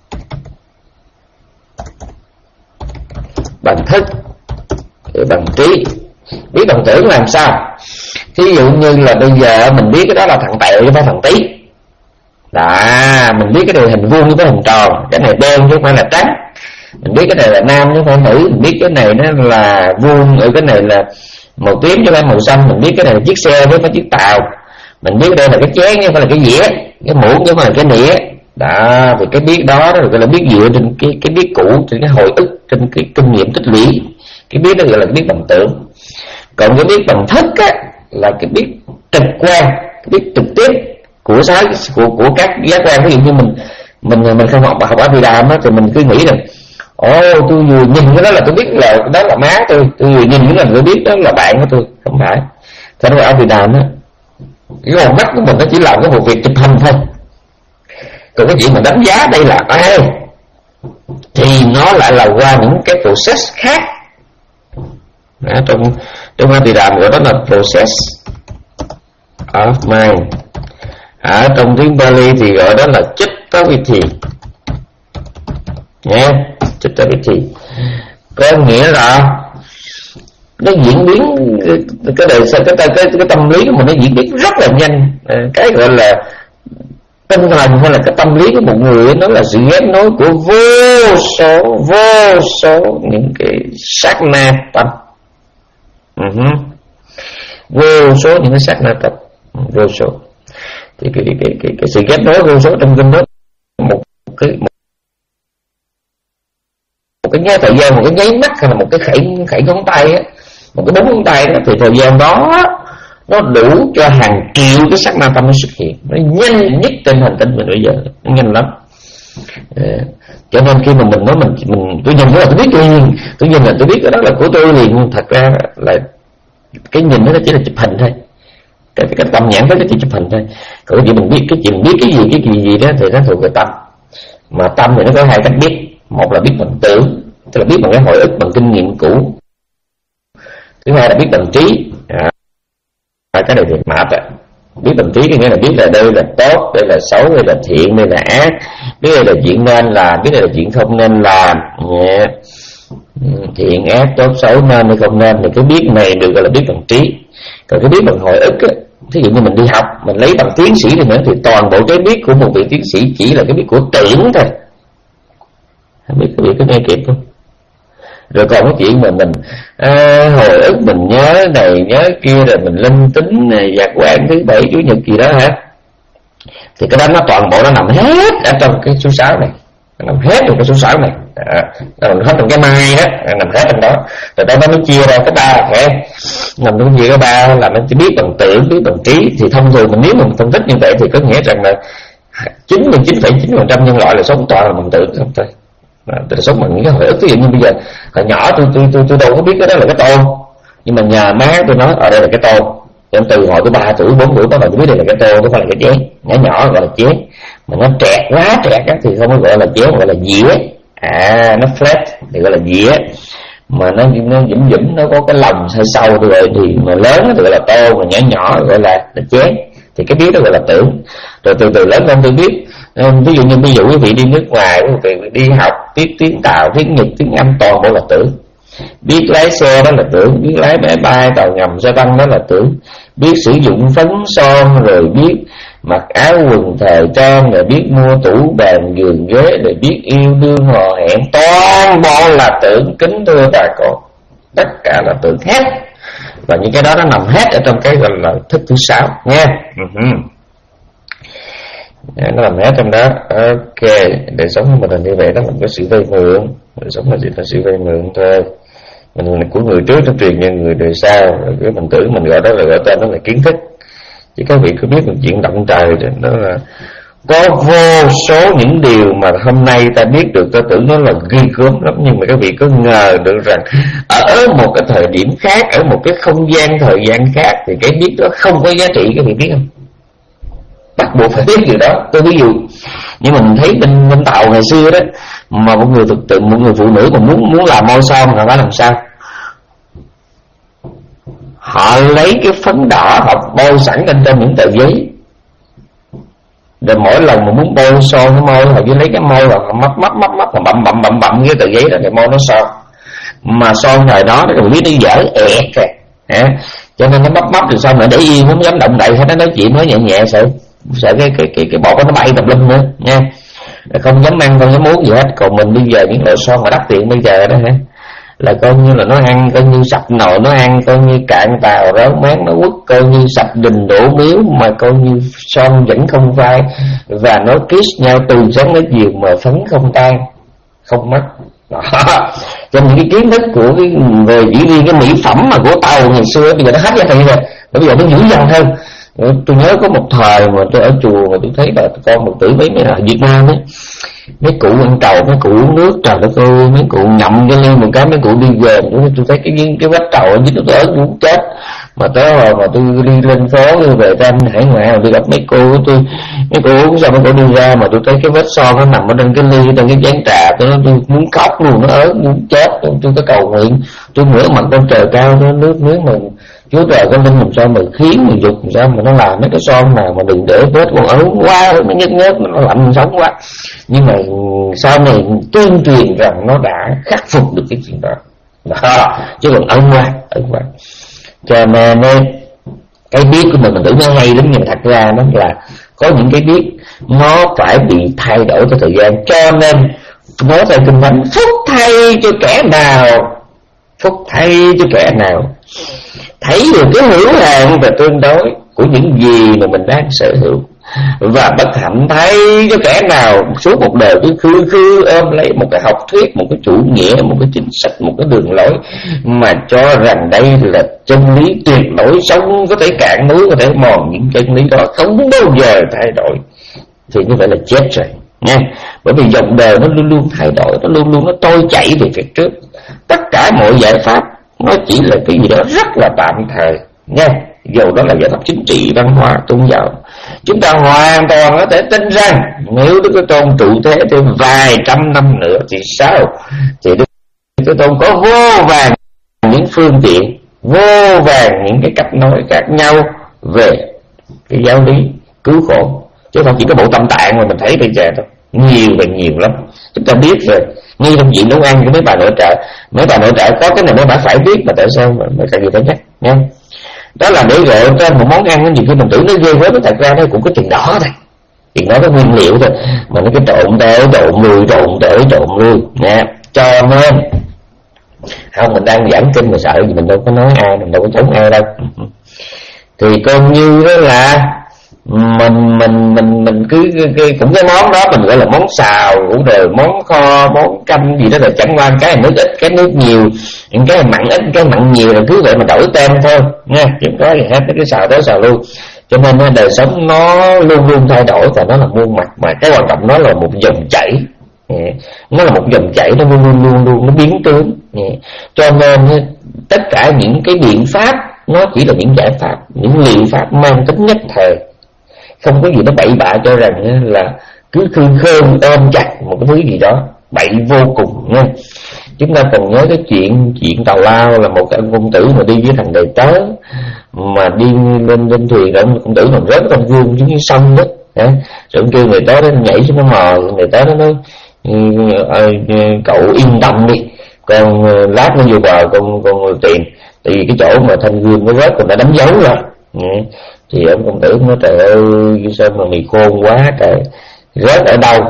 bằng thức, bằng trí. Biết bằng tưởng làm sao? Thí dụ như là bây giờ mình biết cái đó là thằng Tẹo chứ không phải thằng Tí. Đó, mình biết cái này hình vuông chứ không phải hình tròn, cái này đen chứ không phải là trắng. Mình biết cái này là nam chứ không phải nữ, mình biết cái này nó là vuông, ở cái này là màu tím chứ không phải màu xanh, mình biết cái này là chiếc xe chứ không phải chiếc tàu, mình biết đây là cái chén chứ không phải là cái dĩa, cái muỗng chứ không phải là cái nĩa. Đó, thì cái biết đó đó gọi là biết dựa trên cái cái biết cũ, trên cái hồi ức, trên cái kinh nghiệm tích lũy. Cái biết đó gọi là cái biết bằng tưởng. Còn cái biết bằng thức á là cái biết trực quan, cái biết trực tiếp của sáu của của các giác quan. Ví dụ như mình mình mình không học học A Di Đàm á thì mình cứ nghĩ rằng ồ tôi vừa nhìn cái đó là tôi biết là đó là má tôi, tôi vừa nhìn cái là tôi biết đó là bạn của tôi. Không phải. Phải nói Abhidhamma á, cái con mắt của mình nó chỉ làm cái một việc chụp hình thôi. Còn cái chuyện mà đánh giá đây là ai thì nó lại là qua những cái process khác. Đó, trong trong Abhidhamma gọi đó là process of mind. Ở trong tiếng Pali thì gọi đó là Chittaviti nha, Chittaviti có nghĩa là nó diễn biến cái đời cái cái cái, cái tâm lý của mình nó diễn biến rất là nhanh. Cái gọi là tinh thần hay là cái tâm lý của một người ấy, nó là sự ghép nối của vô số vô số những cái sát na tâm, uh-huh. vô số những cái sát na tâm, vô số. Thì cái cái cái cái, cái sự ghép nối vô số trong kinh đó một cái một, một cái nháy thời gian, một cái nháy mắt hay là một cái khẩy khẩy ngón tay á, một cái bốn ngón tay đó, thì thời gian đó nó đủ cho hàng triệu cái sắc na tâm nó xuất hiện. Nó nhanh nhất trên hành tinh mình bây giờ, nó nhanh lắm. À, cho nên khi mà mình nói mình mình tôi nhìn là tôi biết tôi nhìn tôi nhìn là tôi biết cái đó là của tôi liền, nhưng thật ra là cái nhìn nó chỉ là chụp hình thôi. Cái cái tâm nhãn đó cái chỉ chụp hình thôi. Còn cái gì mình biết cái chuyện biết cái gì cái gì gì đó thì nó thuộc về tâm. Mà tâm thì nó có hai cách biết. Một là biết bằng tưởng, tức là biết bằng cái hồi ức, bằng kinh nghiệm cũ. Thứ hai là biết bằng trí. À, cái này thì mệt á. Biết bằng trí có nghĩa là biết là đây là tốt, đây là xấu, đây là thiện, đây là ác, biết đây là chuyện nên làm, biết đây là chuyện không nên làm. Yeah. Thiện ác tốt xấu nên hay không nên thì cái biết này được gọi là biết bằng trí. Còn cái biết bằng hồi ức á, thí dụ như mình đi học mình lấy bằng tiến sĩ thì nữa thì toàn bộ cái biết của một vị tiến sĩ chỉ là cái biết của tưởng thôi. Không biết cái biết có nghe kịp không? Rồi còn cái chuyện mà mình à, hồi ức mình nhớ này nhớ kia rồi mình linh tính này giác quan thứ bảy chủ nhật gì đó hả, thì cái đó nó toàn bộ nó nằm hết ở trong cái số sáu này, nó nằm hết trong cái số sáu này, à, nó nằm hết trong cái mai đó, nằm hết trong đó. Rồi đó nó mới chia ra cái ba phải nằm trong gì cái ba là nó chỉ biết bằng tưởng, biết bằng trí. Thì thông thường mình nếu mà mình phân tích như vậy thì có nghĩa rằng là chín mươi chín phẩy chín phần trăm nhân loại là sống toàn là bằng tưởng không thôi. Tôi sống bằng những cái hồi ức. Ví dụ như bây giờ hồi nhỏ tôi tôi tôi tôi đâu có biết cái đó là cái tô, nhưng mà nhà má tôi nói ở đây là cái tô. Cho nên từ hồi tôi ba tuổi bốn tuổi bắt đầu tôi biết đây là cái tô, nó phải là cái chén. Nhỏ nhỏ gọi là chén, mà nó trẹt quá trẹt á thì không có gọi là chén, gọi là dĩa. À nó flat thì gọi là dĩa, mà nó nó dũng dũng nó có cái lòng hơi sâu tôi gọi thì mà lớn thì gọi là tô, mà nhỏ nhỏ gọi là, là chén. Thì cái biết đó gọi là tưởng. Rồi từ từ lớn lên tôi biết, ví dụ như ví dụ quý vị đi nước ngoài, quý vị đi học biết tiếng Tàu, tiếng Nhật, tiếng Anh toàn bộ là tưởng. Biết lái xe đó là tưởng, biết lái máy bay, tàu ngầm, xe tăng đó là tưởng. Biết sử dụng phấn son, rồi biết mặc áo quần thời trang, rồi biết mua tủ bàn giường ghế, rồi biết yêu đương hò hẹn, toàn bộ là tưởng. Kính thưa bà con, tất cả là tưởng hết. Và những cái đó nó nằm hết ở trong cái gọi là thức thứ sáu nha. Uh-huh. Nó nằm hết trong đó. Ok, đời sống của mình là như vậy đó. Mình có sự vay mượn, đời sống là chỉ là sự vay mượn thôi. Mình là của người trước nó truyền cho người đời sau. Rồi cái mình tưởng mình gọi đó là gọi tên đó là kiến thức. Chứ các vị có biết một chuyện động trời đó là có vô số những điều mà hôm nay ta biết được, ta tưởng nó là ghê gớm lắm. Nhưng mà các vị có ngờ được rằng ở một cái thời điểm khác, ở một cái không gian thời gian khác thì cái biết đó không có giá trị. Các vị biết không? Bắt buộc phải biết điều đó. Tôi ví dụ, nhưng mà mình thấy bên bên Tàu ngày xưa đó, mà một người thực tự một người phụ nữ mà muốn muốn làm môi son thì phải làm sao? Họ lấy cái phấn đỏ họ bôi sẵn lên trên những tờ giấy. Rồi mỗi lần mà muốn bôi son cái môi, họ chỉ lấy cái môi và mấp mấp mấp mấp và bậm bậm bậm bậm cái tờ giấy đó để môi nó son. Mà son thời đó nó còn biết nó dở ẹt kìa, hả? Cho nên nó mấp mấp từ sau nữa để yên, không dám động đậy, hay nó nói chuyện nói nhẹ nhẹ, sợ sợ cái cái cái cái bọt nó bay tập lum nữa nha. Không dám ăn, không dám uống gì hết. Còn mình bây giờ những loại son mà đắt tiền bây giờ đó hả, là coi như là nó ăn, coi như sạch nồi nó ăn, coi như cạn tàu ráo máng nó quất, coi như sạch đình đổ miếu, mà coi như son vẫn không phai. Và nó kiss nhau từ sáng đến chiều mà phấn không tan, không mất. Đó. Trong những cái kiến thức của cái về chỉ riêng cái mỹ phẩm mà của Tàu ngày xưa bây giờ nó hết giá trị rồi, bây giờ nó dữ dằn hơn. Tôi nhớ có một thời mà tôi ở chùa mà tôi thấy là con một tử mấy mấy ở Việt Nam ấy, mấy cụ ăn trầu, mấy cụ uống nước, trời đất ơi, mấy cụ nhậm cái ly một cái, mấy cụ đi về, tôi thấy cái cái vách trầu ở dưới tôi ở cũng chết. Mà tới hồi mà tôi đi lên phố, tôi về trên hải ngoại mà đi gặp mấy cô, tôi mấy cô uống xong mấy cô đi ra mà tôi thấy cái vết son nó nằm ở trên cái ly, trên cái chén trà, tôi nói tôi muốn khóc luôn, nó ớn muốn chết. Tôi có cầu nguyện, tôi ngửa mặt con trời cao, nó nước nếu mà Chúa trời có linh làm sao mà khiến mình dục, làm sao mà nó làm mấy cái son nào mà đừng để vết, còn ớn quá, nó nhớt nhớt, nó lạnh sống quá. Nhưng mà sau này tuyên truyền rằng nó đã khắc phục được cái chuyện đó, đó chứ còn ân quá, ân quá. Cho nên cái biết của mình mình tưởng nó hay lắm, nhưng mà thật ra nó là có những cái biết nó phải bị thay đổi theo thời gian. Cho nên nói theo kinh thánh, phúc thay cho kẻ nào, phúc thay cho kẻ nào thấy được cái hữu hạn và tương đối của những gì mà mình đang sở hữu, và bất hạnh thay cho kẻ nào suốt một đời cứ khư khư ôm lấy một cái học thuyết, một cái chủ nghĩa, một cái chính sách, một cái đường lối mà cho rằng đây là chân lý tuyệt đối, sống có thể cạn núi, có thể mòn những chân lý đó, không bao giờ thay đổi, thì như vậy là chết rồi nha. Bởi vì dòng đời nó luôn luôn thay đổi, nó luôn luôn nó trôi chảy về phía trước. Tất cả mọi giải pháp nó chỉ là cái gì đó rất là tạm thời nha, dù đó là giải pháp chính trị, văn hóa, tôn giáo. Chúng ta hoàn toàn có thể tin rằng nếu Đức Chúa Tôn trụ thế thêm vài trăm năm nữa thì sao? Thì Đức Chúa Tôn có vô vàn những phương tiện, vô vàn những cái cách nói khác nhau về cái giáo lý cứu khổ, chứ không chỉ có bộ tâm tạng mà mình thấy bây giờ thôi, nhiều và nhiều lắm. Chúng ta biết rồi, ngay trong chuyện nấu ăn của mấy bà nội trợ, mấy bà nội trợ có cái này mấy bà phải biết, mà tại sao mà mấy cần gì phải nhắc nha. Đó là để gọi cho một món ăn, nhiều khi mình tưởng nó ghê gớm, thật ra nó cũng có chừng đó thôi, chừng đó có nguyên liệu thôi, mà nó cái trộn tới trộn lui, trộn tới trộn lui nha. Cho nên không, mình đang giảng kinh mà sợ gì, mình đâu có nói ai, mình đâu có chống ai đâu. Thì coi như đó là mình mình mình mình cứ cái, cũng cái món đó mình gọi là món xào, cũng rồi món kho, món canh gì đó, là chẳng qua cái nước ít cái nước nhiều, những cái mặn ít cái mặn nhiều, là cứ vậy mà đổi tên thôi nha, chứ không có gì hết, cái xào tới xào luôn. Cho nên đời sống nó luôn luôn thay đổi, và nó là muôn mặt, mà cái quan trọng nó là một dòng chảy, nó là một dòng chảy, nó luôn luôn luôn luôn nó biến tướng. Cho nên tất cả những cái biện pháp nó chỉ là những giải pháp, những liệu pháp mang tính nhất thời, không có gì nó bậy bạ cho rằng là cứ khư khơn ôm chặt một cái thứ gì đó, bậy vô cùng nha. Chúng ta còn nhớ cái chuyện chuyện tào lao, là một cái ông công tử mà đi với thằng đầy tớ, mà đi lên lên thuyền, rồi công tử còn rớt con gương xuống sông đó, rồi ông kêu người tớ đó nhảy xuống cái mò, người tớ nó nói cậu yên tâm đi, con lát nó vô bờ con con tiền, tại vì cái chỗ mà thanh gương nó rớt còn đã đánh dấu rồi. Thì ông công tử nói trời ơi sao mà mày khôn quá trời, rớt ở đâu?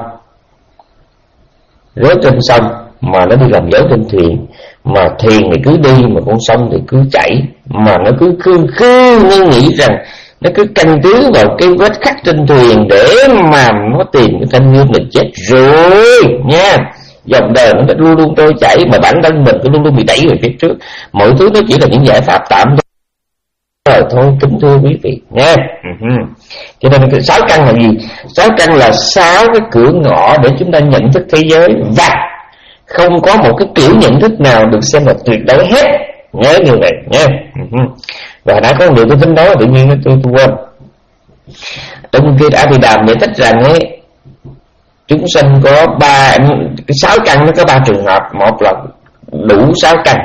Rớt trên sông mà nó đi làm dấu trên thuyền, mà thuyền thì cứ đi mà con sông thì cứ chảy, mà nó cứ cứ cứ nó nghĩ rằng nó cứ căn cứ vào cái vết khắc trên thuyền để mà nó tìm cái thanh gương, mình chết rồi nha. Dòng đời nó luôn luôn trôi chảy, mà bản thân mình cứ luôn luôn bị đẩy về phía trước. Mọi thứ nó chỉ là những giải pháp tạm thời thôi, kính thưa quý vị nha. Uh-huh. Cho nên cái sáu căn là gì? Sáu căn là sáu cái cửa ngõ để chúng ta nhận thức thế giới, và không có một cái kiểu nhận thức nào được xem là tuyệt đối hết, nhớ như vậy nha. Uh-huh. Và đã có một điều tôi tính nói, tự nhiên tôi, tôi quên. Trong kia đã bị đàm giải thích rằng ấy, chúng sanh có ba, cái sáu căn nó có ba trường hợp. Một là đủ sáu căn,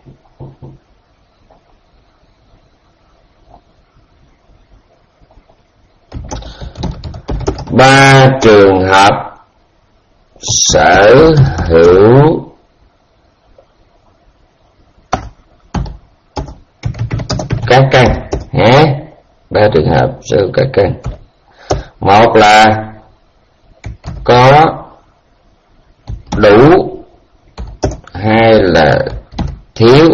ba trường hợp sở hữu các căn nhé. Ba trường hợp sở hữu các căn. Một là có đủ, hai là thiếu,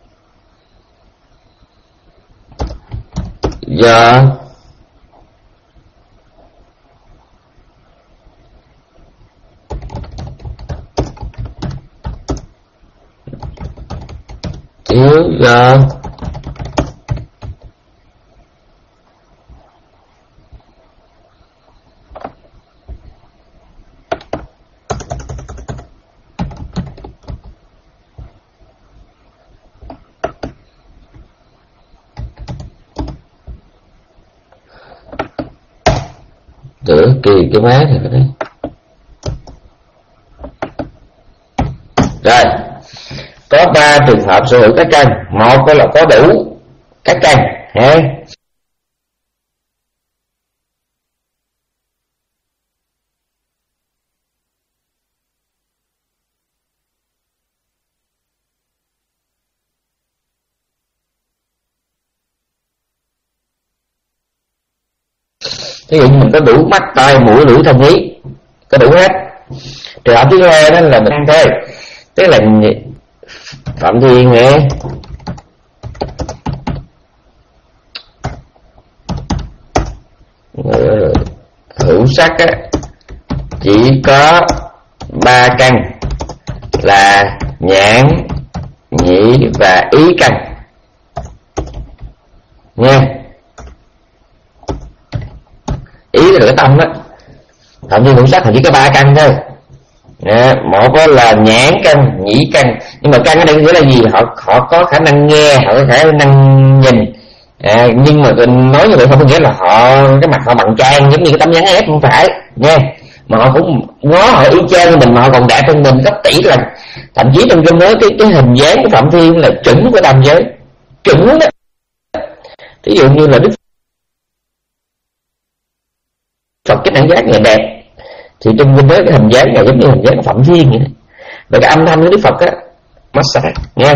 do thiếu do kỳ cái má này cái đấy. Rồi, có ba trường hợp sở hữu các căn. Một là có đủ các căn, ha. Ví dụ như mình có đủ mắt, tai, mũi, lưỡi, thân, ý, có đủ hết. Trường hợp thứ hai đó là mình ăn thôi, tức là Phạm Thiên nghe hữu sắc á, chỉ có ba căn là nhãn, nhĩ và ý căn nha. Ý là cái tâm đó. Phạm Thiên hữu sắc thì chỉ có ba căn thôi. À, một là nhãn căn, nhĩ căn, nhưng mà căn ở đây nghĩa là gì? Họ họ có khả năng nghe, họ có khả năng nhìn, à, nhưng mà nói như vậy không có nghĩa là họ cái mặt họ bằng trang giống như cái tấm nhắn ép, không phải nha. Mà họ cũng ngó họ y chang như mình, mà họ còn đẹp hơn mình gấp tỷ lần. Thậm chí trong kinh nói cái cái hình dáng của Phạm Thiên là chuẩn của tam giới, chuẩn đó. Ví dụ như là Đức Phật cái hình dáng này đẹp, thì trong kinh nói cái hình dáng này giống như hình dáng của Phạm Thiên vậy đó. Và cái âm thanh của Đức Phật á, Massara nha,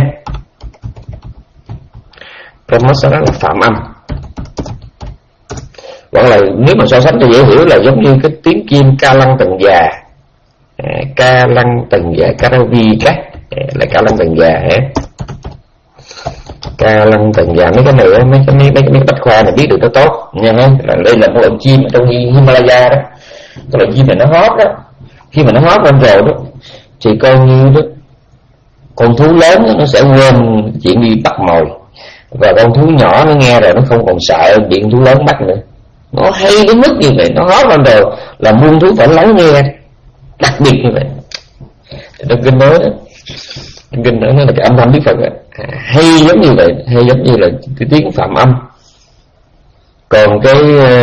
cái Massara là phạm âm. Hoặc là nếu mà so sánh cho dễ hiểu là giống như cái tiếng kim ca lăng tầng già, à, ca lăng tầng già, karavi các à, là ca lăng tầng già hả? Ca lăng tầng già, mấy cái này mấy cái mấy cái, mấy cái bách khoa này biết được nó tốt nha. Là đây là một loại chim ở trong Himalaya đó. Cái loại chim này nó hót đó, khi mà nó hót lên rồi đó thì coi như đó con thú lớn đó, nó sẽ quên chuyện đi bắt mồi, và con thú nhỏ nó nghe rồi nó không còn sợ điện thú lớn bắt nữa. Nó hay đến mức như vậy, nó hót lên rồi là muôn thú phải lắng nghe, đặc biệt như vậy. Trong kinh nói đó, trong kinh nói là cái âm thanh Đức Phật à, hay giống như vậy, hay giống như là cái tiếng phạm âm. Còn cái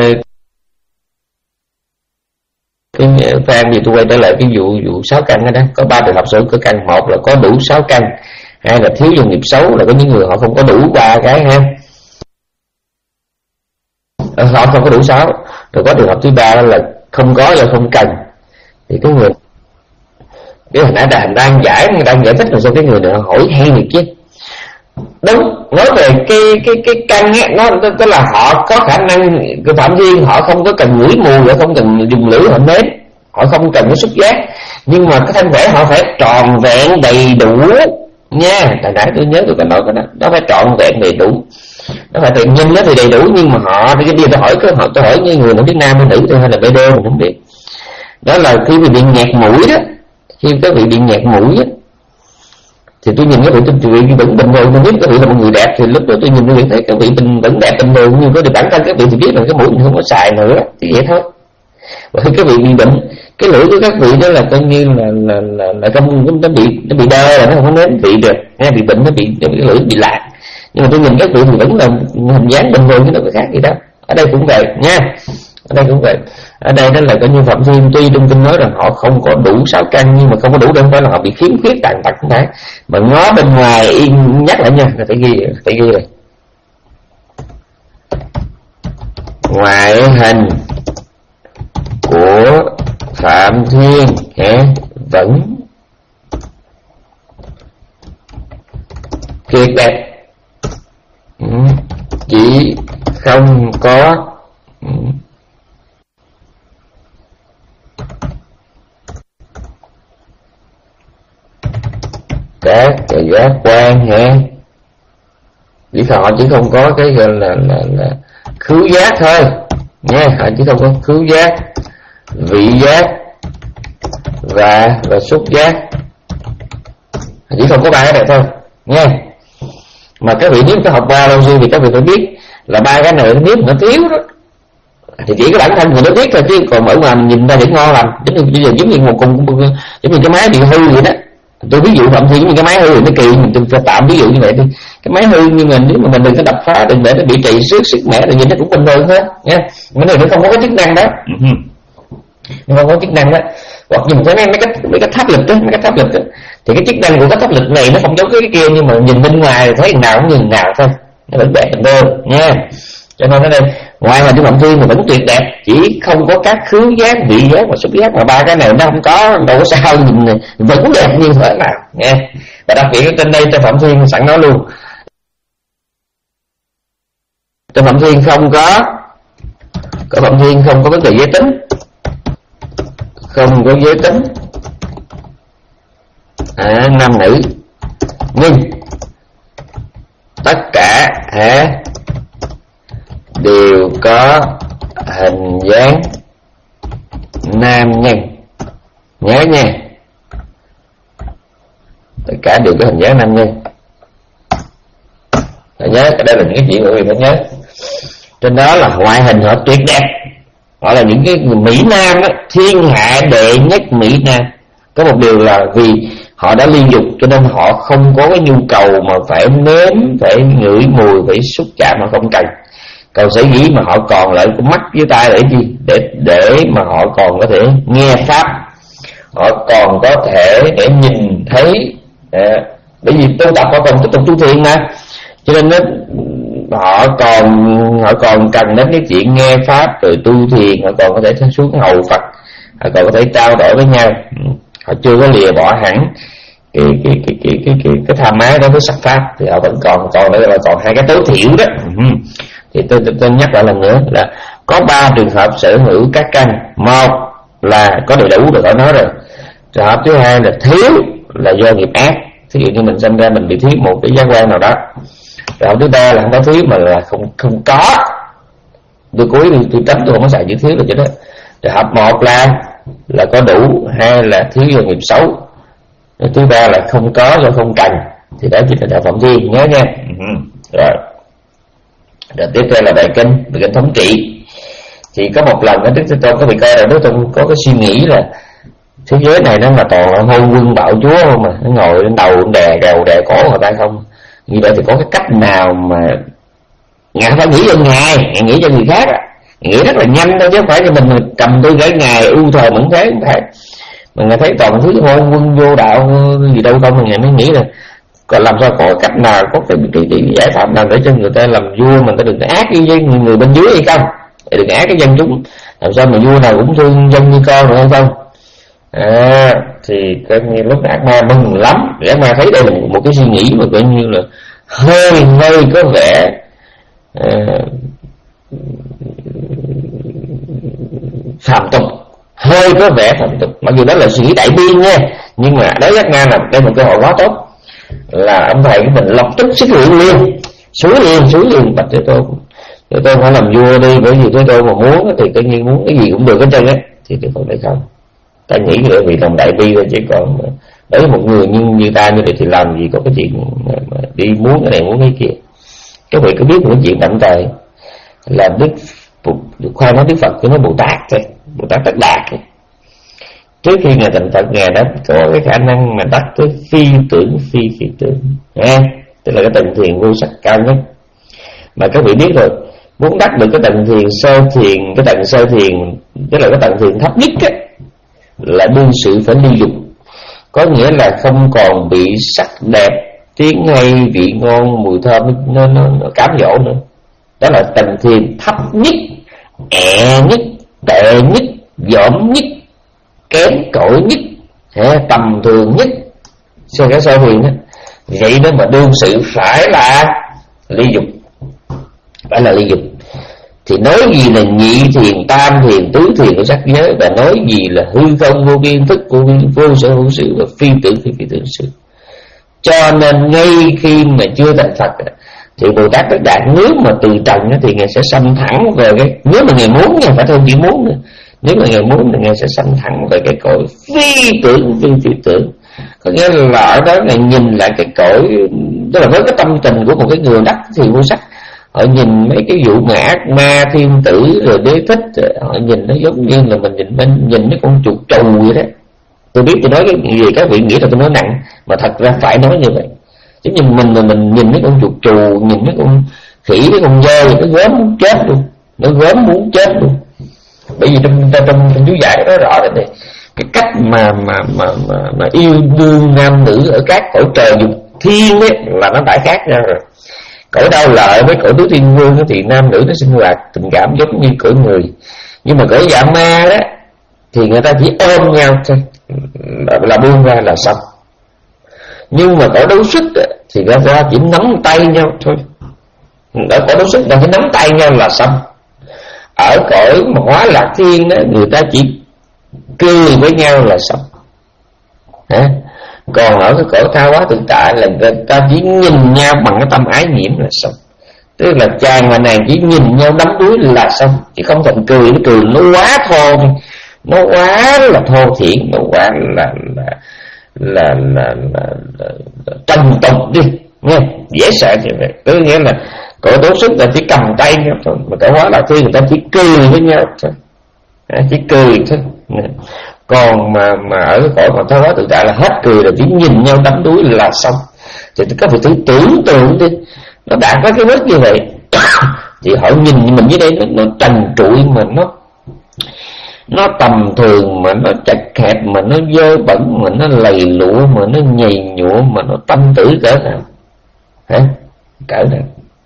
cái Phan thì tôi quay trở lại cái vụ vụ sáu căn đó, đó. Có ba trường hợp sở hữu căn. Một là có đủ sáu căn, hai là thiếu do nghiệp xấu, là có những người họ không có đủ ba cái ha, họ không có đủ sáu. Rồi có trường hợp thứ ba là không có do không cần. Thì cái người cái hồi nãy đang đang giải đang giải thích là sao cái người này hỏi hay này chứ. Đúng, nói về cái cái cái căn á, nó tức là họ có khả năng, cái Phạm Thiên họ không có cần ngửi mùi, họ không cần dùng lưỡi họ nếm, họ không cần cái xúc giác, nhưng mà cái thân thể họ phải tròn vẹn đầy đủ nha. Hồi nãy tôi nhớ tôi có nói cái đó, nó phải tròn vẹn đầy đủ, nó phải tự nhiên nó thì đầy đủ, nhưng mà họ cái bây giờ tôi hỏi cái họ tôi hỏi như người nào biết nam hay nữ hay là bê đê mình không biết. Đó là khi bị bị nhạt mũi đó, khi các vị bị nhạt mũi á, thì tôi nhìn các vị tôi vị vẫn bình thường. Tôi biết các vị là một người đẹp thì lúc đó tôi nhìn tôi thấy các vị bình vẫn đẹp bình thường, nhưng có điều bản thân các vị thì biết là cái mũi mình không có xài nữa, thì vậy thôi. Và khi các vị bị bệnh, cái lưỡi của các vị đó là coi như là là là, là không nó bị nó bị đơ, là nó không có nếm vị được, nghe bị bệnh nó bị cái lưỡi bị lạc. Nhưng mà tôi nhìn các vị thì vẫn là hình dáng bình thường chứ đâu có khác gì đâu. Ở đây cũng vậy nha, ở đây cũng vậy. Ở đây đó là coi như Phạm Thiên tuy trong kinh nói rằng họ không có đủ sáu căn, nhưng mà không có đủ đâu phải là họ bị khiếm khuyết tàn tật, không phải. Mà ngó bên ngoài yên nhắc lại nha, là phải ghi, phải ghi rồi. Ngoại hình của Phạm Thiên hả, vẫn tuyệt đẹp, ừ. Chỉ không có ừ. các cái giác quan hả, chỉ họ chỉ không có cái gọi là là là khứu giác thôi nha, họ chỉ không có khứu giác, vị giác và và xúc giác, chỉ không có ba cái này thôi nha. Mà các vị nếu có học biology thì các vị phải biết là ba cái này nếu nó thiếu đó thì chỉ có bản thân người nó biết thôi, chứ còn ở ngoài mình nhìn ra vẫn ngon lành. Giống như bây giờ giống như một cùng giống như cái máy bị hư vậy đó. Tôi ví dụ Phạm Thiên như cái máy hư nó kỳ, mình tôi tạm ví dụ như vậy đi. Cái máy hư nhưng mà nếu mà mình đừng có đập phá, đừng để nó bị trầy xước sức mẻ, thì nhìn nó cũng bình thường thôi nha. Cái này nó không có cái chức năng đó. nó không có chức năng đó. Hoặc nhìn thấy mấy cái mấy cái tháp lịch đó, mấy cái tháp lịch đó, thì cái chức năng của cái tháp lịch này nó không giống cái, cái kia, nhưng mà nhìn bên ngoài thì thấy nào cũng nhìn nào thôi, nó vẫn đẹp hơn nha. Cho nên ở đây ngoài hình của Phạm Thiên thì vẫn tuyệt đẹp, chỉ không có các khứu giác, vị giác và xúc giác, mà ba cái này nó không có, đâu có sao, nhìn vẫn đẹp như thế nào nha. Và đặc biệt trên đây cho Phạm Thiên sẵn nói luôn, cho Phạm Thiên không có có Phạm Thiên không có vấn đề giới tính, không có giới tính à, nam nữ, nhưng tất cả à, đều có hình dáng nam nhân, nhớ nha, tất cả đều có hình dáng nam nhân. Phải nhớ, đây là những cái chuyện mà quý vị phải nhớ. Trên đó là ngoại hình họ tuyệt đẹp, họ là những cái Mỹ Nam đó, thiên hạ đệ nhất Mỹ Nam. Có một điều là vì họ đã liên dục cho nên họ không có cái nhu cầu mà phải nếm, phải ngửi mùi, phải xúc chạm, họ không cần. Còn sở dĩ mà họ còn lại cái mắt với tai để gì? Để để mà họ còn có thể nghe pháp, họ còn có thể để nhìn thấy. À, bởi vì tu tập họ còn tiếp tục tu thiền mà, cho nên nó, họ còn họ còn cần đến cái chuyện nghe pháp rồi tu thiền, họ còn có thể xuống hầu Phật, họ còn có thể trao đổi với nhau, họ chưa có lìa bỏ hẳn cái cái cái cái cái cái, cái tham ái đối với sắc pháp, thì họ vẫn còn còn lại là còn hai cái tối thiểu đó. Thì tôi, tôi, tôi nhắc lại lần nữa là có ba trường hợp sở hữu các căn. Một là có đầy đủ rồi, có nói rồi. Trường hợp thứ hai là thiếu là do nghiệp ác, ví dụ như mình sinh ra mình bị thiếu một cái giác quan nào đó. Trường hợp thứ ba là không có thiếu mà là không không có. Tôi cố ý tôi tránh, tôi không có xài chữ thiếu là chứ đó. Trường hợp một là là có đủ, hai là thiếu do nghiệp xấu, thứ ba là không có do không cần. Thì đó chính là đạo Phạm Thiên, nhớ nha. Rồi. Rồi tiếp theo là bài kinh, bài kinh thống trị. Thì có một lần đó Đức Thế Tôn có bị coi là Đức Thế Tôn có cái suy nghĩ là thế giới này nó mà toàn là hôn quân bạo chúa không mà, nó ngồi lên đầu đè gầu đè cổ người ta không. Như vậy thì có cái cách nào mà ngài phải nghĩ cho ngài, ngài nghĩ cho người khác á, nghĩ rất là nhanh thôi chứ không phải cho mình cầm tôi gửi ngài ưu thời mẫn thế không phải. Mà ngài thấy toàn thứ hôn quân vô đạo gì đâu không, mà ngài mới nghĩ là còn làm sao có cách nào, có cái, cái, cái giải pháp nào để cho người ta làm vua mình ta đừng ác với người, người bên dưới hay không, để đừng ác cái dân chúng, làm sao mà vua nào cũng thương dân như con được hay không. À, thì coi như lúc ác ma mừng lắm, ác ma thấy đây là một, một cái suy nghĩ mà coi như là hơi hơi có vẻ à, phạm tục, hơi có vẻ phạm tục, mặc dù đó là suy nghĩ đại biên nha, nhưng mà đối với ác ma là đây một cơ hội quá tốt, là ông thầy của mình lập tức xuất hiện liền, suối liền suối liền bạch Thế Tôn, Thế Tôn phải làm vua đi, bởi vì Thế Tôn mà muốn thì tự nhiên muốn cái gì cũng được hết trơn á. Thì Thế Tôn lại không, ta nghĩ là vì lòng đại bi thôi, chứ còn đối với một người như như ta như vậy thì làm gì có cái chuyện mà, mà đi muốn cái này muốn cái kia. Các vị có biết một cái chuyện đậm tài là Đức Đức khoan nói Đức Phật cứ nói Bồ Tát thôi, Bồ Tát Tất Đạt thôi. Trước khi ngài thành Phật, ngài đã có cái khả năng mà đắc tới phi tưởng phi phi tưởng, ha, tức là cái tầng thiền vô sắc cao nhất. Mà các vị biết rồi, muốn đắc được cái tầng thiền sơ thiền, cái tầng sơ thiền tức là cái tầng thiền thấp nhất á, là đương sự phải ly dục, có nghĩa là không còn bị sắc đẹp, tiếng hay, vị ngon, mùi thơm nó, nó, nó cám dỗ nữa. Đó là tầng thiền thấp nhất, ẹ nhất, tệ nhất, dỗm nhất, kém cỏi nhất, tầm thường nhất, xem cái sơ thiền đó. Vậy đó mà đương sự phải là ly dục, phải là ly dục. Thì nói gì là nhị thiền, tam thiền, tứ thiền của sắc giới, và nói gì là hư không vô biên, thức vô biên, vô sở hữu sự, và phi tưởng phi phi tưởng sự. Cho nên ngay khi mà chưa thành Phật thì Bồ Tát Tất Đạt nếu mà từ trần thì ngài sẽ xâm thẳng về cái, nếu mà ngài muốn nha, phải không chỉ muốn nữa, nếu mà ngài muốn thì ngài sẽ xâm thẳng về cái cõi phi tưởng phi phi tưởng. Có nghĩa là ở đó ngài nhìn lại cái cõi, tức là với cái tâm tình của một cái người đắc thì vô sắc, họ nhìn mấy cái vụ mà ác ma thiên tử rồi đế thích, họ nhìn nó giống như là mình nhìn bên nhìn cái con chuột trù vậy đó. Tôi biết tôi nói cái gì các vị nghĩ là tôi nói nặng, mà thật ra phải nói như vậy. Chứ nhìn mình mà mình nhìn cái con chuột trù, nhìn cái con khỉ, cái con dơi, nó gớm muốn chết luôn, nó gớm muốn chết luôn. Bởi vì trong trong trong, trong chú giải nói rõ rồi này, cái cách mà mà mà mà, mà yêu đương nam nữ ở các cõi trời dục thiên ấy là nó đã khác nhau rồi. Cõi đau lợi với cõi tứ thiên vương thì nam nữ nó sinh hoạt tình cảm giống như cõi người, nhưng mà cõi dạ ma đó thì người ta chỉ ôm nhau thôi, là, là buông ra là xong. Nhưng mà cõi đấu sức thì người ta chỉ nắm tay nhau thôi. Ở cõi đấu sức người ta chỉ nắm tay nhau là xong. Ở cõi Hóa Lạc Thiên đó, người ta chỉ cười với nhau là xong. Hả? Còn ở cái cõi Tha Hóa Tự Tại là người ta chỉ nhìn nhau bằng cái tâm ái nhiễm là xong. Tức là chàng và nàng chỉ nhìn nhau đắm đuối là xong, chỉ không thành cười. Nó cười nó quá thô, nó quá là thô thiển, nó quá là là là là, là, là, là trần tục đi nha, dễ sợ như vậy. Tức nghĩa là cõi đấu sức là chỉ cầm tay nhau thôi, mà cõi Hóa Lạc Thiên người ta chỉ cười với nhau thôi, à, chỉ cười thôi. Còn mà mà ở cái cõi mà Tha Hóa Tự Tại là hết cười, là chỉ nhìn nhau đắm đuối là xong. Thì các vị thử tưởng tượng đi, nó đã có cái mức như vậy thì họ nhìn mình dưới đây nó, nó trần trụi, mà nó nó tầm thường, mà nó chật hẹp, mà nó dơ bẩn, mà nó lầy lụa, mà nó nhầy nhụa, mà nó tâm tử cỡ nào, hả? Cỡ nào.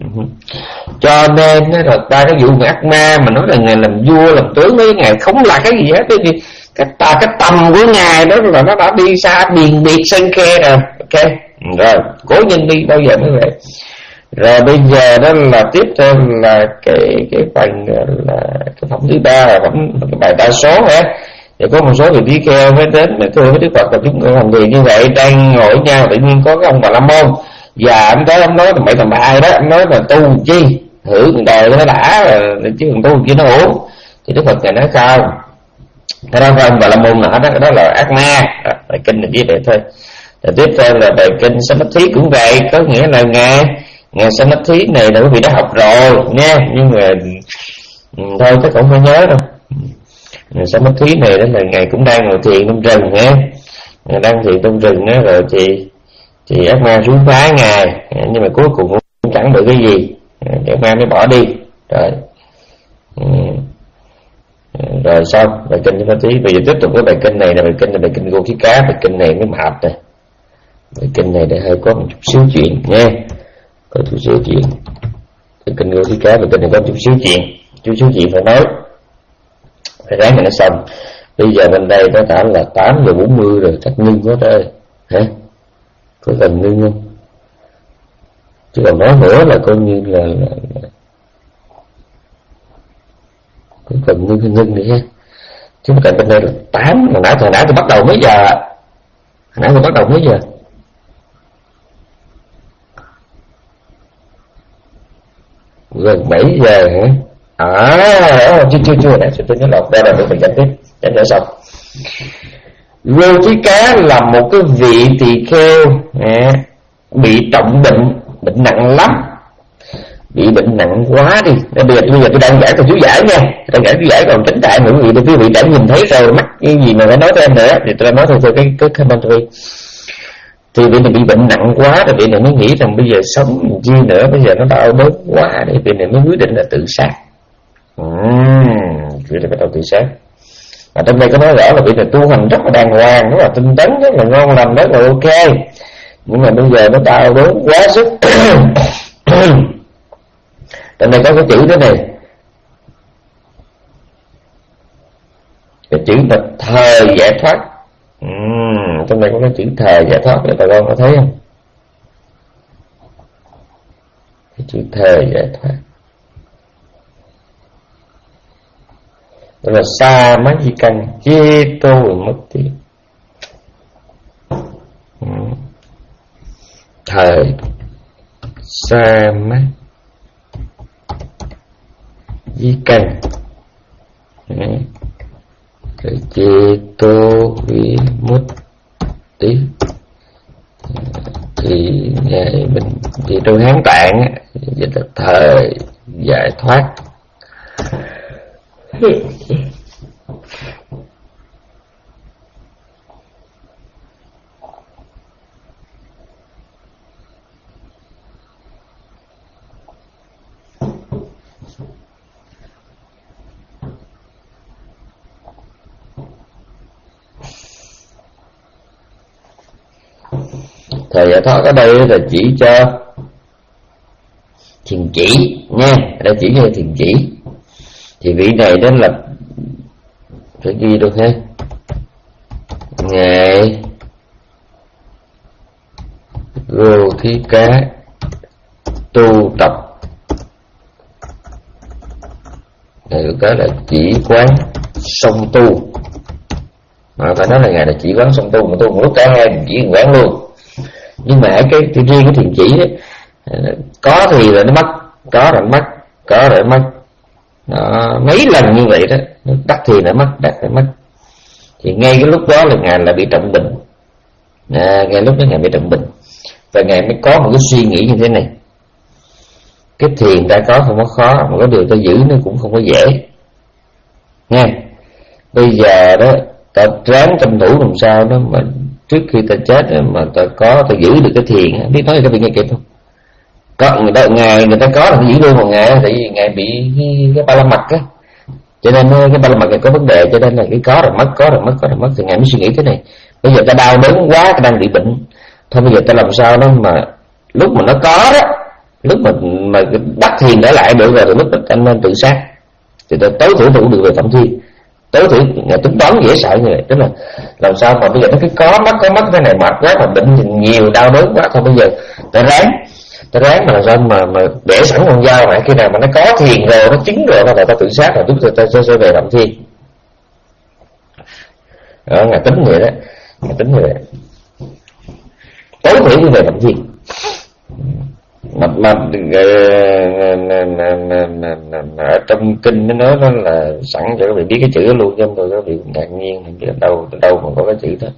Cho nên nó rồi ta cái vụ ác ma mà nói là ngài làm vua làm tướng với ngài không là cái gì hết, cái cái ta cái tâm của ngài đó là nó đã đi xa biền biệt sân khe rồi. Ok rồi, cố nhân đi bao giờ mới về. Rồi bây giờ đó là tiếp theo là cái cái phần là cái phẩm thứ ba là phẩm cái bài đa số hả. Thì có một số vị trí kêu mới đến mới thưa với Đức Phật là chúng tôi làm gì như vậy, đang ngồi nhau tự nhiên có cái ông Bà La Môn. Và anh tới ông nói tầm bậy tầm bạ đó, anh nói là tu chi hưởng đời nó đã rồi, chứ còn tu chi nó uổng. Thì Đức Phật này nói sao, cái đó không Bà La Môn nọ đó, đó là ác ma. Bài kinh là như vậy thôi. Rồi tiếp theo là bài kinh Samatthi cũng vậy, có nghĩa là ngài ngài Samatthi này là quý vị đã học rồi nha, nhưng mà thôi chắc cũng không nhớ đâu. Ngài Samatthi này đó là ngài cũng đang ngồi thiền trong rừng nha, ngài đang thiền trong rừng đó, rồi thì thì ác ma xuống phá ngài, nhưng mà cuối cùng cũng chẳng được cái gì, ác ma mới bỏ đi. Rồi rồi xong bài kinh Samatthi. Bây giờ tiếp tục với bài kinh này là bài kinh là bài kinh Gothika. Bài kinh này mới mập này, bài kinh này để hơi có một chút xíu chuyện nha, có chút xíu chuyện. Bài kinh Gothika, bài kinh này có chút xíu chuyện, chút xíu chuyện phải nói, phải ráng mà nó xong. Bây giờ bên đây có thả là tám giờ bốn mươi rồi, chắc ngưng quá trời hả, có cần ngưng không? Chứ còn nói nữa là coi như là, là, là có cần ngưng hay ngưng đi ha. Chứ mà bên đây là tám, hồi nãy hồi nãy tôi bắt đầu mấy giờ, hồi nãy tôi bắt đầu mấy giờ? Gần bảy giờ hả? À, chưa chưa chưa, chưa tôi nhớ lộn, đây là tôi phải giải tiếp, giải nữa xong. Gothika là một cái vị tỳ kheo à, bị trọng bệnh, bệnh nặng lắm, bị bệnh nặng quá đi. Bây giờ, bây giờ tôi đang giải từ chú giải nha, đang giải chú giải còn chính tại những vị quý vị đã nhìn thấy rồi, mắc cái gì mà phải nói thêm nữa thì tôi nói thôi thôi cái cái commentary. Thì vị này bị bệnh nặng quá rồi, vị này mới nghĩ rằng bây giờ sống chi nữa, bây giờ nó đau đớn quá, thì vị này mới quyết định là tự sát. Uhm, vị này bắt đầu tự sát. Mà trong đây có nói rõ là vị này tu hành rất là đàng hoàng, rất là tinh tấn, rất là ngon lành, rất là ok. Nhưng mà bây giờ nó đau đớn quá sức. Trong đây có cái chữ thế này, cái chữ mà thời giải thoát. Uhm, trong đây có cái chữ thời giải thoát, để bà con có thấy không? Cái chữ thời giải thoát đó là sa má di căn chê tô mất tiếng. Uhm. Thời sa má di căn rồi chê tô vi mất tiếng. Thì ngày mình thì trong Hán Tạng á, dịch là thời giải thoát. Thời giải thoát ở đây là chỉ cho thiền chỉ nha, đây chỉ cho thiền chỉ. Thì vị này đó là phải ghi được ha, ngài Gô Thí Cá tu tập, ngài Gô Cá là chỉ quán song tu, mà phải nói là ngài là chỉ quán song tu, mà tu một lúc cả hai chỉ quán luôn. Nhưng mà cái, cái riêng cái thiền chỉ đó, có thì là nó mất, có rồi mất, có rồi mất, nó mấy lần như vậy đó, nó đắc thì nó mất, đắc thì mất. Thì ngay cái lúc đó là ngài là bị trọng bệnh, à, ngay lúc đó ngài bị trọng bệnh, và ngài mới có một cái suy nghĩ như thế này: cái thiền ta có không có khó, mà có điều ta giữ nó cũng không có dễ nha. Bây giờ đó ta ráng tranh thủ làm sao đó mà trước khi ta chết mà ta có, ta giữ được cái thiền. Biết nói cái việc nghe kịp không? Có người ta ngày người ta có là giữ luôn một ngày, tại vì ngài bị cái, cái ba la mật á, cho nên cái ba la mật này có vấn đề, cho nên là cái có rồi mất, có rồi mất, có rồi mất. Thì ngài mới suy nghĩ thế này: bây giờ ta đau đớn quá, ta đang bị bệnh, thôi bây giờ ta làm sao đó mà lúc mà nó có đó, lúc mà mà đắc thiền trở lại được rồi, lúc mà ta nên tự sát, thì ta tối thiểu cũng được về phạm thiên. Tối thiểu ngài tính toán dễ sợ như vậy, tức là làm sao mà bây giờ nó cái có mất, có mất cái này mệt quá, mà bệnh thì nhiều, đau đớn quá, thôi bây giờ ta ráng ta ráng mà làm sao mà mà để sẵn con dao lại, khi nào mà nó có thiền rồi, nó chứng rồi là ta tự sát, rồi lúc ta sẽ, sẽ về phạm thiên. Đó, ngài tính vậy đó, ngài tính vậy đó. Tối thiểu như về phạm thiên. Mà, mà, mà ở trong kinh nó nói đó là sẵn cho các vị biết cái chữ đó luôn, chứ không thôi các vị ngạc nhiên không biết đâu đâu mà có cái chữ đó.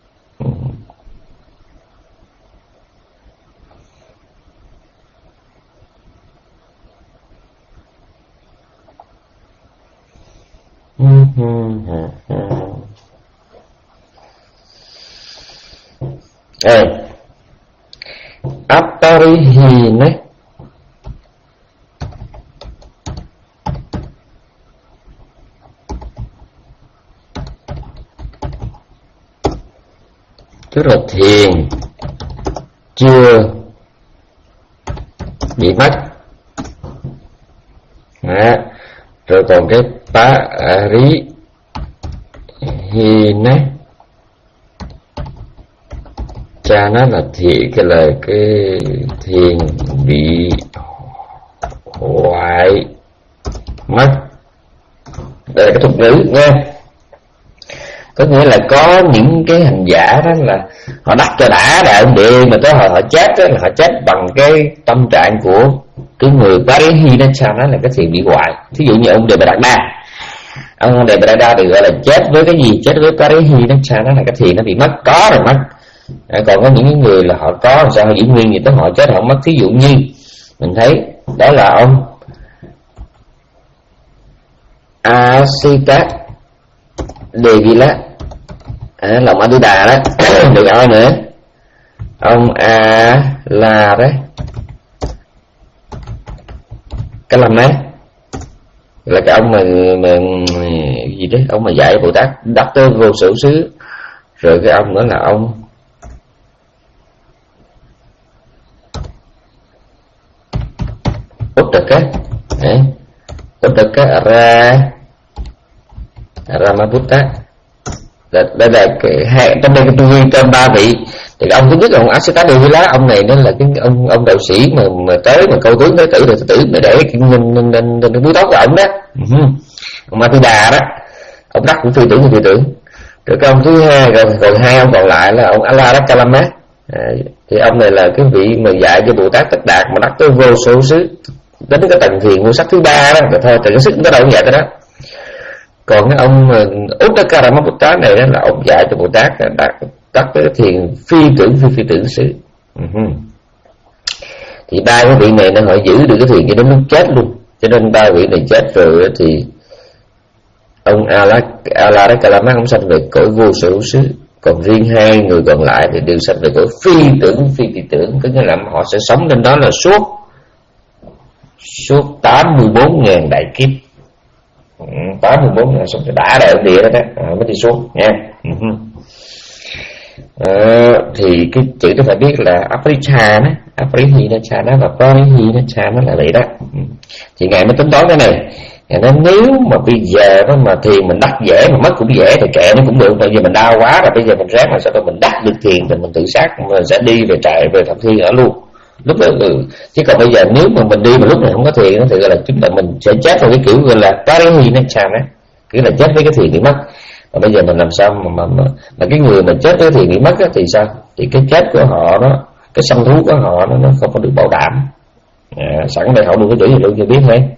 Ê, Aparihina tức là thiền chưa bị mất. Đó. Rồi còn cái Parihina cha nó là thì cái là cái thiền bị hoại mất. Đây là cái thuật ngữ nha, có nghĩa là có những cái hành giả đó là họ đắc cho đã đại ông địa, mà tới hồi họ chết đó, là họ chết bằng cái tâm trạng của cái người Parihi đó, sao nó là cái thiền bị hoại. Thí dụ như ông Đề Bà Đạt Đa, ông Đề Bà Đạt Đa được gọi là chết với cái gì? Chết với Parihi đó, sao nó là cái thiền nó bị mất, có rồi mất. À, còn có những người là họ có làm sao họ giữ nguyên, gì tới họ chết họ mất. Thí dụ như mình thấy đó là ông Asita Devila, à, lòng A Di Đà đó. Được ai nữa? Ông A La đấy, cái làm á là cái ông mà, mà gì đấy, ông mà dạy Bồ Tát đắc tới vô sự xứ. Rồi cái ông nữa là ông Uttaka, Uttaka Ra Ramaputta. Đây là cái hai trong đây cái tôi ghi tên ba vị. Thì ông thứ nhất là ông Asita Devila, ông này nó là cái ông ông đạo sĩ mà mà tới mà câu tướng tới tử rồi tử mà để cái nên nên nên nên búi tóc của ông đó. Uh-huh. Ông Matida đó, ông đắc cũng phi tưởng phi tưởng. Rồi cái ông thứ hai, rồi còn hai ông còn lại là ông Alarakkalama. À, thì ông này là cái vị mà dạy cho Bồ Tát Tất Đạt mà đắc tới vô số xứ, đến cái tầng thiền vô sắc thứ ba đó. Rồi thôi, cái sức nó đâu cũng vậy đó. Còn cái ông Uttaka Ramaputta này đó là ông dạy cho Bồ Tát đạt đắc tới thiền phi tưởng phi phi tưởng xứ. Uh-huh. Thì ba cái vị này nó họ giữ được cái thiền cho đến lúc chết luôn. Cho nên ba vị này chết rồi thì ông Alarakkalama ông sanh về cõi vô sở hữu xứ. Còn riêng hai người còn lại thì đều sanh về cõi phi tưởng phi phi tưởng, có nghĩa là họ sẽ sống trên đó là suốt suốt tám mươi bốn ngàn đại kiếp. tám mươi bốn ngàn sống đã đại địa đó, đó. À, mới đi xuống nha. Uh-huh. Ờ, thì cái chữ đó phải biết là Aparicha đó, Aparicha nó và Parihina nó là vậy đó. Thì ngài mới tính toán cái này. Ngài nói nếu mà bây giờ đó mà thiền mình đắc dễ mà mất cũng dễ thì kệ nó cũng được. Bây giờ mình đau quá rồi, bây giờ mình ráng làm sao đó mình đắc được thiền thì mình tự sát mình sẽ đi về trại về thập thiên ở luôn. Lúc đó ừ. Chứ còn bây giờ nếu mà mình đi mà lúc này không có thiền thì gọi là chúng ta mình sẽ chết theo cái kiểu gọi là Parihina đó, kiểu là chết với cái thiền bị mất. Và bây giờ mình làm sao mà mà, mà, mà cái người mà chết với thiền bị mất á, thì sao? Thì cái chết của họ đó, cái sanh thú của họ nó, nó không có được bảo đảm. À, sẵn đây họ được cái chữ gì luôn chưa biết thôi.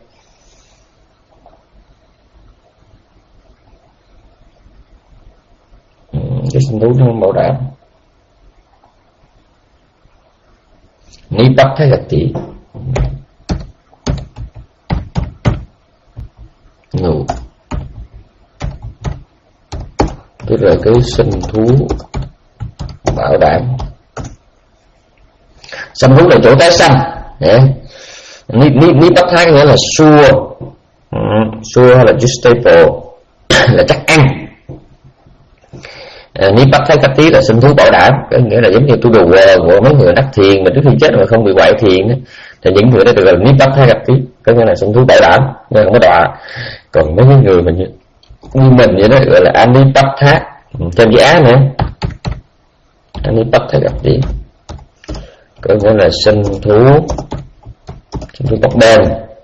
Ừ, cái sanh thú nó không bảo đảm. Ni bắt thấy gặp chị ngủ, tức là cái sinh thú bảo đảm. Sinh thú là chỗ tái sanh. Ni ni ni bắt thái nghĩa là sure, uh, sure hay là just stable là chắc ăn. Uh, ni bắt thái cách tí là sinh thú bảo đảm, cái nghĩa là giống như tôi đồ của mấy người đắc thiền mà trước khi chết mà không bị ngoại thiền đó, thì những người đó được gọi là ni bắt thái cách tí, có nghĩa là sinh thú bảo đảm, nên không có đọa. Còn mấy người mình như mình vậy đó gọi là Anipattha, thêm chữ á nữa, Anipattha gặp gì, có nghĩa là sinh thú, sinh thú bấp bênh.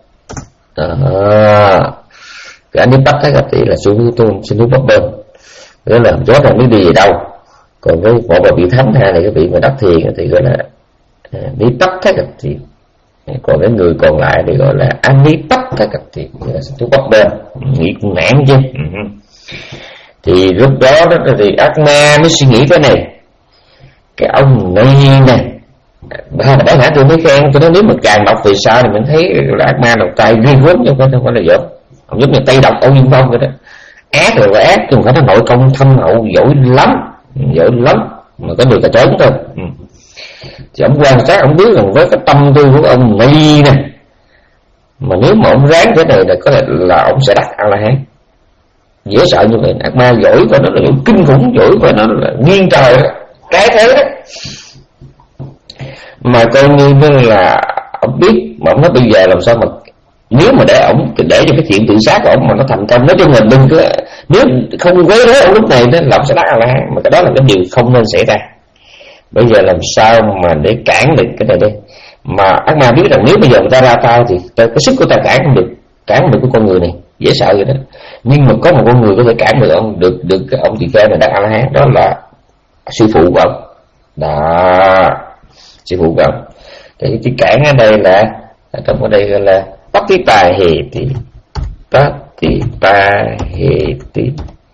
Cái Anipattha gặp gì là sinh thú sinh thú bấp bênh, nghĩa là chết là biết đi về đâu. Còn cái một là vị thánh hay là cái vị mà đắc thiền thì gọi là Anipattha gặp gì. Còn cái người còn lại thì gọi là Anipattha gặp gì, nghĩa là sinh thú bấp bênh, nghĩ cũng nản chứ. Thì lúc đó, đó thì ác ma mới suy nghĩ cái này, cái ông này nè, bởi hả tôi mới khen tôi nói nếu mà càng đọc về sau thì mình thấy là ác ma độc tài ghê gớm chứ không phải là giỡn. Ông giống như Tây Độc Âu Dương Phong vậy đó, ác rồi ác chứ không phải nó nội công thâm hậu giỏi lắm, giỏi lắm mà có điều là trốn thôi. Ừ. Thì ông quan sát ông biết rằng với cái tâm tư của ông này nè, mà nếu mà ông ráng cái này là có thể là ông sẽ đắc A La Hán. Dễ sợ như vậy, ác ma giỏi và nó là kinh khủng, giỏi và nó là nghiêng trời đó, cái thế đó. Mà coi như là ông biết, mà ông nói bây giờ làm sao mà nếu mà để ông để cho cái chuyện tự sát của ông mà nó thành công, nói chung mình đừng có, nếu không quấy rối ông lúc này đó là ông sẽ đắc A La Hán, mà cái đó là cái điều không nên xảy ra. Bây giờ làm sao mà để cản được cái này đây? Mà ác ma biết rằng nếu bây giờ người ta ra tay thì cái sức của ta cản không được, cản không được cái con người này, dễ sợ vậy đó. Nhưng mà có một con người có thể cản được ông, được được cái ông tỳ kheo này đắc A La Hán, đó là sư phụ của ông. Đó, sư phụ của ông. Thì cái chữ cản ở đây là ở trong ở đây gọi là Patita Heti, Patita Heti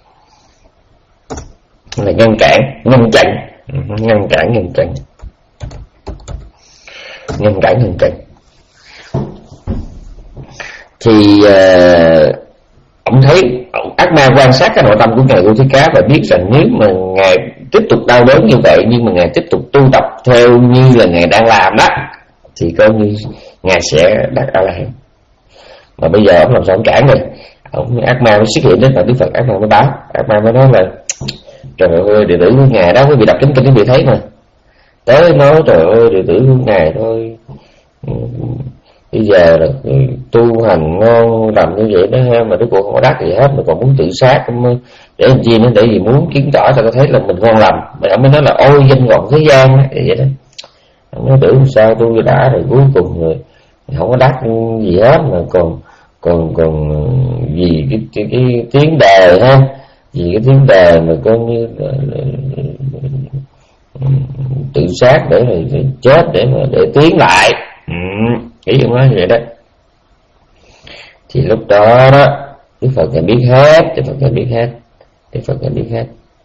là ngăn cản, ngăn chặn, ngăn cản, ngăn chặn, ngăn cản, ngăn chặn. Thì uh, ông thấy ông, ác ma quan sát cái nội tâm của ngài Uthika và biết rằng nếu mà ngài tiếp tục đau đớn như vậy nhưng mà ngài tiếp tục tu tập theo như là ngài đang làm đó thì coi như ngài sẽ đắc A La Hán. Mà bây giờ ông làm sao ông cản rồi, ông ác ma mới xuất hiện đến và Đức Phật ác ma mới báo, ác ma mới nói là trời ơi đệ tử của ngài đó, quý vị đọc kinh kinh quý vị thấy mà, tới nói trời ơi đệ tử của ngài thôi, bây giờ là tu hành ngon làm như vậy đó ha, mà Đức Phật không có đắc gì hết mà còn muốn tự sát, để làm chi nữa, để gì muốn chứng tỏ cho ta thấy là mình ngon lành. Mà ông mới nói là ôi danh vọng thế gian á, vậy đó. Ông nói tưởng sao tôi đã rồi cuối cùng rồi không có đắc gì hết mà còn còn còn vì cái cái, cái tiếng đời ha, vì cái tiếng đời mà coi như là, là, là, là, tự sát để mà chết để mà để tiến lại. Ừ, ý ông nói vậy đó. Thì lúc đó đó Đức Phật ngài biết hết, Đức Phật ngài biết hết, Đức Phật ngài biết hết.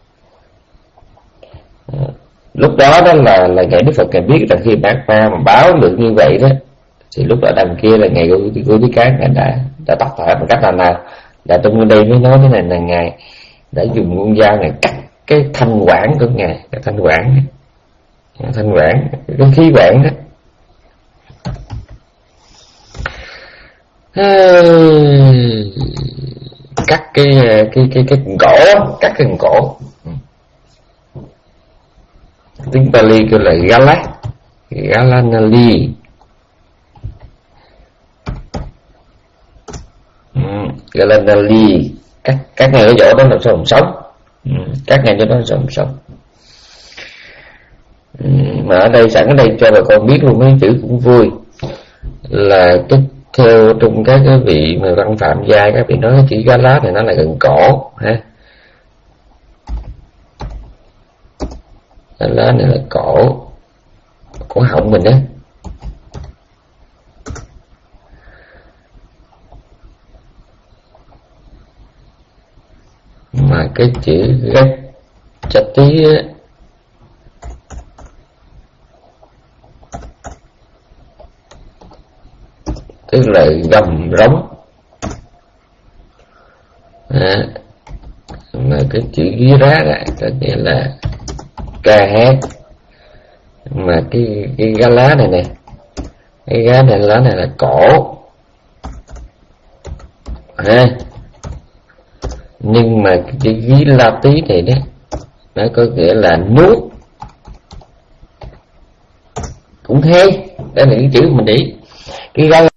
À, lúc đó đó là là ngài Đức Phật ngài biết rằng khi bác ma mà báo được như vậy đó thì lúc đó đằng kia là ngài của Tí Cá ngài đã đã tắt thở bằng cách là nào, là trong đây mới nói thế này là ngài đã dùng con dao này cắt cái thanh quản của ngài, cái thanh quản, cái thanh quản, cái khí quản đó. Cắt cái cái cái cái cổ, cắt cái cổ. tiếng Pali kêu là Gala, Galanali. Ừ, Galanali, các các ngày ở chỗ đó làm sao sống, ừ, các ngày cho đó làm sao sống. Ừ, mà ở đây sẵn ở đây cho bà con biết luôn, mấy chữ cũng vui là cái theo trong các cái vị mà văn phạm gia, các vị nói cái chữ Gala này nó là gần cổ ha. Gala này là cổ, cổ họng mình á. Mà cái chữ gách cho tí á, tức là gầm rống à, mà cái chữ ghi rá lại có nghĩa là ca hát. Mà cái cái gá lá này nè, cái gá này lá này là cổ ha. Nhưng mà cái chữ ghi la tí này đấy, nó có nghĩa là nuốt, cũng hay. Đây là cái chữ mình để cái gá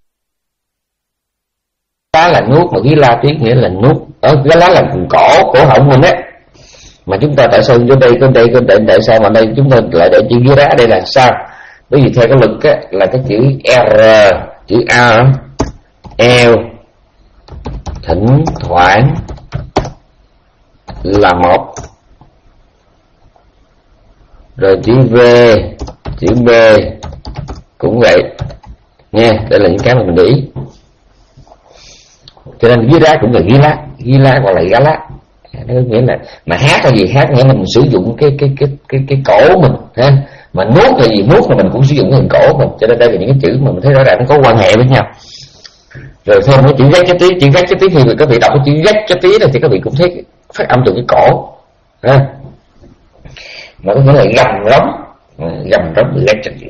lá là nuốt, mà ghi la tí nghĩa là nuốt. Ở gá lá là cổ, cổ họng mình á. Mà chúng ta tại sao vô đây có đây có đây tại sao mà đây chúng ta lại để chữ ghi ra đây là sao? Bởi vì theo cái lực á là cái chữ R, chữ A, L thỉnh thoảng là một, rồi chữ V, chữ B cũng vậy nha. Đây là những cái mà mình để ý. Cho nên ghi ra cũng là ghi lá, ghi lá gọi là gá lá. Nó có nghĩa là mà hát là gì? Hát nghĩa là mình sử dụng cái cái cái cái cái cổ mình ha. Mà nuốt là gì? Nuốt là mình cũng sử dụng cái cổ mình. Cho nên đây là những cái chữ mà mình thấy rõ ràng nó có quan hệ với nhau. Rồi thêm cái chữ gách cho tí, chữ gách cho tí thì các vị đọc cái chữ gách cho tí này thì các vị cũng thấy phát âm từ cái cổ ha. Mà có nghĩa là gầm rống, gầm rống gách cho tí.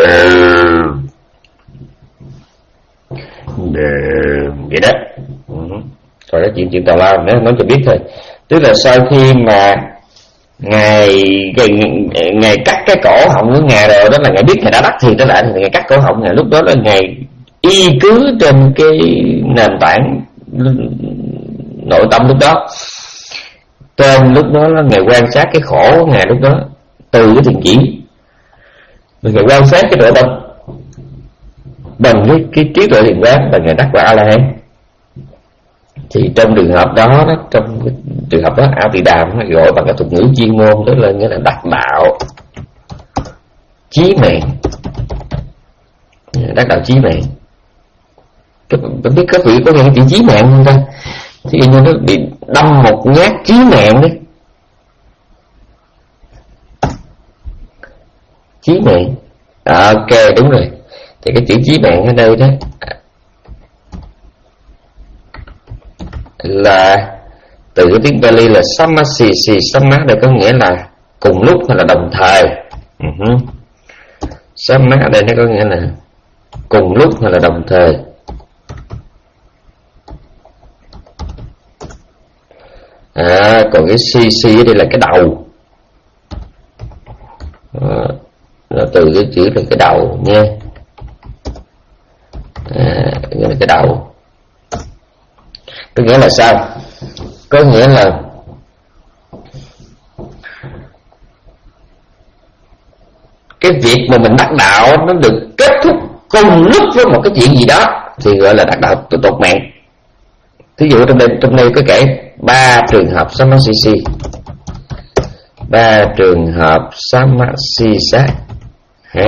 Vậy đó. Rồi đó chuyện chuyện tào lao nó nói cho biết thôi. Tức là sau khi mà ngài ngài, ngài cắt cái cổ họng của ngài rồi, đó là ngài biết ngài đã đắc thiền trở lại, thì ngài cắt cổ họng ngài. Lúc đó là ngài y cứ trên cái nền tảng nội tâm lúc đó. Trên lúc đó là ngài quan sát cái khổ của ngài lúc đó từ cái thiền chỉ, rồi ngài quan sát cái nội tâm bằng cái cái trí tuệ thiền quán, và ngài đắc quả A La Hán. Thì trong trường hợp đó, đó trong cái trường hợp đó A Tỳ Đàm gọi bằng cái thuật ngữ chuyên môn, đó là nghĩa là đắc đạo chí mạng, đắc đạo chí mạng. Các bạn biết các vị có nghe cái chữ chí mạng không ta? Thì như nó bị đâm một nhát chí mạng đấy, chí mạng. À, ok đúng rồi. Thì cái chữ chí mạng ở đây đó là từ cái tiếng Pali là samasisi. Sama đây có nghĩa là cùng lúc hay là đồng thời. uh-huh. Sama ở đây nó có nghĩa là cùng lúc hay là đồng thời. À, còn cái si ở đây là cái đầu. À, là từ cái chữ là cái đầu nha. À, nghĩa là cái đầu. Có nghĩa là sao? Có nghĩa là cái việc mà mình đắc đạo nó được kết thúc cùng lúc với một cái chuyện gì đó thì gọi là đắc đạo tột mạng. Thí dụ trong đây trong đây có kể ba trường hợp samasisi, ba trường hợp samasisa hả?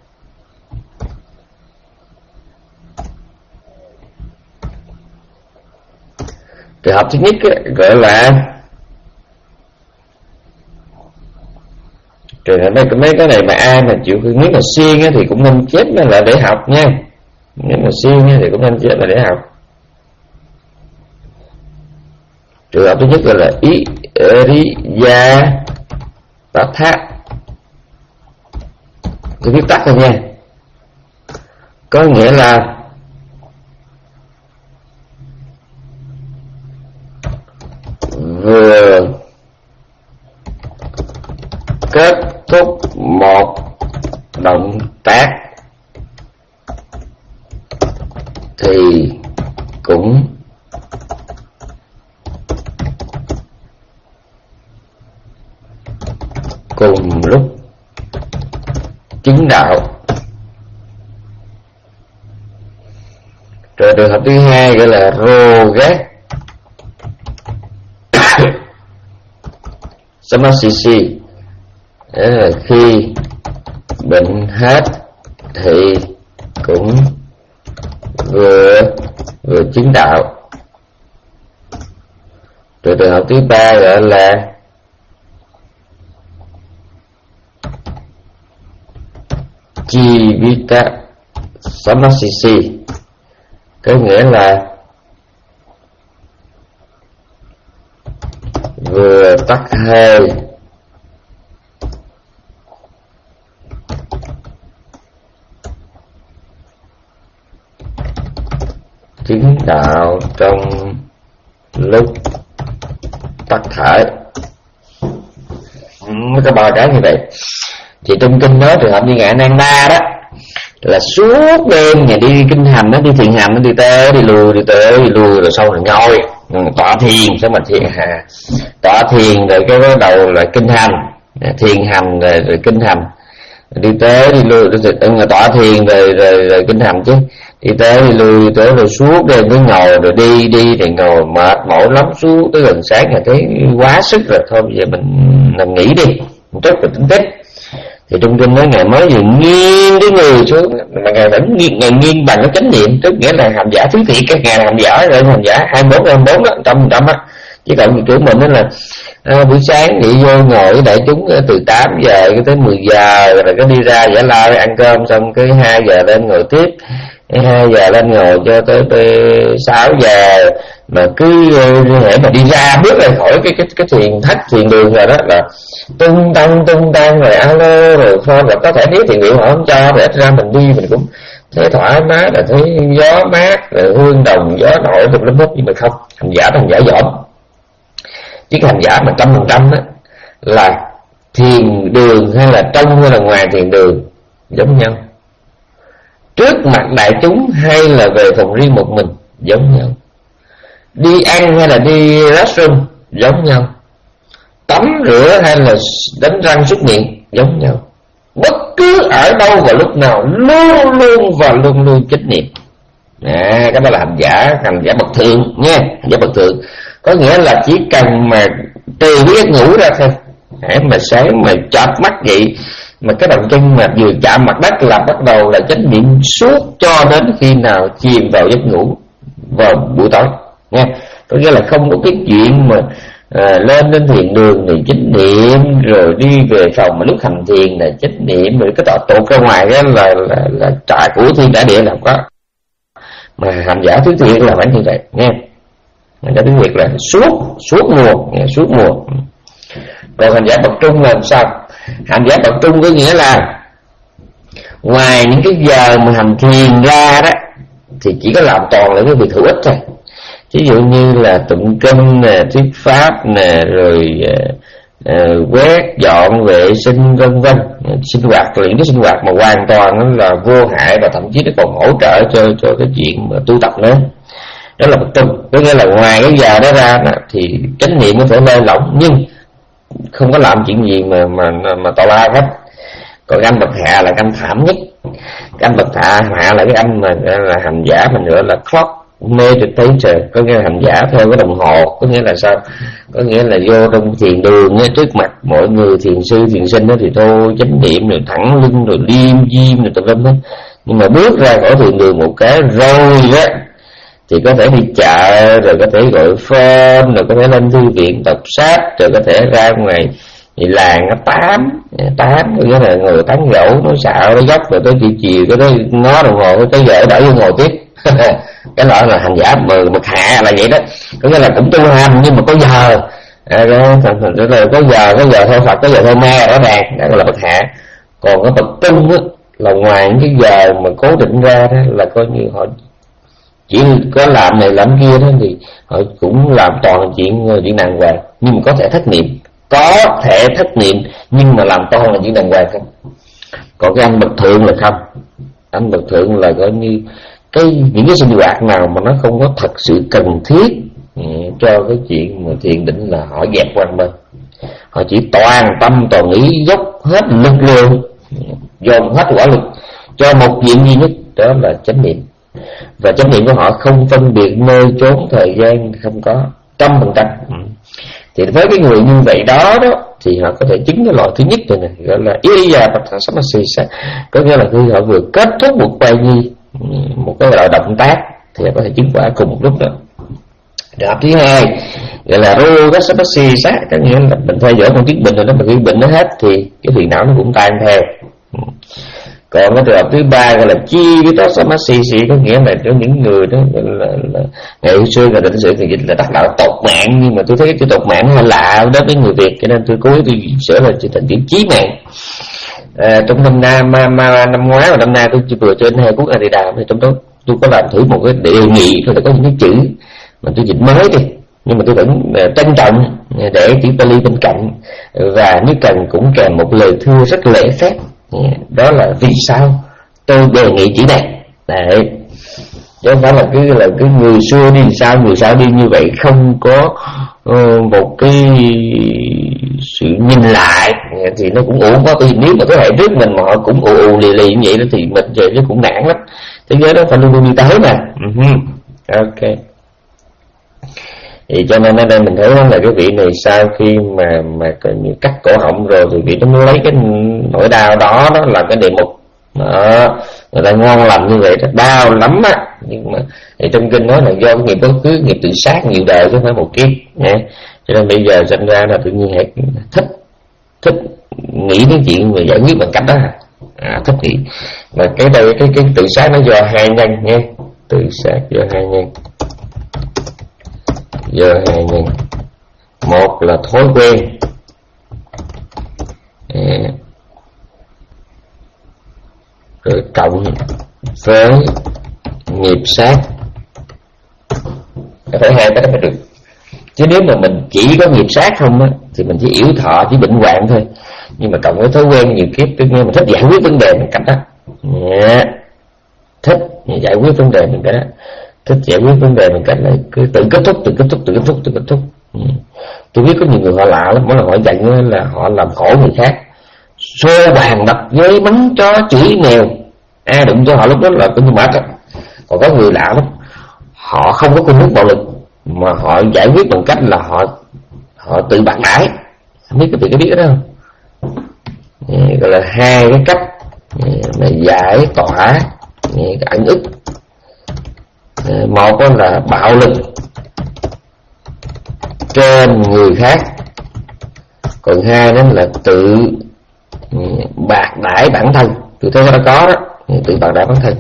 Trường hợp thứ nhất ấy, gọi là trường hợp này, mấy cái này mà ai mà chịu nếu mà xuyên ấy, thì cũng nên chép nó lại để học nha. Nếu mà xuyên ấy, thì cũng nên chép lại để học. Trường hợp thứ nhất gọi là ý ri gia bát tháp. Tôi viết tắt thôi nha. Có nghĩa là vừa kết thúc một động tác thì cũng cùng lúc chứng đạo. Rồi trường hợp thứ hai gọi là rogat samasisi, khi bệnh hết thì cũng vừa vừa chứng đạo. Rồi trường hợp thứ ba gọi là Jivita Samasisi, có nghĩa là vừa tắt hơi chứng đạo trong lúc tắt thở. Có ba cái như vậy. Thì trong kinh nói trường hợp như Ngài Ananda đó là suốt đêm nhà đi kinh hành, nó đi thiền hành, nó đi tới đi lui, đi tới đi lui, rồi sau rồi ngồi tọa thiền, xong mà thiền hà tọa thiền, rồi cái bắt đầu là kinh hành, thiền hành rồi, rồi kinh hành, đi tới đi lui, rồi tọa thiền rồi, rồi rồi kinh hành chứ, đi tới đi lui, đi tới rồi suốt đêm cứ ngồi, rồi đi đi rồi ngồi mệt mỏi lắm, suốt tới gần sáng là thấy quá sức rồi, thôi bây giờ mình nằm nghỉ đi, một chút rồi tính tiếp. Thì trong kinh nói Ngài mới vừa nghiêng cái người xuống mà Ngài vẫn nghiêng, Ngài nghiêng bằng cái chánh niệm, tức nghĩa là hành giả thứ thiệt, các Ngài là hành giả rồi, hành giả hai mươi bốn hai mươi bốn đó, trăm trăm á. Chứ còn kiểu mình đó là à, buổi sáng đi vô ngồi với đại chúng từ tám giờ tới mười giờ, rồi có đi ra giải lao ăn cơm, xong cái hai giờ lên ngồi tiếp, hai giờ lên ngồi cho tới, tới sáu giờ, mà cứ hệ mà đi ra bước ra khỏi cái cái cái thiền thất thiền đường rồi đó là tung tăng tung tăng rồi alo rồi phone, là có thể nếu thiền viện họ không cho, rồi ra mình đi mình cũng thấy thoải mái, là thấy gió mát rồi hương đồng gió nổi được lắm hết. Nhưng mà không, hành giả hành giả giỏi, chứ cái hành giả mà trăm phần trăm đó là thiền đường hay là trong hay là ngoài thiền đường giống nhau, trước mặt đại chúng hay là về phòng riêng một mình giống nhau, đi ăn hay là đi restroom giống nhau, tắm rửa hay là đánh răng súc miệng giống nhau, bất cứ ở đâu và lúc nào luôn luôn và luôn luôn chánh niệm. À, cái đó là hành giả, hành giả bậc thượng nha, hành giả bậc thượng có nghĩa là chỉ cần mà từ giấc ngủ ra thôi, hãy mà sáng mà chợp mắt dậy mà cái bàn chân mà vừa chạm mặt đất là bắt đầu là chánh niệm suốt cho đến khi nào chìm vào giấc ngủ vào buổi tối nha. Có nghĩa là không có cái chuyện mà à, lên lên thiền đường thì chánh niệm, rồi đi về phòng mà lúc hành thiền là chánh niệm, rồi cái tọa tụt ra ngoài đó là là, là trà của thiên cả địa làm có. Mà hành giả thứ thiệt là phải như vậy nghe. Hành giả thứ thiệt là suốt suốt mùa nghe, suốt mùa. Còn hành giả bậc trung là làm sao? Hành giả bậc trung có nghĩa là ngoài những cái giờ mà hành thiền ra đó thì chỉ có làm toàn là cái việc hữu ích thôi. Ví dụ như là tụng kinh nè, thuyết pháp nè, rồi uh, quét dọn vệ sinh vân vân, sinh hoạt, những cái sinh hoạt mà hoàn toàn là vô hại và thậm chí nó còn hỗ trợ cho cho cái chuyện mà tu tập nữa. Đó là bậc trung, có nghĩa là ngoài cái giờ đó ra đó, thì chánh niệm có thể lơi lỏng nhưng không có làm chuyện gì mà mà mà tào lao hết. Còn anh bậc hạ là anh thảm nhất. Anh bậc hạ hạ là cái anh mà là hành giả mình gọi là clock meditator, có nghĩa là hành giả theo cái đồng hồ. Có nghĩa là sao? Có nghĩa là vô trong thiền đường trước mặt mọi người thiền sư thiền sinh đó thì thôi chánh niệm rồi thẳng lưng rồi liêm diêm rồi tùm lum hết. Nhưng mà bước ra khỏi thiền đường một cái rồi đó thì có thể đi chợ, rồi có thể gọi phone, rồi có thể lên thư viện đọc sách, rồi có thể ra ngoài thì làng nó tám tám có nghĩa là người tán gẫu nói xạo nói dốc, rồi tới chiều chiều có tới ngó đồng hồ tới giờ đỡ vô ngồi tiếp. Cái loại là hành giả bậc hạ là vậy đó, có nghĩa là cũng tu hành nhưng mà có giờ, à, đó, là có giờ có giờ theo Phật, có giờ theo ma rõ ràng, đó là bậc hạ. Còn cái bậc trung á là ngoài những cái giờ mà cố định ra đó là coi như họ chỉ có làm này làm kia đó thì họ cũng làm toàn chuyện chuyện đàng hoàng, nhưng mà có thể thất niệm, có thể thất niệm nhưng mà làm to là những đàng hoàng không. Còn cái anh bậc thượng là không. Anh bậc thượng là coi như cái những cái sinh hoạt nào mà nó không có thật sự cần thiết cho cái chuyện mà thiền định là họ dẹp qua bên. Họ chỉ toàn tâm toàn ý dốc hết lực lượng, dồn hết quả lực cho một chuyện duy nhất, đó là chánh niệm. Và chánh niệm của họ không phân biệt nơi chốn thời gian, không có trăm phần trăm. Thì với cái người như vậy đó đó thì họ có thể chứng cái loại thứ nhất rồi này, gọi là Iriya Pattasammasisa, có nghĩa là khi họ vừa kết thúc một bài nhi, một cái loại động tác thì họ có thể chứng quả cùng một lúc đó. Trường thứ hai gọi là Rogasapasisa, có nghĩa là mình theo dõi con tiếng bệnh rồi đó, mà khi bệnh nó hết thì cái phiền não nó cũng tan theo. Còn cái trường hợp thứ ba gọi là chi với đó samasisi, có nghĩa là cho những người đó là, là ngày xưa là định sự thì dịch là đắc đạo tột mạng, nhưng mà tôi thấy cái chữ tột mạng hơi lạ đối với người Việt, cho nên tôi cố ý tôi sửa là chữ thành chữ chí mạng. À, trong năm na ma, ma, năm ngoái và năm nay tôi vừa trên hai cuốn Adida, thì trong đó tôi có làm thử một cái đề nghị, tôi đã có những cái chữ mà tôi dịch mới đi, nhưng mà tôi vẫn uh, trân trọng để chữ Pali bên cạnh, và nếu cần cũng kèm một lời thưa rất lễ phép. Yeah, đó là vì sao tôi đề nghị chữ này. Đấy, chứ không phải là cứ là cái người xưa đi sao người sao đi như vậy, không có uh, một cái sự nhìn lại thì nó cũng uổng quá. Thì nếu mà thế hệ trước mình mà họ cũng ù ù lì lì như vậy đó thì mình về nó cũng nản lắm. Thế giới đó phải luôn luôn đi tới nè. Uh-huh. Ok. Thì cho nên ở đây mình thấy là cái vị này sau khi mà mà cắt cổ họng rồi thì vị nó lấy cái nỗi đau đó, đó là cái đề mục đó, người ta ngon lành như vậy, rất đau lắm á. Nhưng mà thì trong kinh nói là do cái nghiệp bất cứ, nghiệp tự sát nhiều đời chứ không phải một kiếp nha. Cho nên bây giờ sinh ra là tự nhiên hãy thích thích nghĩ đến chuyện về giải quyết bằng cách đó à, thích nghĩ. Mà cái đây cái cái tự sát nó do hai nhân nha, tự sát do hai nhân. Giờ hai nhân, một là thói quen à, rồi cộng với nghiệp sát, phải hai cái đó mới được. Chứ nếu mà mình chỉ có nghiệp sát không á thì mình chỉ yếu thọ, chỉ bệnh hoạn thôi. Nhưng mà cộng với thói quen nhiều kiếp, tức là mình thích giải quyết vấn đề bằng cách đó à, thích giải quyết vấn đề bằng cái đó, thích giải quyết vấn đề bằng cách là cứ tự kết thúc, tự kết thúc, tự kết thúc, tự kết thúc. Ừ. Tôi biết có nhiều người họ lạ lắm, mỗi lần họ giận là họ làm khổ người khác, xô bàn đập với mắng chó chửi mèo, ai đụng cho họ lúc đó là coi như mệt rồi. Còn có người lạ lắm, họ không có khuynh hướng bạo lực mà họ giải quyết bằng cách là họ họ tự bạc đãi. Không biết cái việc có biết đó không? Ừ, gọi là hai cái cách là giải tỏa cái ẩn ức. Một là bạo lực trên người khác, còn hai đó là tự bạc đãi bản thân. Tôi thấy nó có đó, tự bạc đãi bản thân,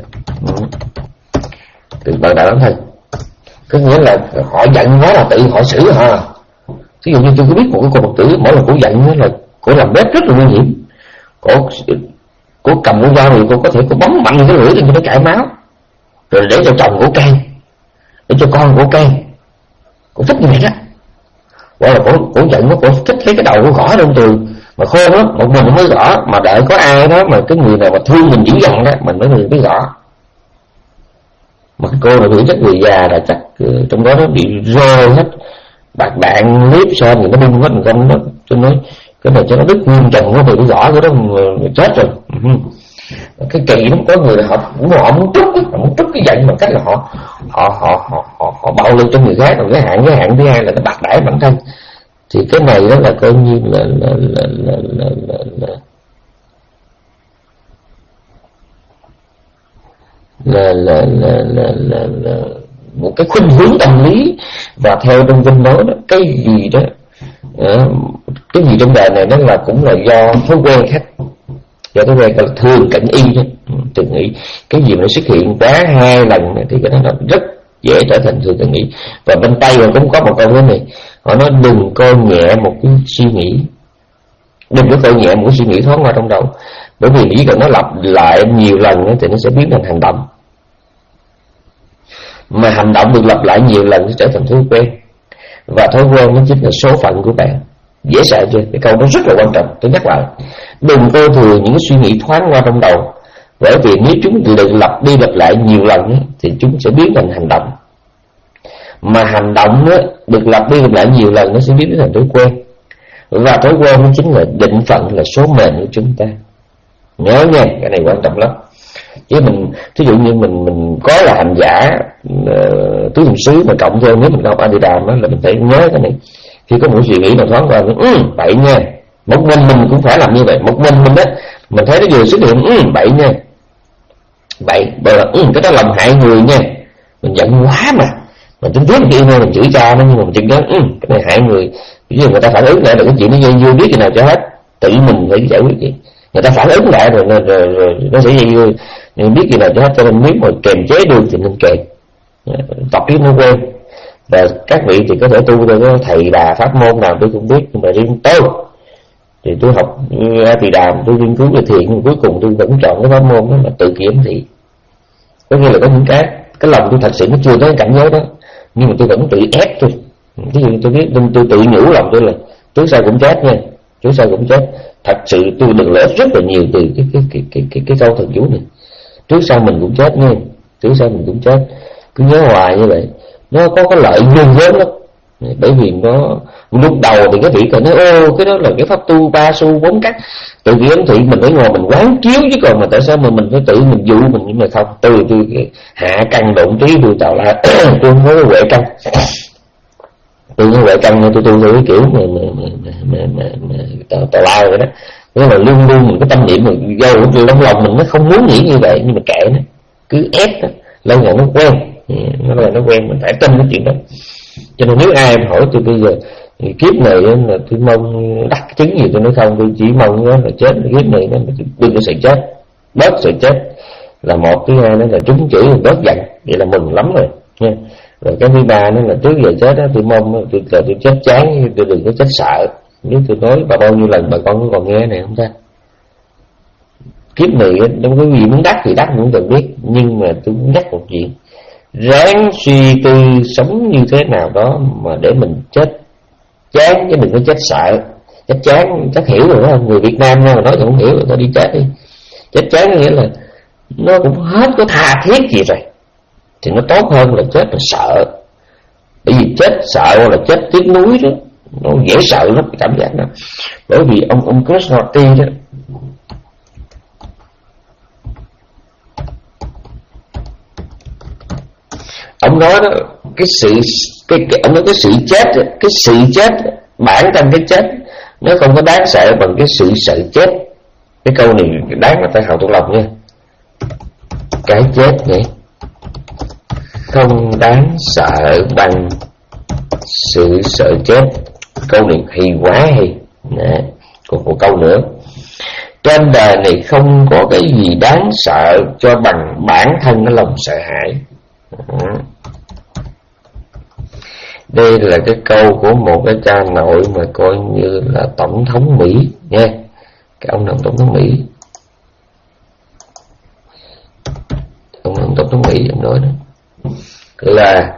tự bạc đãi bản thân có nghĩa là họ giận nó là tự họ xử họ. Ví dụ như tôi có biết một cái cô Phật tử mỗi lần cô giận là cô làm bếp rất là nguy hiểm, cô cô cầm con dao thì cô có thể cô bấm mạnh cái lưỡi cho nó chảy máu, rồi để cho chồng của cay, để cho con của cay. Cô thích như vậy đó. Gọi là cổ, cổ giận nó, cổ thích lấy cái đầu của gõ trong tường mà khô lắm, một mình mới gõ, mà đợi có ai đó mà cái người nào mà thương mình dữ dằn đó mình mới mới gõ. Mà cái cô là người chắc người già là chắc trong đó nó bị rơi hết bạc đạn liếp sao thì nó bung hết một con đó. Tôi nói cái này cho nó đứt nguyên chồng nó, bị gõ cái đó chết rồi. Cái kỳ lắm, có người là họ cũng họ muốn trút họ muốn trút cái giận bằng cách là họ họ họ họ họ, họ bạo lực cho người khác. Rồi cái hạn cái hạn thứ hai là nó bạc đãi bản thân. Thì cái này đó là coi như là là là là là là, là, là, là, là, là, là một cái khuynh hướng tâm lý. Và theo trong kinh nói đó, cái gì đó cái gì trong đời này nó là cũng là do thói quen khác, do thói quen là thường cận y đó, thường ý. Cái gì mà nó xuất hiện quá hai lần thì cái đó nó rất dễ trở thành thường cận ý. Và bên Tây họ cũng có một câu thế này, họ nói đừng coi nhẹ một cái suy nghĩ, đừng có coi nhẹ một cái suy nghĩ thoáng qua trong đầu, bởi vì chỉ cần nó lặp lại nhiều lần thì nó sẽ biến thành hành động, mà hành động được lặp lại nhiều lần sẽ trở thành thói quen, và thói quen nó chính là số phận của bạn. Dễ sợ chưa? Cái câu đó rất là quan trọng. Tôi nhắc lại, đừng coi thường những cái suy nghĩ thoáng qua trong đầu, bởi vì nếu chúng được lặp đi lặp lại nhiều lần thì chúng sẽ biến thành hành động. Mà hành động đó, được lặp đi lặp lại nhiều lần nó sẽ biến thành thói quen, và thói quen nó chính là định phận, là số mệnh của chúng ta. Nhớ nha, cái này quan trọng lắm. Chứ mình, ví dụ như mình mình có là hành giả uh, tứ niệm xứ mà cộng thêm nếu mình học A Di Đà đó, là mình phải nhớ cái này. Khi có một suy nghĩ mà thoáng qua, ừ, bậy nha, một mình mình cũng phải làm như vậy. Một mình mình đó, mình thấy nó vừa xuất hiện, ừ, bậy nha, bậy, bởi là ừ, cái đó làm hại người nha. Mình giận quá mà, mình tính tiếp kia thôi, mình chửi cha nó, nhưng mà mình chừng đó, ừ, cái này hại người. Ví dụ người ta phản ứng lại được cái chuyện nó dây vui biết cái nào cho hết, tự mình phải giải quyết gì. Người ta phản ứng lại rồi, rồi, rồi, rồi nó sẽ dây vui, nhưng biết gì nào cho hết. Cho nên nếu mà kềm chế được thì nên kềm, tập cái nó quen. Và các vị thì có thể tu theo cái thầy bà pháp môn nào tôi không biết, nhưng mà riêng tôi thì tôi học A Di Đà, tôi nghiên cứu về thiền, nhưng cuối cùng tôi vẫn chọn cái pháp môn đó là tự kiểm thị. Có nghĩa là có những cái cái lòng tôi thật sự nó chưa tới cảnh giới đó, nhưng mà tôi vẫn tự ép tôi. Ví dụ tôi biết tôi, tôi tự nhủ lòng tôi là trước sau cũng chết nha, trước sau cũng chết. Thật sự tôi được lợi rất là nhiều từ cái cái cái cái cái, cái câu thần chú này. Trước sau mình cũng chết nha, trước sau mình cũng chết. Cứ nhớ hoài như vậy, nó có cái lợi ghê gớm lắm. Bởi vì nó lúc đầu thì cái vị còn nói ô cái đó là cái pháp tu ba xu bốn cắt, tự kiểm thị mình phải ngồi mình quán chiếu, chứ còn mà tại sao mà mình phải tự mình dụ mình. Nhưng mà không, tôi tôi hạ căn độn trí, tôi tạo lại tôi không có cái huệ căn, tôi có huệ căn tôi tu theo cái kiểu mà mà mà mà mà, mà tào tào lao vậy đó. Nghĩa là luôn luôn mình cái tâm niệm mình do trong lòng mình nó không muốn nghĩ như vậy, nhưng mà kệ nó, cứ ép nó lâu ngày nó quen, nó là nó quen, mình phải tin cái chuyện đó. Cho nên nếu ai hỏi tôi bây giờ kiếp này là tôi mong đắc chứng gì, tôi nói không, tôi chỉ mong là chết kiếp này, nó đừng có sự chết, bớt sự chết là một. Thứ hai nữa là trúng chữ bớt giận, vậy là mừng lắm rồi nha. Rồi cái thứ ba nữa là trước giờ chết đó, tôi mong tôi là tôi chết chán, tôi đừng có chết sợ. Nếu tôi nói bà bao nhiêu lần bà con có còn nghe này không ta? Kiếp này đâu có gì muốn đắc thì đắc cũng cần biết, nhưng mà tôi muốn nhắc một chuyện, ráng suy tư sống như thế nào đó mà để mình chết chán, chứ đừng có chết sợ. Chết chán chắc hiểu rồi đó, người Việt Nam mà nói không hiểu rồi, thôi đi chết đi. Chết chán có nghĩa là nó cũng hết có tha thiết gì rồi, thì nó tốt hơn là chết là sợ. Bởi vì chết sợ hoặc là chết tiếc nuối đó, nó dễ sợ lắm cái cảm giác đó. Bởi vì ông ông Krishnamurti đó, ông nói đó, cái sự cái, cái ông nói cái sự chết, cái sự chết bản thân cái chết nó không có đáng sợ bằng cái sự sợ chết. Cái câu này đáng là phải học thuộc lòng nha. Cái chết vậy không đáng sợ bằng sự sợ chết. Câu này hay quá hay. Nè, còn một câu nữa, trên đời này không có cái gì đáng sợ cho bằng bản thân cái lòng sợ hãi. Đây là cái câu của một cái cha nội mà coi như là tổng thống Mỹ nha. Cái ông nào tổng thống Mỹ, ông nào tổng thống Mỹ ông nói đó là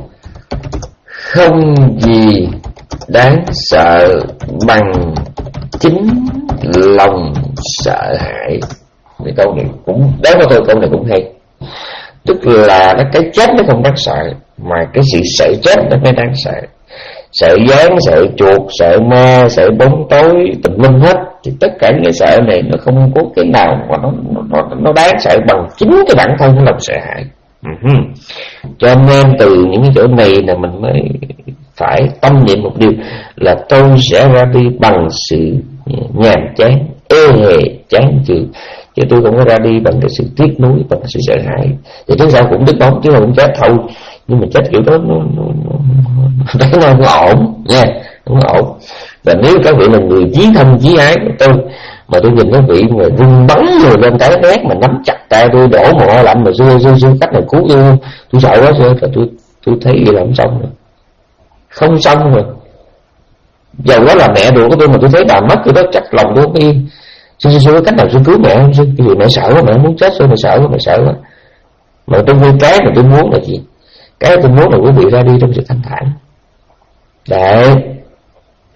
không gì đáng sợ bằng chính lòng sợ hãi. Cái câu này cũng đáng của tôi, câu này cũng hay. Tức là cái chết nó không đáng sợ, mà cái sự sợ chết nó mới đáng sợ. Sợ gián, sợ chuột, sợ ma, sợ bóng tối, tùm lum hết. Thì tất cả những cái sợ này nó không có cái nào mà nó nó nó đáng sợ bằng chính cái bản thân cái lòng sợ hãi. Uh-huh. Cho nên từ những cái chỗ này là mình mới phải tâm niệm một điều là tôi sẽ ra đi bằng sự nhàm chán, ê hề, chán chường, chứ tôi không có ra đi bằng cái sự tiếc nuối, bằng cái sự sợ hãi. Thì trước sau cũng đứt bóng, chứ không chết thôi. Nhưng mà chết kiểu đó nó nó nó nó không ổn nha, không ổn. Và nếu các vị là người chí thân chí ái của tôi, mà tôi nhìn các vị mà rung bắn rồi lên cái nét mà nắm chặt tay tôi, đổ mồ hôi lạnh mà xưa xưa xưa cách này cứu tôi, tôi sợ quá xưa, là tôi tôi thấy vậy là không xong rồi, không xong rồi. Dầu đó là mẹ ruột của tôi mà tôi thấy bà mất tôi đó chắc lòng tôi không yên. Xưa xưa xưa cách nào tôi cứu mẹ không? Xưa cái gì mẹ sợ quá, mẹ không muốn chết, xưa mẹ sợ quá, mẹ sợ quá. Mà tôi vui cái mà tôi muốn là gì? Cái tôi muốn là quý vị ra đi trong sự thanh thản. Đấy.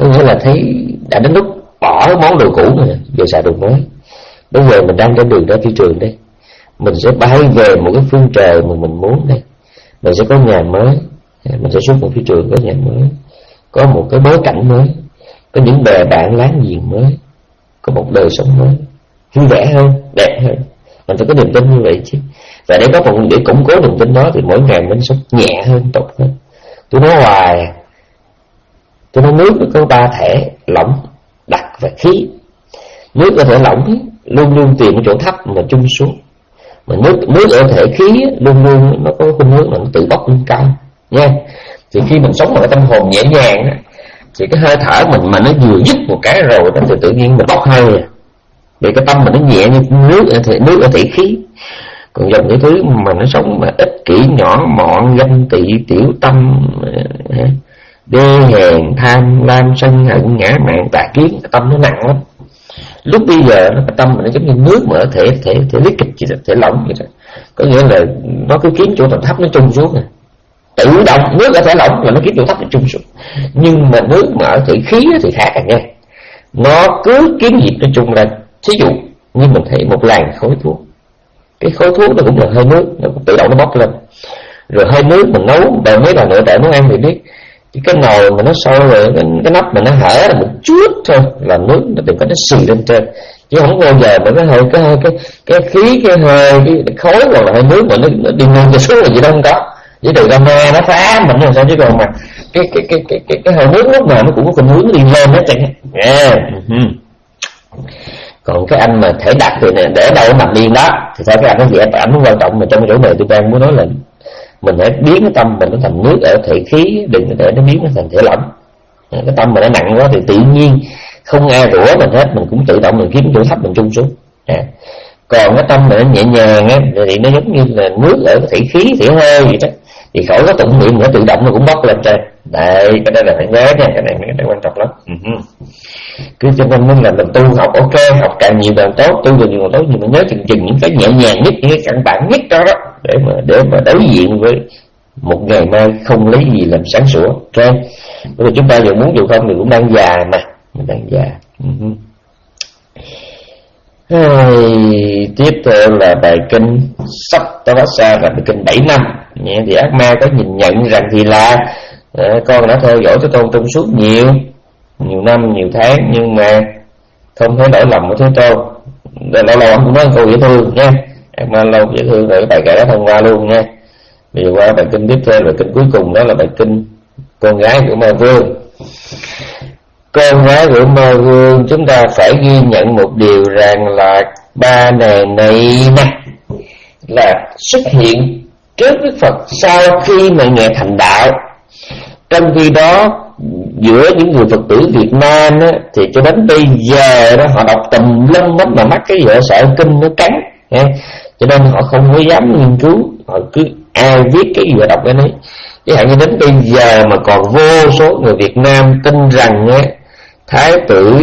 Có nghĩa là thấy đã đến lúc bỏ món đồ cũ rồi, giờ xài đồ mới. Bây giờ mình đang trên đường ra phi trường đây, mình sẽ bay về một cái phương trời mà mình muốn đây. Mình sẽ có nhà mới, mình sẽ xuống một phi trường có nhà mới, có một cái bối cảnh mới, có những bè bạn láng giềng mới, có một đời sống mới, vui vẻ hơn, đẹp hơn. Mình phải có niềm tin như vậy chứ. Và để có phần để củng cố niềm tin đó thì mỗi ngày mình sống nhẹ hơn, tốt hơn. Tôi nói hoài, tôi nói nước nó có ba thể: lỏng, đặc và khí. Nước ở thể lỏng luôn luôn tìm cái chỗ thấp mà trung xuống, mà nước nước ở thể khí luôn luôn nó có khuynh hướng là nó tự bốc lên cao nha. Thì khi mình sống ở tâm hồn nhẹ nhàng á, thì cái hơi thở mình mà nó vừa dứt một cái rồi đó thì tự nhiên mình bốc hơi à. Vì cái tâm mình nó nhẹ như nước ở thể nước ở thể khí. Còn dòng cái thứ mà nó sống mà ích kỷ, nhỏ mọn, ganh tị, tiểu tâm, đê hèn, tham lam, sân hận, ngã mạn, tà kiến, cái tâm nó nặng lắm. Lúc bây giờ nó cái tâm mình nó giống như nước mà ở thể thể thể liquid gì đó, thể lỏng vậy đó. Có nghĩa là nó cứ kiếm chỗ thấp nó trung xuống à. Tự động nước ở thể lỏng là nó kiếm chỗ thấp nó trung xuống. Nhưng mà nước mà ở thể khí thì khác à nha. Nó cứ kiếm dịp nó trung ra. Thí dụ như mình thấy một làn khói thuốc, cái khói thuốc nó cũng là hơi nước, nó cũng tự động nó bốc lên. Rồi hơi nước mình nấu, bởi mấy bà nội trợ nấu ăn thì biết, cái nồi mà nó sôi rồi cái, cái nắp mà nó hở là một chút thôi là nước nó đừng có nó xì lên trên, chứ không bao giờ mà cái hơi cái cái cái khí cái hơi cái, cái khói hoặc là hơi nước mà nó, nó đi ngang xuống là gì đâu không có. Với từ drama nó phá mình là sao, chứ còn mà cái cái cái cái cái, cái hơi nước lúc nào nó cũng có khuynh hướng nó đi lên hết trơn á. Còn cái anh mà thể đặt thì này, để đâu nằm yên đó thì sao cái anh nó dễ ảnh quan trọng. Mà trong cái chỗ này tôi đang muốn nói là mình hãy biến cái tâm mình nó thành nước ở thể khí, đừng để nó biến nó thành thể lỏng. Cái tâm mà nó nặng quá thì tự nhiên không ai rủa mình hết, mình cũng tự động mình kiếm chỗ thấp mình trung xuống. À. Còn cái tâm mà nó nhẹ nhàng á thì nó giống như là nước ở thể khí, thể hơi vậy đó, thì khỏi có tụng niệm nữa, tự động nó cũng bốc lên trên. Đây, cái đây là phải nhớ nha, cái này cái này quan trọng lắm. Uh-huh. Cứ cho nên nên là mình tu học ok, học càng nhiều càng tốt, tu càng nhiều càng tốt, nhưng mà nhớ chừng chừng những cái nhẹ nhàng nhất, những cái căn bản nhất đó đó, để mà để mà đối diện với một ngày mai không lấy gì làm sáng sủa. Ok, bây giờ chúng ta dù muốn dù không thì cũng đang già mà, mình đang già. Uh-huh. Hey, tiếp theo là bài kinh Sắp Tavassa, là bài kinh bảy năm. Thì ác ma có nhìn nhận rằng thì là à, con đã theo dõi Thế Tôn trong suốt nhiều nhiều năm, nhiều tháng, nhưng mà không thấy đổi lòng của Thế Tôn. Lâu lâu ông cũng nói câu dễ thương nha, ác ma lâu dễ thương rồi, cái bài kể đó thông qua luôn nha. Bây giờ qua bài kinh tiếp theo là kinh cuối cùng, đó là bài kinh con gái của Ma Vương. Con gái của Ma Vương, chúng ta phải ghi nhận một điều rằng là ba nàng này nè là xuất hiện trước Đức Phật sau khi mà Ngài thành đạo. Trong khi đó giữa những người Phật tử Việt Nam á, thì cho đến bây giờ đó họ đọc tùm lum hết mà mắc cái vợ sợ kinh nó cắn ha. Cho nên họ không có dám nghiên cứu, họ cứ ai viết cái gì họ đọc cái đấy. Chứ hạn như đến bây giờ mà còn vô số người Việt Nam tin rằng á, Thái tử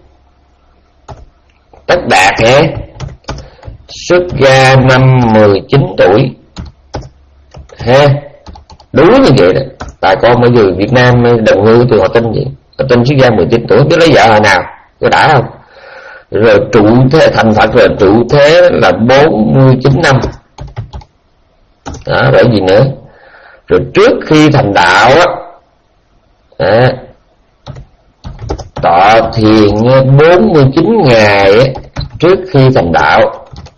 Tất Đạt ha, xuất gia năm mười chín tuổi ha, đúng như vậy đó. Tại con bây giờ Việt Nam đồng ngư tụi họ tin vậy, họ tin xuất gia mười chín tuổi, biết lấy vợ hồi nào, có đã không? Rồi trụ thế thành Phật rồi trụ thế là bốn mươi chín năm đó, bởi gì nữa. Rồi trước khi thành đạo á, à, tọa thiền bốn mươi chín ngày á, trước khi thành đạo,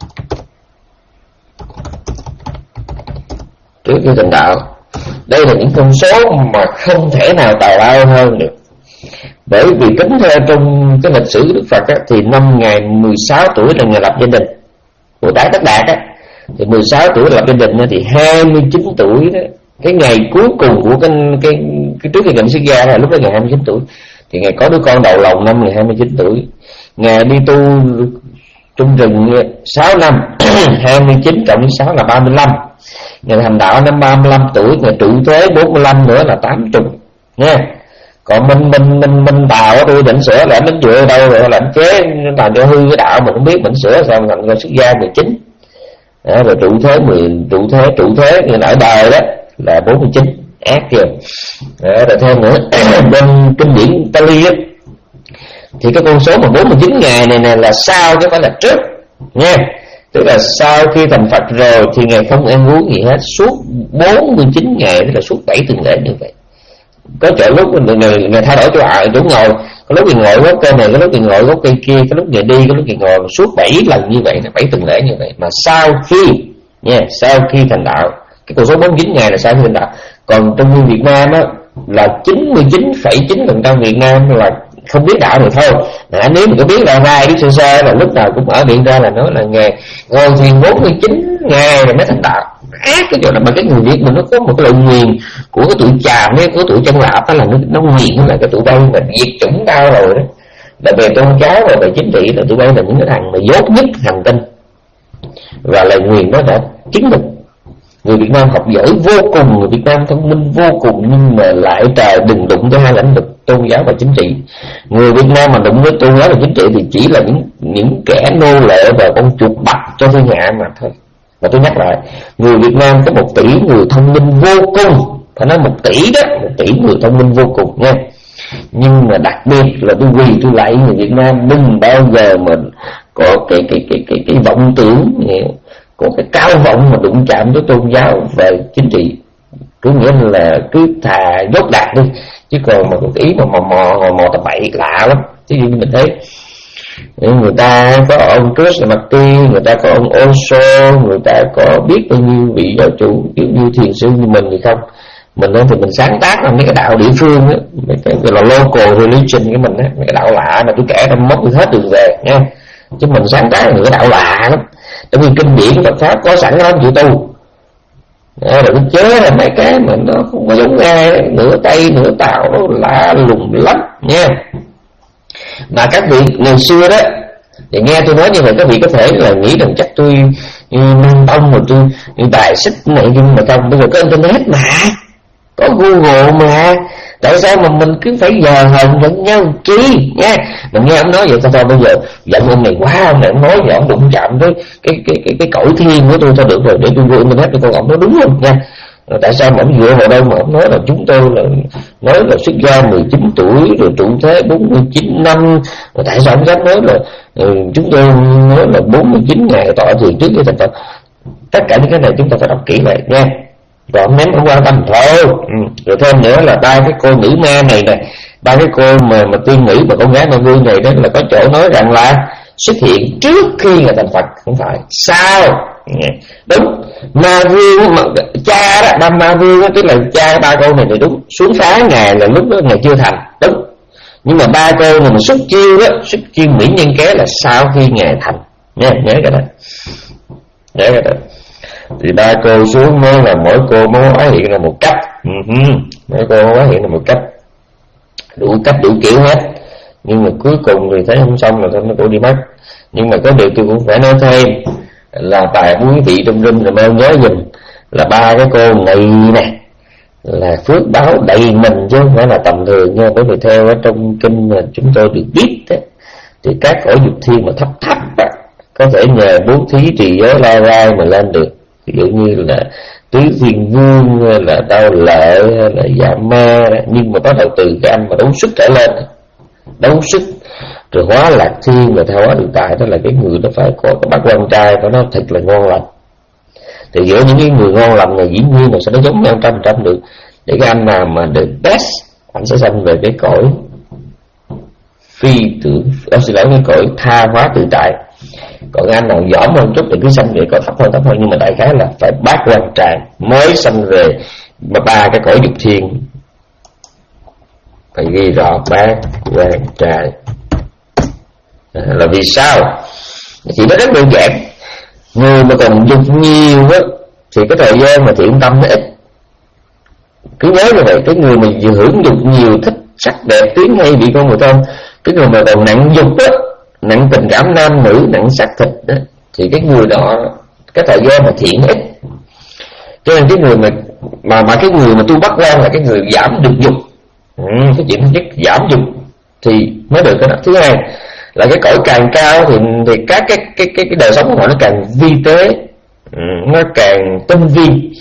trước khi thành đạo. Đây là những con số mà không thể nào tào lao hơn được. Bởi vì tính theo trong cái lịch sử Đức Phật á, thì năm Ngài mười sáu tuổi là Ngài lập gia đình. Bồ Tát Tất Đạt á, thì mười sáu tuổi lập gia đình á, thì hai mươi chín tuổi đó, cái ngày cuối cùng của cái, cái, cái trước khi Ngài xuất gia là lúc đó Ngài hai mươi chín tuổi. Thì Ngài có đứa con đầu lòng năm Ngài hai mươi chín tuổi. Ngài đi tu trong rừng sáu năm, hai mươi chín cộng với sáu là ba mươi lăm. Ngài thành đạo năm ba mươi lăm tuổi, Ngài trụ thế bốn mươi lăm nữa là tám mươi nha. Còn mình mình mình mình Tàu tôi định sửa là anh dựa đâu rồi là anh chế làm cho hư cái đạo mình không biết, mình sửa xong thành ra xuất gia mười chín. Đó, rồi trụ thế mười trụ thế trụ thế người ở đời đó là bốn mươi chín ác chưa. Đó, rồi thêm nữa bên kinh điển Pali á, thì cái con số mà bốn mươi chín ngày này nè là sau chứ phải là trước nha. Tức là sau khi thành Phật rồi thì Ngài không ăn uống gì hết suốt bốn mươi chín ngày, tức là suốt bảy tuần lễ như vậy. Có chỗ lúc Ngài, Ngài thay đổi chỗ, chỗ ngồi, có lúc Ngài ngồi gốc cây này, có lúc Ngài ngồi gốc cây kia, có lúc Ngài đi, có lúc Ngài ngồi, suốt bảy lần như vậy, bảy tuần lễ như vậy. Mà sau khi nha, sau khi thành đạo, cái con số bốn mươi chín ngày là sau khi thành đạo. Còn trong nguyên Việt Nam á là chín mươi chín phẩy chín phần trăm Việt Nam là không biết đạo rồi thôi. À, nếu mình có biết là ai biết sơ sơ là lúc nào cũng ở điện ra là nói là Ngài ngồi thiền bốn mươi chín ngày rồi mới thành đạo. Ác cái chỗ là mà cái người Việt mình nó có một cái lời nguyền của cái tuổi Chàm với của tuổi Chân Lạp đó là nó, nó nguyền nó là cái tụi bay mà diệt chủng cao rồi đó. Là về tôn giáo và về chính trị là tụi bay là những cái thằng mà dốt nhất hành tinh, và lời nguyền đó đã chứng minh. Người Việt Nam học giỏi vô cùng, người Việt Nam thông minh vô cùng, nhưng mà lại trời đừng đụng tới hai lĩnh vực tôn giáo và chính trị. Người Việt Nam mà đụng với tôn giáo và chính trị thì chỉ là những những kẻ nô lệ và con chuột bạch cho thiên hạ mà thôi. Và tôi nhắc lại, người Việt Nam có một tỷ người thông minh vô cùng, phải nói một tỷ đó, một tỷ người thông minh vô cùng nha. Nhưng mà đặc biệt là tôi quỳ tôi lại người Việt Nam đừng bao giờ mà có cái cái cái cái cái vọng tưởng, có cái cao vọng mà đụng chạm tới tôn giáo và chính trị. Cứ nghĩa là cứ thà dốt đạt đi, chứ còn mà cái ý mà mò mò mò, mò tập bậy lạ lắm. Chứ như mình thấy người ta có ông Chris Martin, người ta có ông Osho, người ta có biết bao nhiêu vị giáo chủ kiểu như thiền sư như mình thì không. Mình thì mình sáng tác là mấy cái đạo địa phương á, mấy cái gọi là local religion của mình á, mấy cái đạo lạ mà tôi kể trong mốc hết đường về nha. Chứ mình sáng tác là những cái đạo lạ lắm. Tại vì kinh điển Phật pháp có sẵn lắm chữ tu. Đó, rồi cái chế là mấy cái mà nó không có giống ai, nửa Tây nửa Tàu, nó lạ lùng lắm nha. Mà các vị ngày xưa đó thì nghe tôi nói như vậy, các vị có thể là nghĩ rằng chắc tôi mang tông mà tôi, tôi bài xích này, nhưng mà không, bây giờ có internet mà, có Google mà, tại sao mà mình cứ phải giờ hờn lẫn nhau chi nha. Mình nghe ông nói vậy thôi thôi, bây giờ giận ông này quá, ông này ông nói vậy, ông đụng chạm tới cái cái cái cái cõi thiên của tôi thôi được rồi, để tôi vô internet tôi con ông nói đúng không nha. Rồi tại sao mà ông dựa vào đâu mà ông nói là chúng tôi là nói là xuất gia mười chín tuổi rồi trụ thế bốn mươi chín năm, rồi tại sao ông dám nói là ừ, chúng tôi nói là bốn mươi chín ngày tọa thiền trước khi thành Phật. Tất cả những cái này chúng ta phải đọc kỹ lại nha. Rồi ông ném không quan tâm thôi. Ừ. Rồi thêm nữa là ba cái cô nữ ma này nè, ba cái cô mà mà tiên nữ và con gái ma vương này đó là có chỗ nói rằng là xuất hiện trước khi ngày thành Phật, không phải sao. Đúng, ma vương mà, cha đó, ba ma vương đó, tức là cha ba cô này thì đúng, xuống phá ngài là lúc đó ngài chưa thành, đúng. Nhưng mà ba cô này mà xuất chiêu đó, xuất chiêu mỹ nhân kế là sau khi ngài thành nha, nhớ cái đó, nhớ cái đó. Thì ba cô xuống mới là mỗi cô mới hóa hiện là một cách, uh-huh. mỗi cô hóa hiện là một cách, đủ cách đủ kiểu hết. Nhưng mà cuối cùng thì thấy không xong là thôi nó cô đi mất. Nhưng mà có điều tôi cũng phải nói thêm là bài quý vị trong rừng là mau nhớ dùm là ba cái cô này nè là phước báo đầy mình chứ không phải là tầm thường nha. Bởi vì theo ở trong kinh mà chúng tôi được biết đó, thì các cõi dục thiên mà thấp thấp đó, có thể nhờ bố thí trì giới la rai mà lên được. Ví dụ như là tứ thiên vương, là đau lợi, là dạ ma đó. Nhưng mà bắt đầu từ cái anh mà đấu sức trở lên, đấu sức rồi hóa lạc thiên và theo hóa được tài, đó là cái người nó phải có cái bát quan trai của nó thật là ngon lành. Thì giữa những cái người ngon lành này dĩ nhiên là sẽ nó giống nhau trăm trăm được. Để cái anh nào mà the best, anh sẽ sanh về cái cõi phi tưởng, đó xin lỗi, cái cõi tha hóa tự tại. Còn anh nào giỏi hơn chút thì cứ sanh về cõi thấp hơn thấp hơn, nhưng mà đại khái là phải bát quan trai mới sanh về ba cái cõi dục thiên. Phải ghi rõ bát quan trai. À, là vì sao? Chỉ nó rất đơn giản. Người mà còn dục nhiều á thì cái thời gian mà thiện tâm nó ít. Cứ nhớ như vậy, cái người mà hưởng dục nhiều, thích sắc đẹp tiếng hay bị con người thân, cái người mà còn nặng dục á, nặng tình cảm nam nữ, nặng sắc thịt á, thì cái người đó cái thời gian mà thiện ít. Cho nên cái người mà mà mà cái người mà tu bắt quan là cái người giảm được dục. Ừ, cái chuyện thứ nhất giảm dục thì mới được cái đó. Thứ hai là cái cõi càng cao thì thì các cái cái cái cái đời sống của họ nó càng vi tế, ừ, nó càng tinh vi,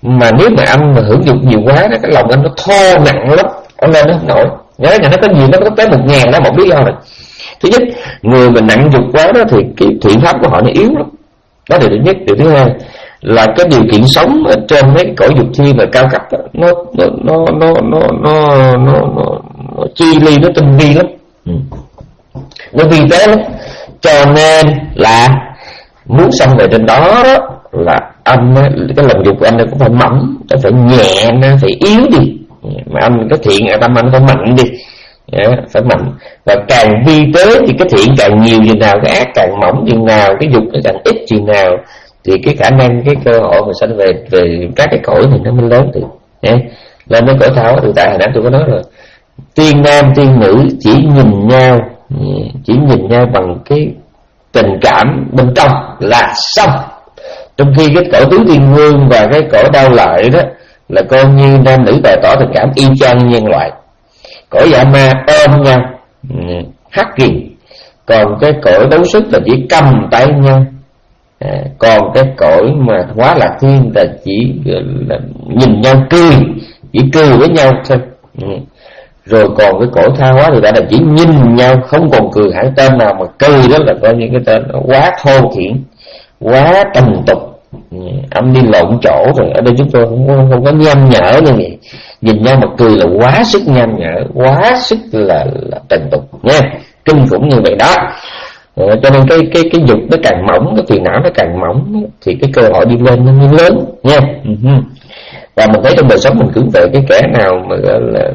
Mà nếu mà anh mà hưởng dục nhiều quá đó, cái lòng anh nó thô nặng lắm, anh lên nó không nổi. Nhớ là nó có gì nó có tới một ngàn đó, một lý do này. Thứ nhất, người mình nặng dục quá đó thì cái thiện pháp của họ nó yếu lắm. Đó là điều nhất. Điều thứ hai là cái điều kiện sống ở trên mấy cõi dục thiên và cao cấp đó, nó nó nó nó nó nó nó nó nó chi ly, nó tinh vi lắm, ừ. Nó vi tế lắm. Cho nên là muốn xông về trên đó, đó là anh, cái lòng dục của anh cũng phải mỏng, nó phải nhẹ, nó phải yếu đi. Mà anh cái thiện ở tâm anh phải mạnh đi, yeah, phải mạnh. Và càng vi tế thì cái thiện càng nhiều chừng nào, cái ác càng mỏng chừng nào, cái dục nó càng ít chừng nào, thì cái khả năng, cái cơ hội mà sanh về về các cái cõi thì nó mới lớn được. Yeah. Lên đến cõi thảo tự tại hồi nãy tôi có nói rồi, tiên nam tiên nữ chỉ nhìn nhau, chỉ nhìn nhau bằng cái tình cảm bên trong là xong. Trong khi cái cõi tứ thiên vương và cái cõi đau lợi đó là coi như nam nữ bày tỏ tình cảm y chang như nhân loại. Cõi dạ ma ôm nhau hắt kìm, còn cái cõi đấu sức là chỉ cầm tay nhau. À, còn cái cõi mà hóa lạc thiên là chỉ là nhìn nhau cười, chỉ cười với nhau thôi. Ừ. Rồi còn cái cõi tha hóa thì đã là chỉ nhìn nhau, không còn cười hẳn, tên nào mà cười đó là coi như cái tên quá thô thiển, quá trần tục. Ừ. Âm đi lộn chỗ rồi. Ở đây chúng tôi không có, không có nham nhở như vậy. Nhìn nhau mà cười là quá sức nham nhở, quá sức là, là trần tục nha, kinh khủng như vậy đó. Ờ, cho nên cái cái cái dục nó càng mỏng, cái phiền não nó càng mỏng, thì cái cơ hội đi lên nó mới lớn nha. Uh-huh. Và mình thấy trong đời sống mình cứ về cái kẻ nào mà gọi là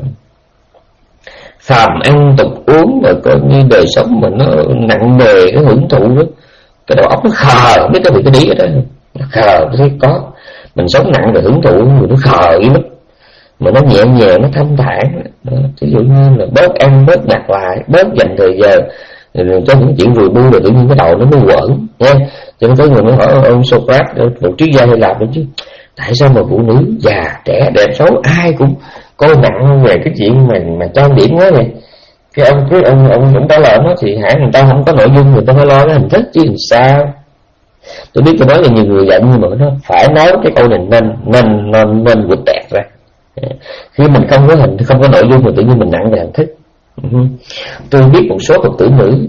phàm ăn tục uống, mà coi như đời sống mà nó nặng nề, cái hưởng thụ đó, cái đầu óc nó khờ, không biết cái gì cái đi ở đó, nó khờ, nó thấy có. Mình sống nặng rồi hưởng thụ, nó khờ lắm. Mà nó nhẹ nhàng, nó thanh thản. Ví dụ như là bớt ăn, bớt nhặt lại, bớt dành thời giờ cho những chuyện vừa bu, rồi tự nhiên cái đầu nó mới quẩn nha. Cho nên có người nó hỏi ông Socrates, một triết gia hay làm đấy chứ, tại sao mà phụ nữ già trẻ đẹp xấu ai cũng coi nặng về cái chuyện mà mà trang điểm quá này. Cái ông cái ông ông cũng trả lời nó thì hãng người ta không có nội dung, người ta phải lo cái hình thức chứ làm sao. Tôi biết tôi nói là nhiều người giận, nhưng mà nó phải nói cái câu này nên nên nên nên quỵt tẹt ra. Khi mình không có hình, không có nội dung thì tự nhiên mình nặng về hình thức. Uh-huh. Tôi biết một số Phật tử nữ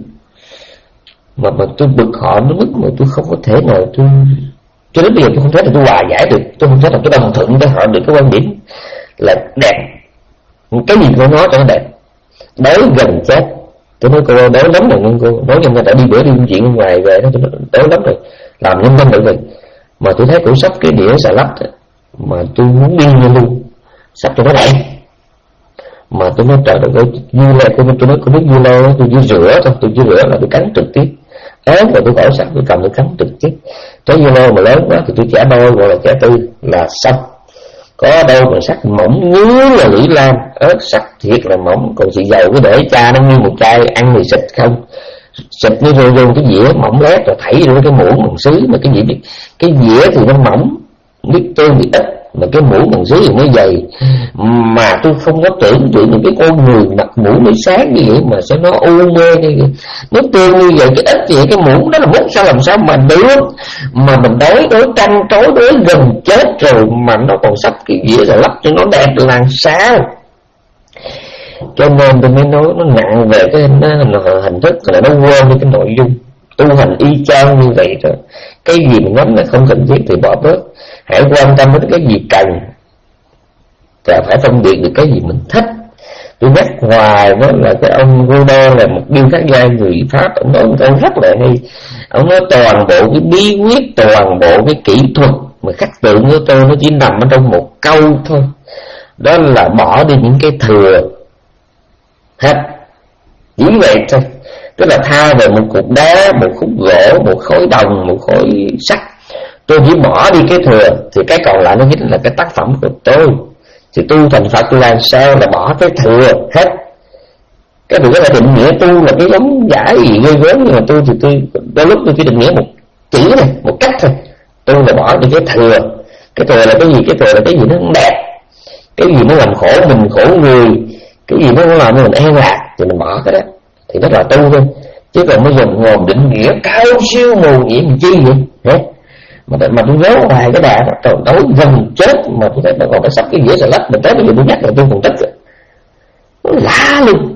mà mà tôi bực họ nó mức mà tôi không có thể nào tôi cho đến bây giờ tôi không thể là tôi hòa giải được, tôi không thể là tôi đồng thuận với họ được cái quan điểm là đẹp, cái gì tôi nói cho nó đẹp, đói gần chết. Tôi nói cô đói lắm rồi, nhưng cô nói cho người ta đi bữa đi chuyện ở ngoài về đó, tôi nói đói lắm rồi, làm năm năm được rồi, mà tôi thấy cổ sắp cái đĩa xà lách mà tôi muốn đi luôn, sắp cho nó đẹp. Mà tôi nói trời đất ơi, dưa leo, tôi nói cô biết dưa leo tôi chỉ rửa thôi, tôi chỉ rửa là tôi cắn trực tiếp, ớt rồi tôi khỏi sẵn tôi cầm tôi cắn trực tiếp. Trái dưa leo mà lớn quá thì tôi chẻ đôi gọi là chẻ tư là xong. Có đâu mà sắc mỏng như là lưỡi lam, ớt sắc thiệt là mỏng, còn xì dầu cứ để cha nó như một chai ăn thì xịt không, xịt nó rơi vô cái dĩa mỏng lét rồi thảy vô cái muỗng bằng sứ, mà cái dĩa cái dĩa thì nó mỏng, nước tương thì ít, mà cái mũ bằng sứ thì nó dày. Mà tôi không có tưởng tượng những cái con người mặc mũ mới sáng như vậy mà sẽ nó u mê như vậy, nước tương như vậy, cái ít vậy, cái mũ đó là mút sao làm sao mà được. Mà mình đói đói trăng trối đói gần chết rồi mà nó còn sắp cái dĩa rồi lắp cho nó đẹp làm sao. Cho nên tôi mới nói nó nặng về cái nó, nó, hình thức là nó quên đi cái nội dung. Tu hành y chang như vậy rồi, cái gì mình ngắm là không cần thiết thì bỏ bớt. Hãy quan tâm đến cái gì cần, và phải phân biệt được cái gì mình thích. Tôi nhắc hoài đó là cái ông Rodin là một điêu khắc gia người Pháp, ông nói một câu rất là hay. Ông nói toàn bộ cái bí quyết, toàn bộ cái kỹ thuật mà khắc tượng của tôi nó chỉ nằm ở trong một câu thôi, đó là bỏ đi những cái thừa hết, chỉ vậy thôi. Tức là thay về một cục đá, một khúc gỗ, một khối đồng, một khối sắt, tôi chỉ bỏ đi cái thừa thì cái còn lại nó chính là cái tác phẩm của tôi. Thì tu thành Phật làm sao là bỏ cái thừa hết. Cái việc có thể định nghĩa tu là cái giống giả gì ghê gớm, nhưng mà tôi thì tôi đôi lúc tôi chỉ định nghĩa một chữ này, một cách thôi. Tu là bỏ đi cái thừa. Cái thừa là cái gì? Cái thừa là cái gì nó không đẹp, cái gì nó làm khổ mình, khổ người, cái gì nó làm cho mình an lạc thì mình bỏ cái đó, thì nó là tu thôi. Chứ còn mới dùng ngồm định nghĩa cao siêu mù nhiệm chi vậy hả? mà mà tôi nhớ hoài cái bà đó, trời tối gần chết mà tôi thấy nó còn phải sắp cái dĩa xà lách, mà tới bây giờ tôi nhắc là tôi còn tức rồi. Nó lạ luôn.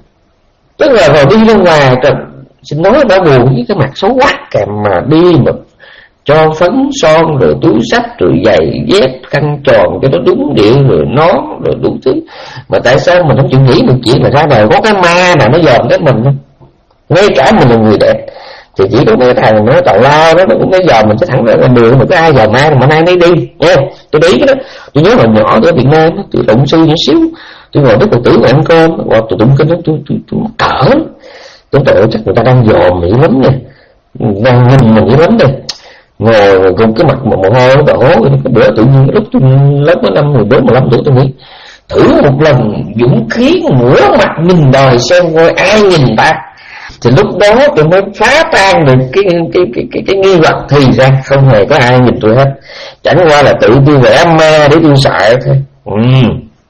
Tức là rồi đi ra ngoài, trời, xin nói đã buồn với cái mặt xấu quắc kèm mà đi mà cho phấn son rồi túi xách rồi giày dép khăn tròn cho nó đúng điệu rồi nón rồi đủ thứ. Mà tại sao mình không chịu nghĩ một chuyện là ra đời có cái ma nào nó dòm cái mình không? Ngay cả mình là người đẹp thì chỉ có cái thằng nó tào lao đó nó cũng cái dòm mình sẽ thẳng ra ngoài đường, mà có ai dòm ai mà nay nấy đi nha. Tôi để ý cái đó. Tôi nhớ hồi nhỏ ở Việt Nam tôi đụng sư nhỏ xíu, tôi ngồi với Phật tử ăn cơm hoặc tôi tụng kinh đó, tôi tôi tôi cỡ tôi tội chắc người ta đang dòm dữ lắm nha, đang nhìn mình dữ lắm đây, ngồi cùng cái mặt mà mồ hôi nó đổ. Cái bữa tự nhiên lúc tôi lớp có năm mười bốn mười lăm tuổi tôi nghĩ thử một lần dũng khí ngửa mặt nhìn đời xem coi ai nhìn ta, thì lúc đó tôi mới phá tan được cái cái cái cái, cái nghi hoặc, thì ra không hề có ai nhìn tôi hết, chẳng qua là tự tôi vẽ ma để tôi sợ thôi. Ừ.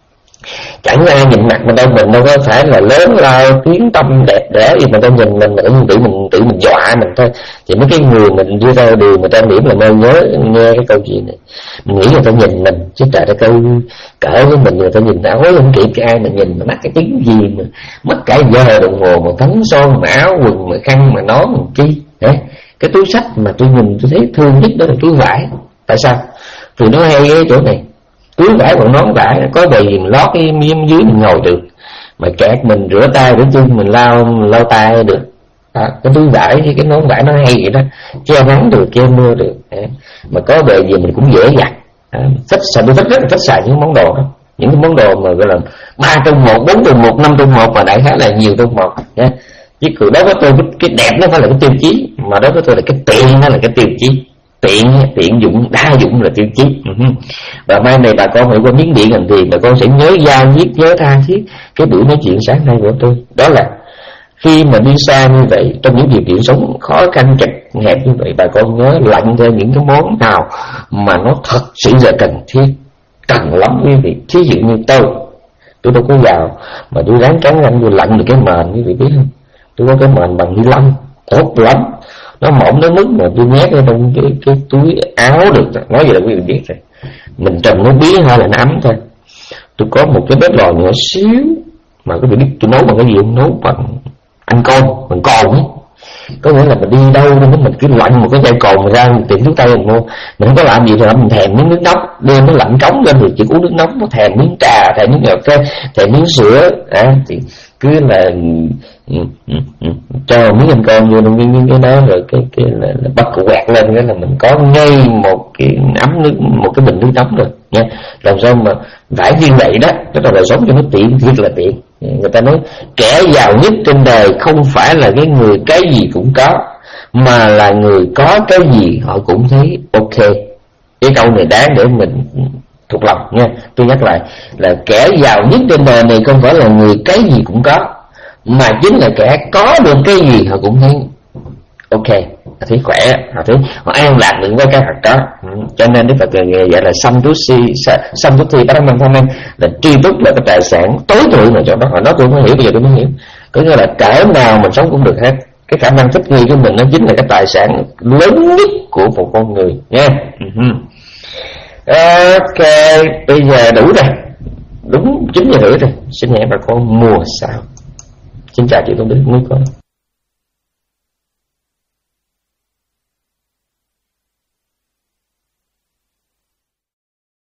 Chẳng ai nhìn mặt mình đâu, mình đâu có phải là lớn lao tiếng tâm đẹp đẽ gì mà đâu nhìn mình, mình tự mình tự mình dọa mình thôi. Thì mấy cái người mình đưa ra đường người ta điểm là mơ nhớ nghe cái câu chuyện này, mình nghĩ người ta nhìn mình chứ trời ơi, câu cỡ với mình người ta nhìn áo không kịp cái ai mà nhìn mà mắc cái tiếng gì mà mất cả giờ đồng hồ mà phấn son mà áo quần mà khăn mà nón mà chi. Đấy, cái túi xách mà tôi nhìn tôi thấy thương nhất đó là túi vải. Tại sao? Vì nó hay cái chỗ này, túi vải còn nón vải có bề gì lót cái miếng dưới mình ngồi được, mà kẹt mình rửa tay rửa chân mình lau lau tay được. Đó, cái túi vải với cái nón vải nó hay vậy đó, che nắng được che mưa được. Đấy, mà có bề gì mình cũng dễ giặt. Thích xài, tôi thích rất là thích xài những món đồ đó, những cái món đồ mà gọi là ba trong một, bốn trong một, năm trong một, mà đại khái là nhiều trong một nhé. Chứ đối với tôi cái đẹp nó phải là cái tiêu chí, mà đối với tôi là cái tiện nó là cái tiêu chí. Tiện tiện dụng đa dụng là tiêu chí. Uh-huh. Và mai này bà con hãy qua Miến Điện làm gì bà con sẽ nhớ giao nhiết, nhớ tha thiết cái buổi nói chuyện sáng nay của tôi. Đó là khi mà đi xa như vậy, trong những điều kiện sống khó khăn chật hẹp như vậy, bà con nhớ lặn ra những cái món nào mà nó thật sự là cần thiết, cần lắm quý vị. Thí dụ như tôi tôi đâu có giàu mà tôi ráng cắn răng tôi lặn được cái mền, quý vị biết không? Tôi có cái mền bằng ni lông tốt lắm, nó mỏng đến mức mà tôi nhét ở trong cái, cái túi áo được. Nói vậy là quý vị biết rồi, mình trồng nó bí hay là nó ấm thôi. Tôi có một cái bếp lò nhỏ xíu mà quý vị biết tôi nấu bằng cái gì không? Nấu bằng ăn côn, bằng cồn ấy. Có nghĩa là mình đi đâu nên mình cứ lạnh một cái chai cồn ra tiệm thuốc tây mình mua, mình không có làm gì rồi mình thèm miếng nước nóng, đem nó lạnh cống lên thì chỉ uống nước nóng, có thèm miếng trà, thèm miếng cà phê, thèm miếng sữa, à, thì cứ là ừ, ừ, ừ, cho miếng ăn con vô trong cái, cái đó rồi cái cái là, là bắt cụ quẹt lên cái là mình có ngay một cái ấm nước, một cái bình nước nóng rồi nha. Làm sao mà phải như vậy đó, cái đời sống cho nó tiện, thiệt là tiện. Người ta nói kẻ giàu nhất trên đời không phải là cái người cái gì cũng có, mà là người có cái gì họ cũng thấy ok. Cái câu này đáng để mình thuộc lòng nha. Tôi nhắc lại là kẻ giàu nhất trên đời này không phải là người cái gì cũng có, mà chính là kẻ có được cái gì họ cũng thấy ok, họ thấy khỏe, họ thấy họ an lạc được với cái vật đó. Ừ. Cho nên Đức Phật gọi là samtusi samtuti paramanthanan, là tri túc là cái tài sản tối thượng mà cho đó. Họ nói tôi không hiểu, bây giờ tôi mới hiểu. Có nghĩa là cỡ nào mình sống cũng được hết. Cái khả năng thích nghi của mình nó chính là cái tài sản lớn nhất của một con người nha. Uh-huh. Ok, bây giờ đủ rồi, đúng chín giờ rưỡi rồi. Xin hẹn bà con mùa sau. Xin chào chị Tôn Đức, quý con.